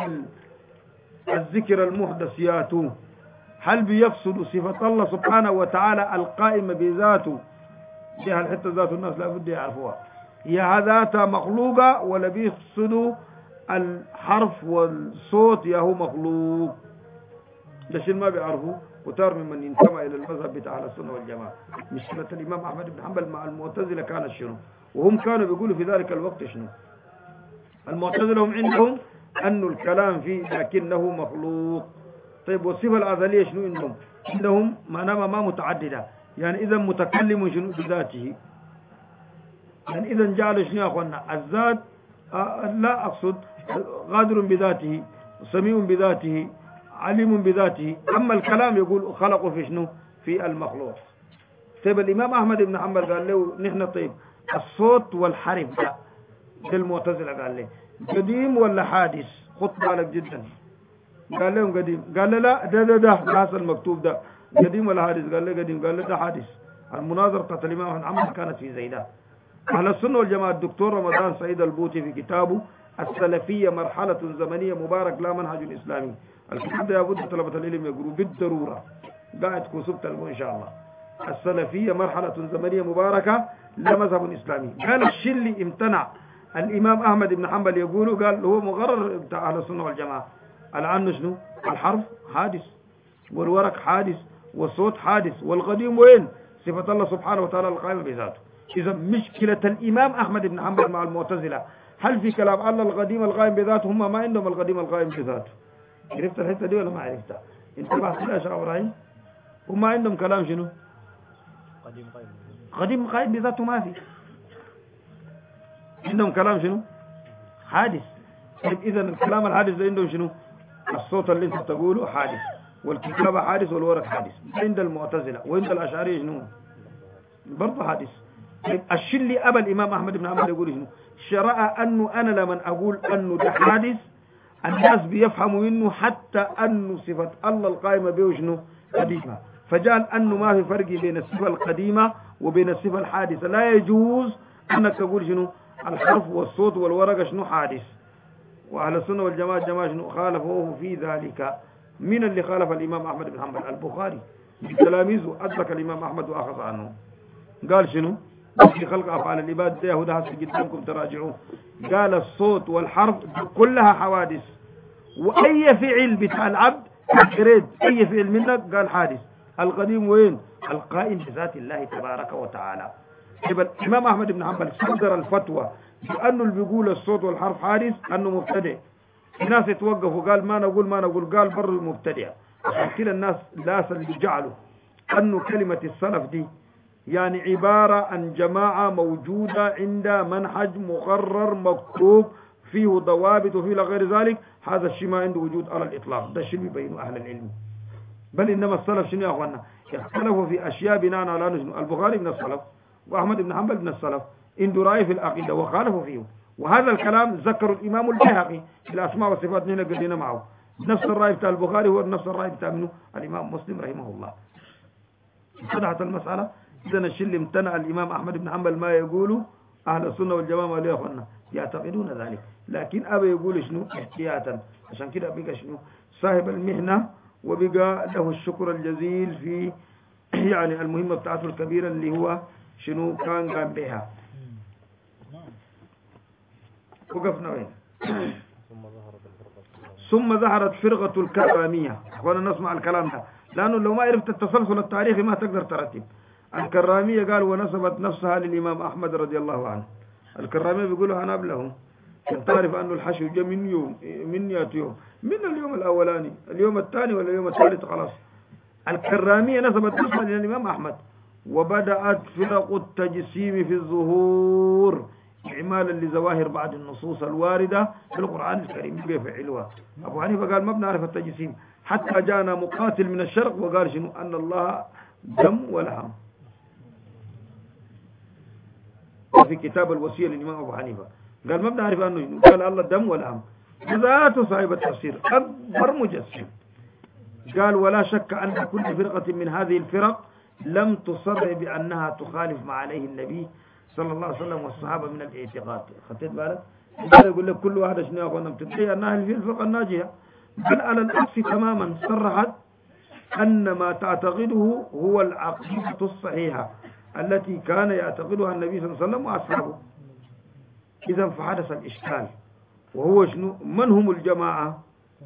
بالذكر المحدث ياتوا، هل بيقصدوا صفة الله سبحانه وتعالى القائمة بذاته؟ دي الحتة ذات الناس لابد يعرفوها، هي ذاتها مخلوقة ولا بيقصدوا الحرف والصوت يا هو مخلوق؟ ده شيء ما بيعرفوه. وتار من ينتمى إلى المذهب بتاع السنة والجماعة. مشكلة الإمام أحمد بن حنبل مع المعتزلة كانت شنو؟ وهم كانوا بيقولوا في ذلك الوقت شنو؟ المعتزلة هم عندهم أن الكلام فيه لكنه مخلوق. طيب والصفة الأزلية شنو عندهم معناها ما متعددة، يعني إذا متكلم شنو؟ بذاته. يعني إذا جعل شنو يا أخوانا؟ الذات لا أقصد غادر بذاته، سميع بذاته، عليم بذاته. أما الكلام يقول خلقه في شنو؟ في المخلوق. طيب الإمام أحمد بن حنبل قال له نحن طيب الصوت والحرف ده المعتزلة قال له قديم ولا حادث؟ خد بالك جدا. قال لهم قديم. قال له لا ده ناس المكتوب ده قديم ولا حادث؟ قال له قديم. قال له ده حادث. المناظرة بتاعت الإمام أحمد بن حنبل كانت في زي ده. أهل السنة والجماعة الدكتور رمضان سعيد البوطي في كتابه السلفية مرحلة زمنية مبارك لا منهج إسلامي، الكتاب ده لابد طلبة العلم يقروا بالضرورة، قاعد كتب تلقوا إن شاء الله. السلفية مرحلة زمنية مباركة لا مذهب إسلامي. قال الشيء اللي امتنع الإمام أحمد بن حنبل يقوله، قال هو مقرر بتاع أهل السنة والجماعة الآن شنو؟ الحرف حادث، والورق حادث، والصوت حادث، والقديم وين؟ صفة الله سبحانه وتعالى القائمة بذاته. إذا مشكلة الإمام أحمد بن حنبل مع المعتزلة هل في كلام الله القديم القائم بذاته؟ هم ما عندهم القديم القائم بذاته. عرفت الحتة دي ولا ما عرفتها؟ انتبهت لها يا شيخ إبراهيم؟ هم عندهم كلام شنو؟ قديم قائم بذاته ما في. عندهم كلام شنو حادث. إذا الكلام الحادث ده عندهم شنو الصوت اللي انت تقوله حادث، والكتابة حادث، والورق حادث. عند المعتزلة وعند الأشعرية شنو برضه حادث. الشلي أبا الإمام أحمد بن حنبل يقول شنو شرع أنه أنا لمن أقول أنه ده حادث الناس بيفهموا منه حتى أنه صفة الله القائمة به شنو قديمة، فجعل أنه ما في فرق بين الصفة القديمة وبين الصفة الحادثة. لا يجوز أنك تقول شنو الحرف والصوت والورقة شنو حادث. وأهل السنة والجماعة شنو خالفوه في ذلك. من اللي خالف الإمام أحمد بن حنبل؟ البخاري بتلاميذه أدرك الإمام أحمد وأخذ عنه. قال شنو في خلق أفعال العباد ده وده قدامكم تراجعوه. قال الصوت والحرف كلها حوادث، وأي فعل بتاع العبد تريد أي فعل منك قال حادث. القديم وين؟ القائم بذات الله تبارك وتعالى. يبقى الإمام أحمد بن حنبل صدر الفتوى بأنه اللي بيقول الصوت والحرف حادث أنه مبتدئ. الناس يتوقفوا قال ما نقول قال بر المبتدئ. عشان كده الناس اللي جعلوا أنه كلمة السلف دي يعني عبارة عن جماعة موجودة عند منهج مقرر مكتوب فيه ضوابط وفيه غير ذلك، هذا الشيء ما عنده وجود على الإطلاق. ده الشيء بيبينه أهل العلم. بل إنما السلف شنو يا أخوانا اختلفوا في أشياء بناء على نجم. البخاري من السلف وأحمد بن حنبل من السلف عنده رأي في العقيدة وخالفوا فيه، وهذا الكلام ذكر الإمام البيهقي في الأسماء والصفات نحن قلنا معه. نفس الرأي بتاع البخاري هو نفس الرأي بتاع منه الإمام مسلم رحمه الله. صدحت المسألة. إذن الشيء اللي امتنع الإمام أحمد بن حنبل ما يقوله أهل السنة والجماعة ليه أخوانا يعتقدون ذلك، لكن أبا يقول شنو احتياطا. عشان كده بقى شنو صاحب المهنة وبقى له الشكر الجزيل في يعني المهمة بتاعته الكبيرة اللي هو شنو كان قام بها. وقفنا وين؟ ثم ظهرت فرقة الكرامية. أخوانا نسمع الكلام ده لأنه لو ما عرفت التسلسل التاريخي ما تقدر ترتب. الكرامية قال ونسبت نفسها للإمام أحمد رضي الله عنه. الكرامية بيقولوا أنا قبلهم عشان تعرف أنه الحشو جاء من يوم من يوم من اليوم الأولاني اليوم الثاني ولا اليوم الثالث خلاص. الكرامية نسبت نفسها للإمام أحمد. وبدأت فرق التجسيم في الظهور إعمالا لظواهر بعض النصوص الواردة في القرآن الكريم يفعلوها. أبو حنيفة قال ما بنعرف التجسيم حتى جاءنا مقاتل من الشرق وقال شنو أن الله دم ولحم في كتاب الوصية للإمام أبو حنيفة. قال ما بنعرف أنه قال الله دم ولحم. ذاته صاحب التفسير أكبر مجسم. قال ولا شك أن كل فرقة من هذه الفرق لم تصرح بأنها تخالف ما عليه النبي صلى الله عليه وسلم والصحابة من الاعتقاد. خدت بالك؟ يقول لك كل واحد شنو يقول بتدعي أنها الفرقة الناجية، بل على العكس تماما صرحت أن ما تعتقده هو العقيدة الصحيحة التي كان يعتقدها النبي صلى الله عليه وسلم وأصحابه. إذا فحدث الإشكال وهو شنو من هم الجماعة؟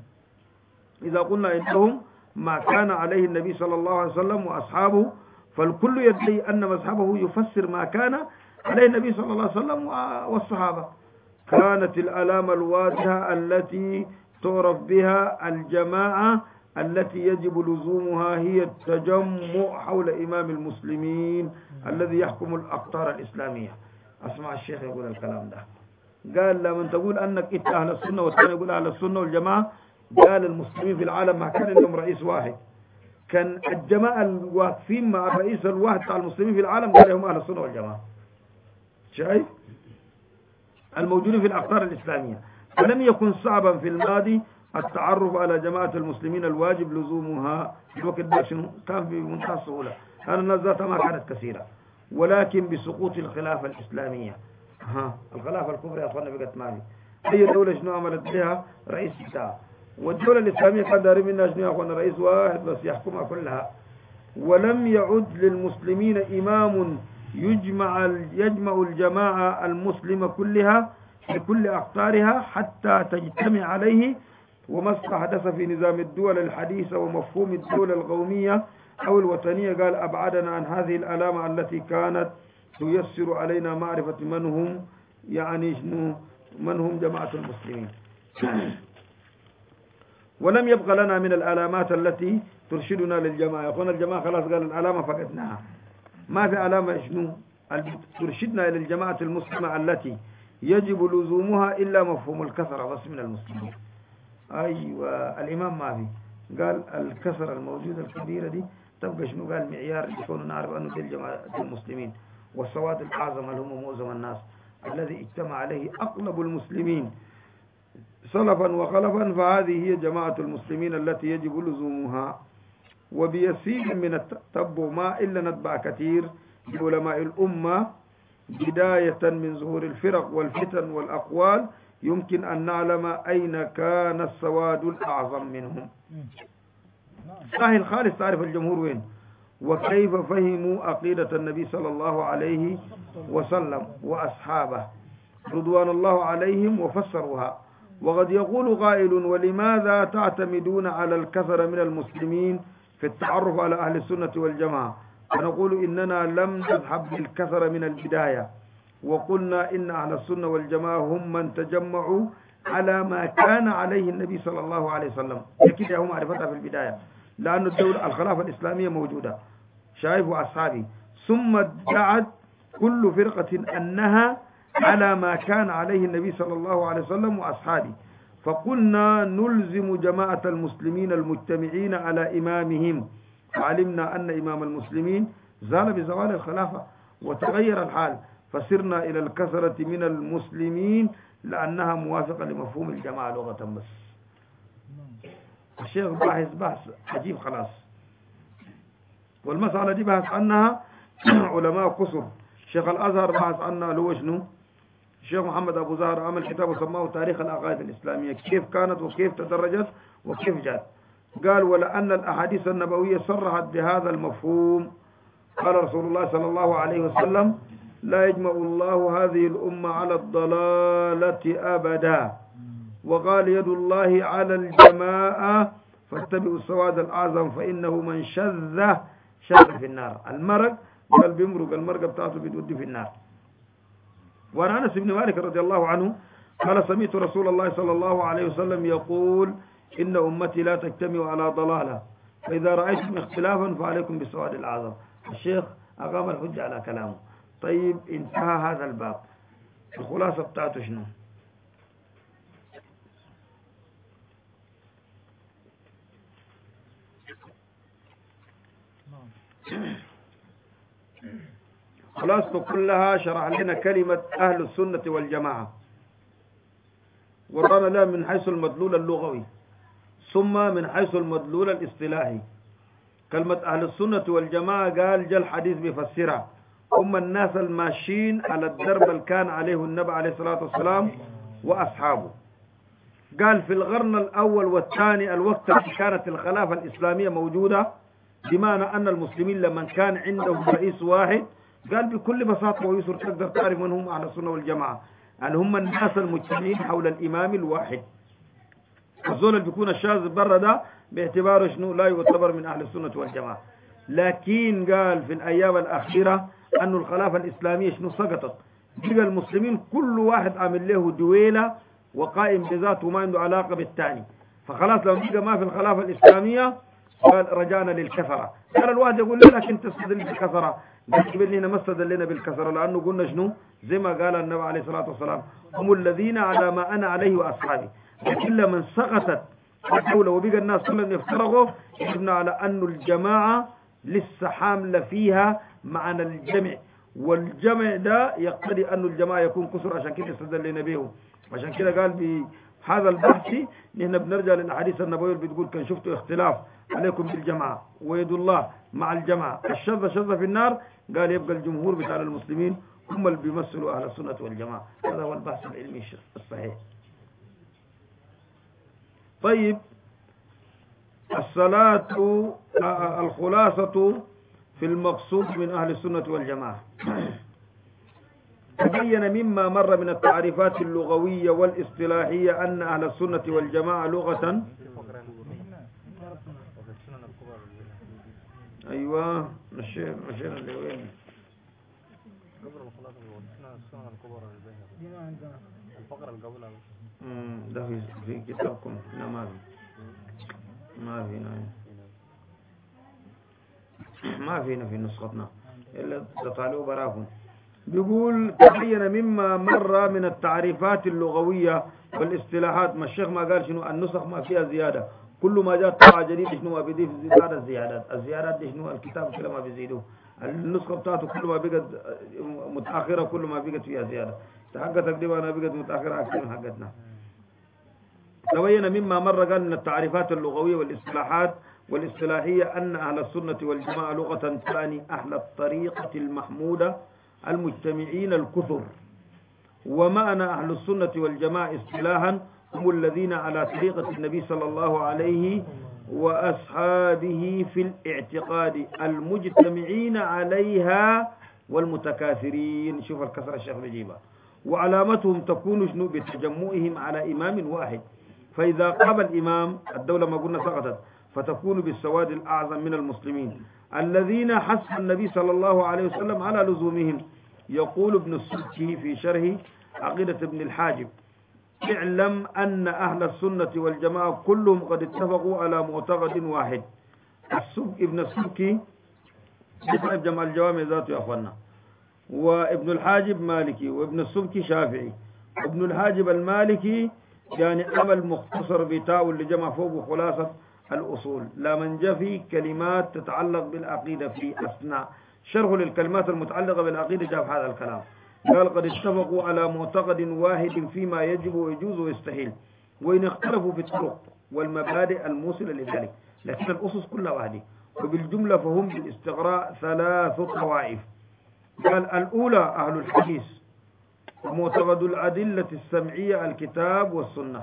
إذا قلنا إنهم ما كان عليه النبي صلى الله عليه وسلم وأصحابه فالكل يدعي أن مذهبه يفسر ما كان عليه النبي صلى الله عليه وسلم والصحابة. كانت العلامة الواضحة التي تعرف بها الجماعة التي يجب لزومها هي التجمع حول إمام المسلمين الذي يحكم الأقطار الإسلامية. أسمع الشيخ يقول الكلام ده. قال لما تقول أنك إنت أهل السنة والثاني يقول أهل السنة والجماعة، قال المسلمين في العالم ما كان عندهم رئيس واحد، كان الجماعة الواقفين مع الرئيس الواحد بتاع المسلمين في العالم قال هم أهل السنة والجماعة. شايف؟ الموجودين في الأقطار الإسلامية. فلم يكن صعبا في الماضي التعرف على جماعة المسلمين الواجب لزومها في الوقت ده شنو كان بمنتهى السهولة. هذا الناس ذاتها ما كانت كثيرة، ولكن بسقوط الخلافة الإسلامية الخلافة الكبرى يا أخوانا بقت مالي. أي دولة شنو عملت بها رئيس بتاعها، والدولة الإسلامية كان دارين منها شنو يا أخوانا رئيس واحد بس يحكمها كلها. ولم يعد للمسلمين إمام يجمع الجماعة المسلمة كلها في كل أقطارها حتى تجتمع عليه. وما استحدث في نظام الدول الحديثة ومفهوم الدولة القومية أو الوطنية قال أبعدنا عن هذه العلامة التي كانت تيسر علينا معرفة من هم يعني شنو من هم جماعة المسلمين. ولم يبقى لنا من العلامات التي ترشدنا للجماعة. يقول الجماعة خلاص قال العلامة فقدناها ما في علامة شنو ترشدنا إلى الجماعة المسلمة التي يجب لزومها إلا مفهوم الكثرة بس من المسلمين. أيوة الإمام ما في قال الكثرة الموجودة الكبيرة دي تبقى شنو قال معيار يكون نعرف أنه دي الجماعة المسلمين، والسواد الأعظم اللي هم معظم الناس الذي اجتمع عليه أغلب المسلمين سلفا وخلفا، فهذه هي جماعة المسلمين التي يجب لزومها. وبيسير من التتبع ما إلا نتبع كثير لعلماء الأمة بداية من ظهور الفرق والفتن والأقوال يمكن أن نعلم أين كان السواد الأعظم منهم. سهل خالص تعرف الجمهور وين وكيف فهموا عقيدة النبي صلى الله عليه وسلم وأصحابه رضوان الله عليهم وفسروها. وقد يقول قائل ولماذا تعتمدون على الكثرة من المسلمين في التعرف على أهل السنة والجماعة؟ فنقول إننا لم نذهب بالكثرة من البداية، وقلنا إن أهل السنة والجماعة هم من تجمعوا على ما كان عليه النبي صلى الله عليه وسلم. كده هم معرفتها في البداية، لأن الدولة الخلافة الإسلامية موجودة شايف وأصحابي، ثم ادعت كل فرقة أنها على ما كان عليه النبي صلى الله عليه وسلم وأصحابه، فقلنا نلزم جماعة المسلمين المجتمعين على إمامهم، فعلمنا أن إمام المسلمين زال بزوال الخلافة وتغير الحال، فسرنا إلى الكثرة من المسلمين لأنها موافقة لمفهوم الجماعة لغة بس. الشيخ بحث عجيب خلاص، والمسألة دي بحث عنها علماء قصر. الشيخ الأزهر بحث عنها اللي هو شنو؟ الشيخ محمد أبو زهر عمل كتاب وسماه تاريخ العقائد الإسلامية، كيف كانت وكيف تدرجت وكيف جاءت. قال ولأن الأحاديث النبوية صرحت بهذا المفهوم. قال رسول الله صلى الله عليه وسلم لا يجمع الله هذه الأمة على الضلالة أبدا، وقال يد الله على الجماعة فاتبعوا السواد الأعظم فإنه من شذ في النار. المرق قال بيمرق المرقة بتاعته بتودي في النار. وعن أنس بن مالك رضي الله عنه قال سمعت رسول الله صلى الله عليه وسلم يقول إن أمتي لا تجتمع على ضلالة، فإذا رأيتم اختلافا فعليكم بالسواد الأعظم. الشيخ أقام الحجة على كلامه. طيب انتهى هذا الباب، الخلاصة بتاعته شنو؟ خلاصته كلها شرح لنا كلمة أهل السنة والجماعة، ورانا لها من حيث المدلول اللغوي ثم من حيث المدلول الاصطلاحي. كلمة أهل السنة والجماعة قال جاء الحديث بفسرها هم الناس الماشيين على الدرب اللي كان عليه النبي عليه الصلاة والسلام وأصحابه. قال في القرن الأول والثاني الوقت الذي كانت الخلافة الإسلامية موجودة، بمعنى أن المسلمين لمن كان عندهم رئيس واحد، قال بكل بساطة ويسر تقدر تعرف من هم أهل السنة والجماعة، يعني هم الناس المجتمعين حول الإمام الواحد. الزول اللي بيكون الشاذ برا ده باعتباره شنو لا يعتبر من أهل السنة والجماعة. لكن قال في الأيام الأخيرة أن الخلافة الإسلامية شنو سقطت، بقى المسلمين كل واحد عامل له دويلة وقائم بذاته ما عنده علاقة بالثاني، فخلاص لو بقى ما في الخلافة الإسلامية قال رجعنا للكثرة. قال الواحد يقول لك أنت تستدل بالكثرة، قال لنا ما استدلنا بالكثرة لأنه قلنا شنو زي ما قال النبي عليه الصلاة والسلام هم الذين على ما أنا عليه وأصحابي. لكن لمن سقطت الدولة وبقى الناس كلهم يفترقوا يبنى على أن الجماعة لسه حاملة فيها معنى الجمع، والجمع ده يقتضي أن الجماعة يكون كسر، عشان كده استدلنا به. عشان كده قال بهذا البحث نحن بنرجع للأحاديث النبوية اللي بتقول كان شفتوا اختلاف عليكم بالجماعة ويد الله مع الجماعة، الشذ شذ في النار. قال يبقى الجمهور بتاع المسلمين هم اللي بيمثلوا أهل السنة والجماعة. هذا هو البحث العلمي الصحيح. طيب الخلاصة في المقصود من أهل السنة والجماعة. تبين مما مر من التعريفات اللغوية والاصطلاحية أن أهل السنة والجماعة لغة أيوة مشينا اللي وين قبل الخلاصة السنة الكبرى الفقرة اللي قبلها ده في كتابكم. لا ما فينا في نسختنا. إلا تطالعوا براهم. بيقول تبين مما مر من التعريفات اللغوية والاصطلاحات، ما الشيخ ما قال شنو النسخ ما فيها زيادة، كل ما جاء طبعة جديد شنو ما بيضيف زيادة الزيادات دي شنو الكتاب كل ما بيزيدوه، النسخة بتاعته كل ما بقت متأخرة كل ما بقت فيها زيادة، حق تقديمها أنا بقت متأخرة أكثر من حقتنا. تبين مما مر قال من التعريفات اللغوية والاصطلاحات والاصطلاحية أن أهل السنة والجماعة لغة ثاني أهل الطريقة المحمودة المجتمعين الكثر، ومعنى أهل السنة والجماعة اصطلاحا هم الذين على طريقة النبي صلى الله عليه وأصحابه في الاعتقاد المجتمعين عليها والمتكاثرين. شوف الكسر الشيخ بيجيبها. وعلامتهم تكون شنو بتجمعهم على إمام واحد، فإذا قام الإمام الدولة ما قلنا سقطت، فتكون بالسواد الأعظم من المسلمين الذين حث النبي صلى الله عليه وسلم على لزومهم. يقول ابن السبكي في شرح عقيدة ابن الحاجب: اعلم أن أهل السنة والجماعة كلهم قد اتفقوا على معتقد واحد. ابن السبكي يصعب جمع الجوامع ذاته يا أخوانا، وابن الحاجب مالكي، وابن السبكي شافعي. ابن الحاجب المالكي يعني عمل مختصر بتاء اللي جمع فوق خلاصة الأصول، لا من جاء فيه كلمات تتعلق بالعقيدة في أثناء شرح للكلمات المتعلقة بالعقيدة جاء هذا الكلام، قال قد اتفقوا على معتقد واحد فيما يجب ويجوز ويستحيل، وإن اختلفوا في الطرق والمبادئ الموصلة لذلك، لكن الأسس كلها واحدة. وبالجملة فهم بالاستقراء 3 طوائف. قال الأولى أهل الحديث ومعتقد الأدلة السمعية الكتاب والسنة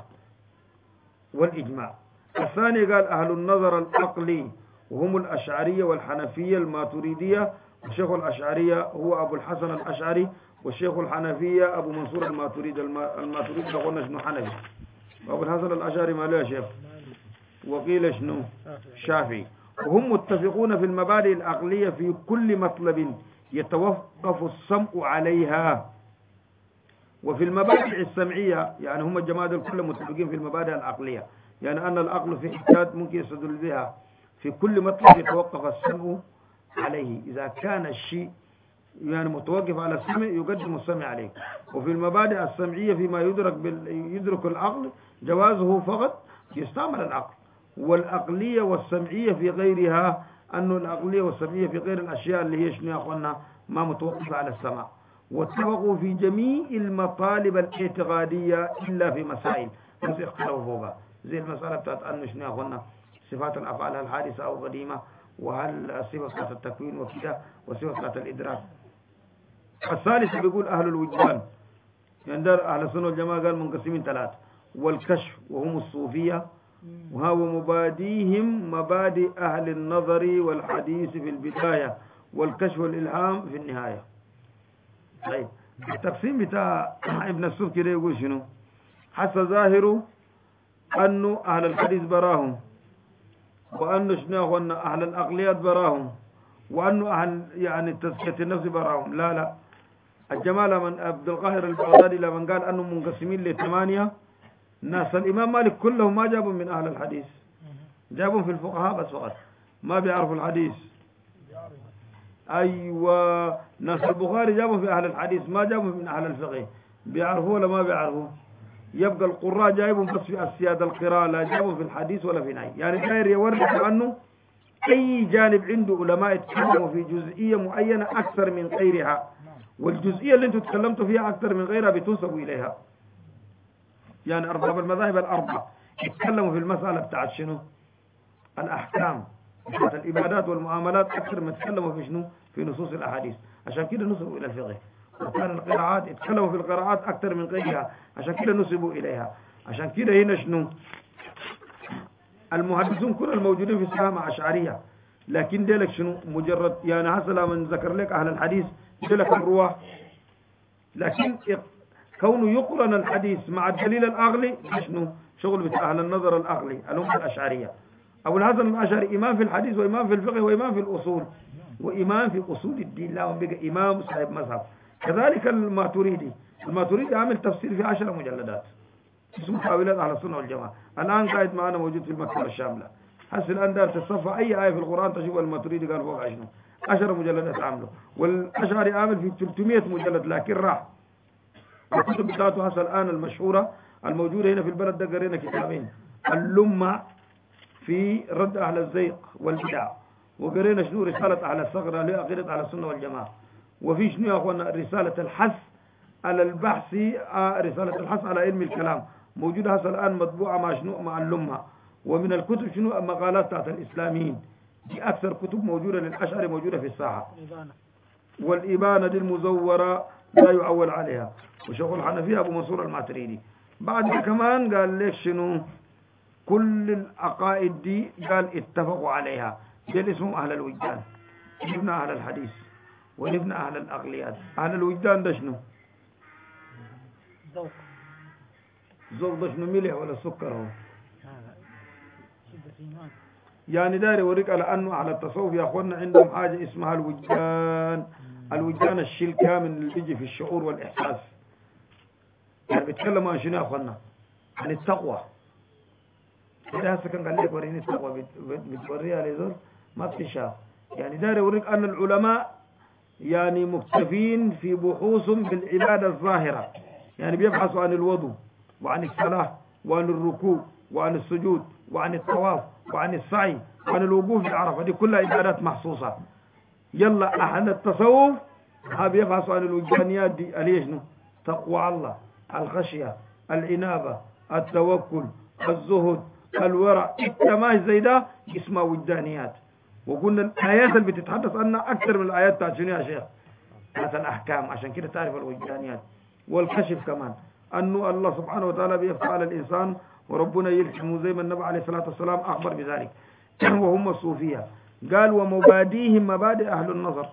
والإجماع. الثاني قال أهل النظر العقلي وهم الأشعرية والحنفية الماتريدية، والشيخ الأشعرية هو أبو الحسن الأشعري، والشيخ الحنفية أبو منصور الماتريدي. الماتريدي قلنا شنو حنفي، وأبو الحسن الأشعري ما له شيخ، وقيل شنو شافعي. وهم متفقون في المبادئ العقلية في كل مطلب يتوقف السمع عليها، وفي المبادئ السمعية يعني هم الجماعة الكل متفقين في المبادئ العقلية، يعني أن العقل في حكايات ممكن يستدل بها في كل مطلب يتوقف السمع عليه، إذا كان الشيء يعني متوقف على السمع يقدم السمع عليه. وفي المبادئ السمعية فيما يدرك العقل جوازه فقط يستعمل العقل، والعقلية والسمعية في غيرها، أنه العقلية والسمعية في غير الأشياء اللي هي شنو يا أخوانا ما متوقفة على السمع. واتفقوا في جميع المطالب الاعتقادية إلا في مسائل بس اختلفوا فوقها، زي المسألة بتاعت أنه شنو يا أخوانا صفات الأفعال هل حادثة أو قديمة، وهل الصفة بتاعت التكوين وكذا، والصفة بتاعت الإدراك. الثالث بيقول أهل الوجدان، يعني دار أهل السنة والجماعة قال منقسمين 3: والكشف وهم الصوفية، وهو مبادئهم مبادئ أهل النظر والحديث في البداية، والكشف والإلهام في النهاية. طيب التقسيم بتاع ابن السبكي ده يقول شنو؟ حتى ظاهره أنه أهل الحديث براهم، وأنه شنو أن أهل الأقليات براهم، وأنه أهل يعني تزكية النفس براهم. لا الجمال من عبد القاهر البغدادي لمن قال أنهم منقسمين ل8 ناس، الإمام مالك كلهم ما جابوا من أهل الحديث، جابوا في الفقهاء بس فقط ما بيعرفوا الحديث. أيوة ناس البخاري جابوا في أهل الحديث ما جابوا من أهل الفقه، بيعرفوا ولا ما بيعرفوا؟ يبقى القراء جايبهم بس في السيادة القراءة، لا جابوا في الحديث ولا في نهي. يعني داير يورد أنه أي جانب عنده علماء يتكلموا في جزئية معينة أكثر من غيرها، والجزئية اللي انتم تكلمتوا فيها أكثر من غيرها بتنسبوا إليها. يعني أرباب المذاهب ال4 يتكلموا في المسألة بتاعت شنو؟ الأحكام بتاعت الإبادات والمعاملات أكثر ما يتكلموا في شنو؟ في نصوص الأحاديث، عشان كده نسبوا إلى الفقه. وكان القراءات يتكلموا في القراءات أكثر من غيرها، عشان كده نسبوا إليها. عشان كده هنا شنو؟ المحدثون كل الموجودين في الساحة أشعرية، لكن ديلك شنو؟ مجرد يعني حصل من ذكر لك أهل الحديث ديلك الرواه، لكن كونه يقرن الحديث مع الدليل العقلي شنو؟ شغل بتاع أهل النظر العقلي الأمة الأشعرية. أبو الحسن الأشعري إمام في الحديث وإمام في الفقه وإمام في الأصول وإمام في أصول الدين، لا بقى إمام صاحب مذهب. كذلك الماتريدي عامل تفسير في 10 مجلدات اسمه تأويلات أهل السنة والجماعة، الآن قاعد معنا موجود في المكتبة الشاملة. هسه الآن دار تتصفى أي آية في القرآن تشوف الماتريدي قال فوق شنو، 10 مجلدات عامله، والأشعري عامل في 300 مجلد، لكن راح الكتب بتاعته هسه الآن المشهورة الموجودة هنا في البلد ده قرينا كتابين، اللمع في رد أهل الزيق والبدع، وقرينا شنو رسالة أهل الثغرة لعقيدة أهل السنة والجماعة، وفي شنو يا أخوانا رسالة الحث على البحث، رسالة الحث على علم الكلام موجودة هسه الآن مطبوعة مع شنو مع اللمع. ومن الكتب شنو مقالات بتاعت الإسلاميين، دي أكثر كتب موجودة للأشعري موجودة في الساحة. والإبانة دي المزورة لا يعول عليها، وشيخ الحنفية أبو منصور الماتريدي. بعد كمان قال لك شنو كل العقائد دي قال اتفقوا عليها، دي اسمهم أهل الوجدان، نبنى أهل الحديث ونبنى أهل الأقليات. أهل الوجدان ده شنو؟ ذوق ده شنو ملح ولا سكر هو؟ يعني داير يوريك على أنه أهل التصوف يا أخوانا عندهم حاجة اسمها الوجدان. الوجدان الشيء الكامل اللي بيجي في الشعور والإحساس. يعني بيتكلموا عن شنو يا أخوانا؟ عن التقوى. إذا هسه كان قال لك وريني التقوى بتوريها لزول ما بتشاف. يعني داير يوريك أن العلماء يعني مكتفين في بحوثهم بالعبادة الظاهرة، يعني بيبحثوا عن الوضوء وعن الصلاة وعن الركوع وعن السجود وعن الطواف وعن السعي وعن الوقوف بعرفة، دي كلها عبادات محصوصة. يلا أهل التصوف بيبحثوا عن الوجدانيات دي اللي شنو؟ تقوى الله، الخشية، العنابة، التوكل، الزهد، الورع، التماش زي ده اسمها وجدانيات. وقلنا الآيات اللي بتتحدث عنها أكثر من الآيات بتاعت شنو يا شيخ؟ بتاعت الأحكام، عشان كده تعرف الوجدانيات. والكشف كمان أنه الله سبحانه وتعالى بيفتح على الإنسان وربنا يلحمه زي ما النبي عليه الصلاة والسلام أخبر بذلك. وهم الصوفية قال ومبادئهم مبادئ أهل النظر.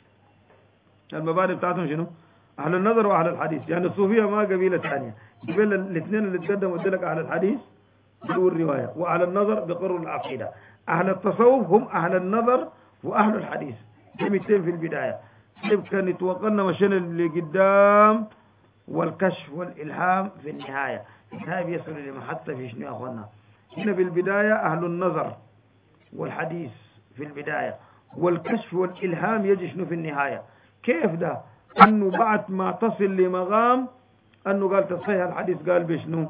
المبادئ بتاعتهم شنو؟ أهل النظر وأهل الحديث. يعني الصوفية ما قبيلة ثانية، قبيلة الاثنين اللي تقدموا قلت لك أهل الحديث بيقولوا الرواية، وأهل النظر بيقروا العقيدة. أهل التصوف هم أهل النظر وأهل الحديث، كلمتين في البداية. كيف كان يتوقعنا مشينا اللي قدام والكشف والإلهام في النهاية. النهاية بيصل لمحطة في شنو يا أخوانا؟ هنا في البداية أهل النظر والحديث في البداية، والكشف والإلهام يجي شنو في النهاية. كيف ده؟ أنه بعد ما تصل لمقام أنه قال تصحيح الحديث قال بشنو؟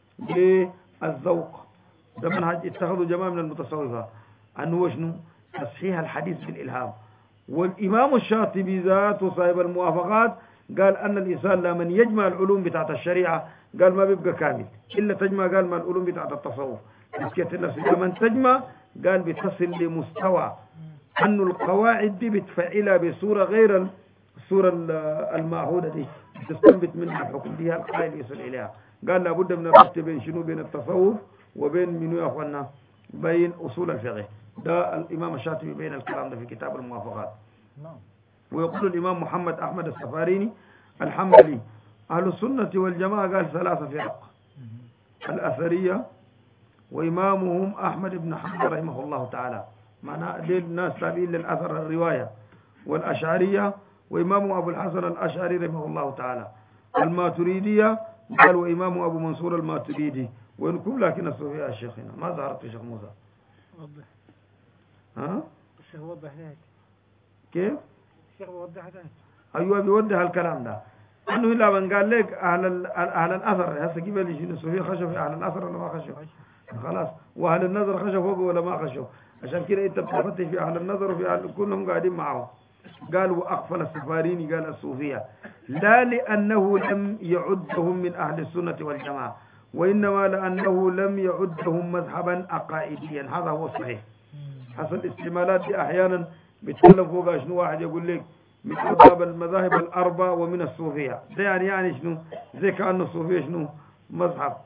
بالذوق. ده منهج اتخذوا جماعة من المتصوفة أنه هو شنو؟ تصحيح الحديث بالإلهام. والإمام الشاطبي ذاته صاحب الموافقات قال أن الإنسان لمن يجمع العلوم بتاعت الشريعة قال ما بيبقى كامل إلا تجمع، قال ما العلوم بتاعت التصوف مسكية النفس لمن تجمع قال بتصل لمستوى أن القواعد دي بتفعلها بصورة غير الصورة المعهودة دي، تستنبت منها الحكم دي القائل يصل إليها. قال لابد من الربط بين شنو؟ بين التصوف وبين منو يا أخوانا؟ بين أصول الفقه. ده الإمام الشاطبي بين الكلام ده في كتاب الموافقات. ويقول الإمام محمد أحمد السفاريني الحنبلي أهل السنة والجماعة قال 3 فرق: الأثرية، وإمامهم أحمد بن حنبل رحمه الله تعالى، معناه ديل الناس تابعين للأثر الرواية، والأشعرية وإمامه أبو الحسن الأشعري رحمه الله تعالى، الماتريدية قال وإمامه أبو منصور الماتريدي. ونكون لكن الصوفية يا شيخ هنا ما ظهرت يا شيخ موسى. وضح. ها؟ الشيخ وضح ذلك. كيف؟ الشيخ بيوضح ذلك. أيوة بيوضح الكلام ده. أنه إلا من قال لك أهل الأثر هسه كيف اللي شنو الصوفية خشوا في أهل الأثر ولا ما خشوا؟ خلاص. وأهل النظر خشوا فوق ولا ما خشوا؟ عشان كده أنت بتفتش في أهل النظر وفي أهل كلهم قاعدين معه. قال وأقفل السفاريني قال الصوفية لا لأنه لم يعدهم من أهل السنة والجماعة، وإنما لأنه لم يعدهم مذهبا عقائديا. هذا هو الصحيح. حصل استعمالات دي أحيانا بيتكلم فوق شنو واحد يقول لك من أبواب المذاهب الأربع ومن الصوفية، ده يعني شنو؟ زي كأنه الصوفية شنو؟ مذهب.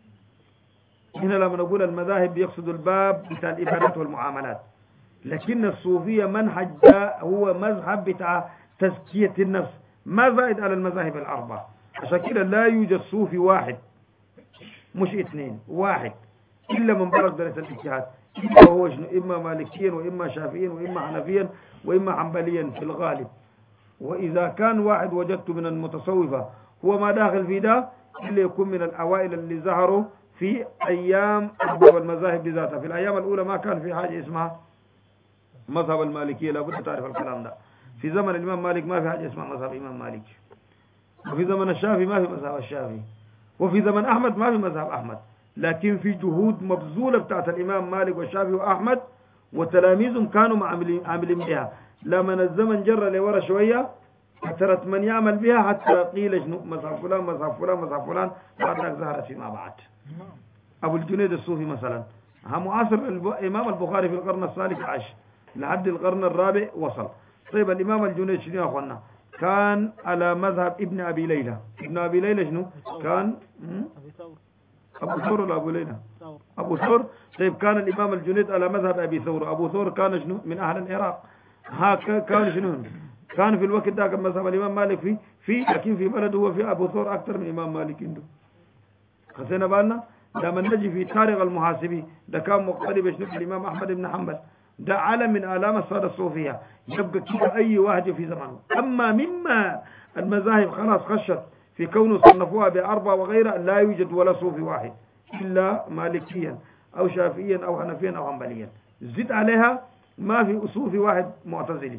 هنا لما نقول المذاهب بيقصد الباب بتاع الإبادات والمعاملات، لكن الصوفية منهج ده هو مذهب بتاع تزكية النفس، ما زائد على المذاهب الأربع. عشان كده لا يوجد صوفي واحد مش 2 واحد إلا من بلغ درجة الاجتهاد، وهو شنو؟ إما مالكيا وإما شافعيا وإما حنفيا وإما حنبليا في الغالب. وإذا كان واحد وجدت من المتصوفة هو ما داخل في ده إلا يكون من الأوائل اللي ظهروا في أيام أبواب المذاهب بذاتها. في الأيام الأولى ما كان في حاجة اسمها مذهب المالكية لابد تعرف الكلام ده. في زمن الإمام مالك ما في حاجة اسمها مذهب الإمام مالك، وفي زمن الشافعي ما في مذهب الشافعي، وفي زمن أحمد ما في مذهب أحمد، لكن في جهود مبذولة بتاعت الإمام مالك والشافعي وأحمد وتلاميذهم كانوا عاملين بها. لما الزمن جرى لورا شوية كثرت من يعمل بها حتى قيل شنو مذهب فلان مذهب فلان مذهب فلان، بعد ذلك ظهرت فيما بعد. أبو الجنيد الصوفي مثلا معاصر الإمام البخاري في القرن الثالث عشر لحد القرن الرابع وصل. طيب الإمام الجنيد شنو يا أخوانا؟ كان على مذهب ابن أبي ليلى. ابن أبي ليلى شنو؟ كان أبو ثور ولا أبو ليلى؟ أبو ثور. طيب كان الإمام الجنيد على مذهب أبي ثور. أبو ثور كان شنو؟ من أهل العراق. كان شنو؟ كان في الوقت ده كان مذهب الإمام مالك لكن في بلده هو في أبو ثور أكثر من الإمام مالك عنده. خسينا بالنا؟ لما نجي في تاريخ المحاسبي ده كان مقترب شنو الإمام أحمد بن حنبل، ده علم من آلام السادة الصوفية، يبقى كده أي واحد في زمانه. أما مما المذاهب خلاص خشت في كونه صنفوها بأربعة وغيرها، لا يوجد ولا صوفي واحد إلا مالكيا أو شافعيا أو حنفيا أو حنبليا. زد عليها ما في صوفي واحد معتزلي.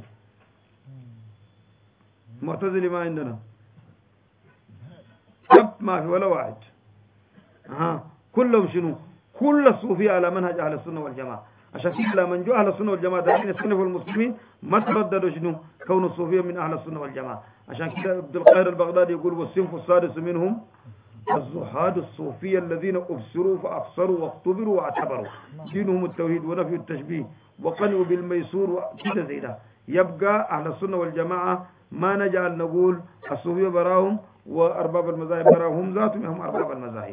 معتزلي ما عندنا، ما في ولا واحد. كلهم شنو؟ كل الصوفية على منهج أهل السنة والجماعة. عشان كده لما جو أهل السنة والجماعة داخلين السلف والمسلمين ما ترددوا شنو؟ كون الصوفية من أهل السنة والجماعة. عشان كده عبد القاهر البغدادي يقول والصنف السادس منهم الزهاد الصوفية الذين أبصروا فأبصروا واختبروا واعتبروا دينهم التوحيد ونفي التشبيه وقنعوا بالميسور وكذا زي ده. يبقى أهل السنة والجماعة ما نجعل نقول الصوفية براهم وأرباب المذاهب براهم، هم ذاتهم هم أرباب المذاهب.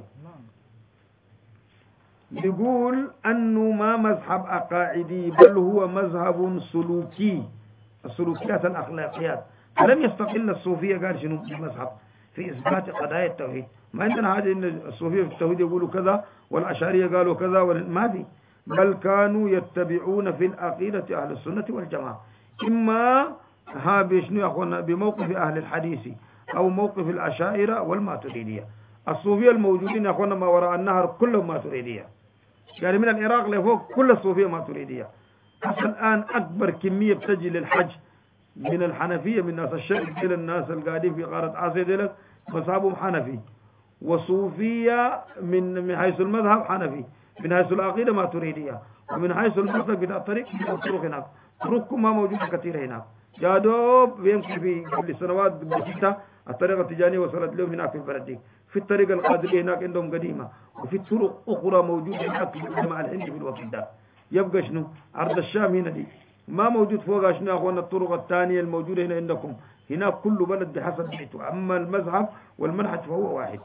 يقول أنه ما مذهب عقائدي بل هو مذهب سلوكي، السلوكيات الأخلاقيات. فلم يستقل الصوفية قال شنو المذهب في إثبات قضايا التوحيد. ما عندنا حاجة إن الصوفية في التوحيد يقولوا كذا والأشعرية قالوا كذا ما في، بل كانوا يتبعون في العقيدة أهل السنة والجماعة، إما بشنو يا أخوانا بموقف أهل الحديث أو موقف الأشاعرة والماتريدية. الصوفية الموجودين يا أخوانا ما وراء النهر كلهم ماتريدية، يعني من العراق لفوق كل الصوفية ماتريدية. حتى الآن أكبر كمية بتجي للحج من الحنفية من ناس الشرق إلى الناس القاعدين في قارة آسيا ديلك مذهبهم حنفي، وصوفية من حيث المذهب حنفي، من حيث العقيدة ماتريدية، ومن حيث المسلك بتاع الطريق الطرق هناك طرقكم ما موجودة كثير هناك. يا دوب يمكن في قبل سنوات بسيطة الطريقة التجانية وصلت لهم هناك في البلد دي. في الطريقة القادرية هناك عندهم قديمة، وفي طرق أخرى موجودة هناك في الجماعة الهندي في الوقت ده. يبقى شنو؟ عرض الشام هنا دي ما موجود فوقها شنو يا أخوانا الطرق الثانية الموجودة هنا عندكم. هناك كل بلد بحسب بيته، أما المذهب والمنهج فهو واحد.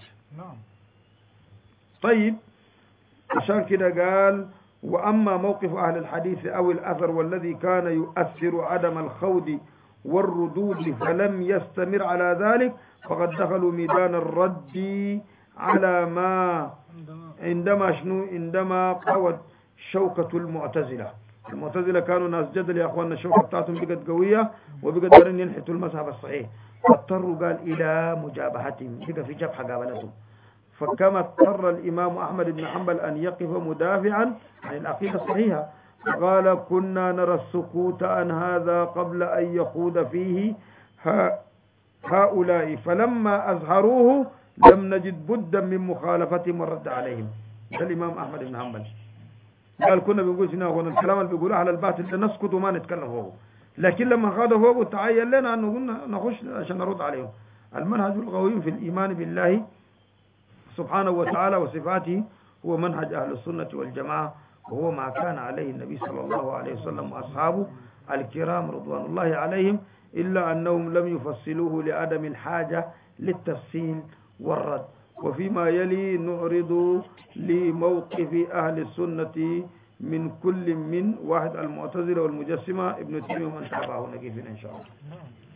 طيب عشان كده قال وأما موقف أهل الحديث أو الأثر والذي كان يؤثر عدم الخوض والردود فلم يستمر على ذلك فقد دخلوا ميدان الرد على ما عندما قوت شوكة المعتزلة. المعتزلة كانوا ناس جدل يا أخواننا، الشوكة بتاعتهم بقت قوية وبقت دارين ينحتوا المذهب الصحيح، فاضطروا قال إلى مجابهتهم، بقى في جبهة قابلتهم. فكما اضطر الإمام أحمد بن حنبل أن يقف مدافعا عن العقيدة الصحيحة، قال كنا نرى السكوت عن هذا قبل أن يخوض فيه هؤلاء، فلما أظهروه لم نجد بدا من مخالفتهم والرد عليهم. ده الإمام أحمد بن حنبل قال كنا بنقول هنا هو الكلام اللي بيقولوه على الباطل نسكت وما نتكلم فوقه، لكن لما خاضوا فوقه تعين لنا أن قلنا نخش عشان نرد عليهم. المنهج القوي في الإيمان بالله سبحانه وتعالى وصفاته هو منهج أهل السنة والجماعة، وهو ما كان عليه النبي صلى الله عليه وسلم وأصحابه الكرام رضوان الله عليهم، إلا أنهم لم يفصلوه لعدم الحاجة للتفصيل والرد. وفيما يلي نعرض لموقف أهل السنة من كل من واحد المعتزلة والمجسمة ابن تيمية ومن تابعه نجيفين إن شاء الله.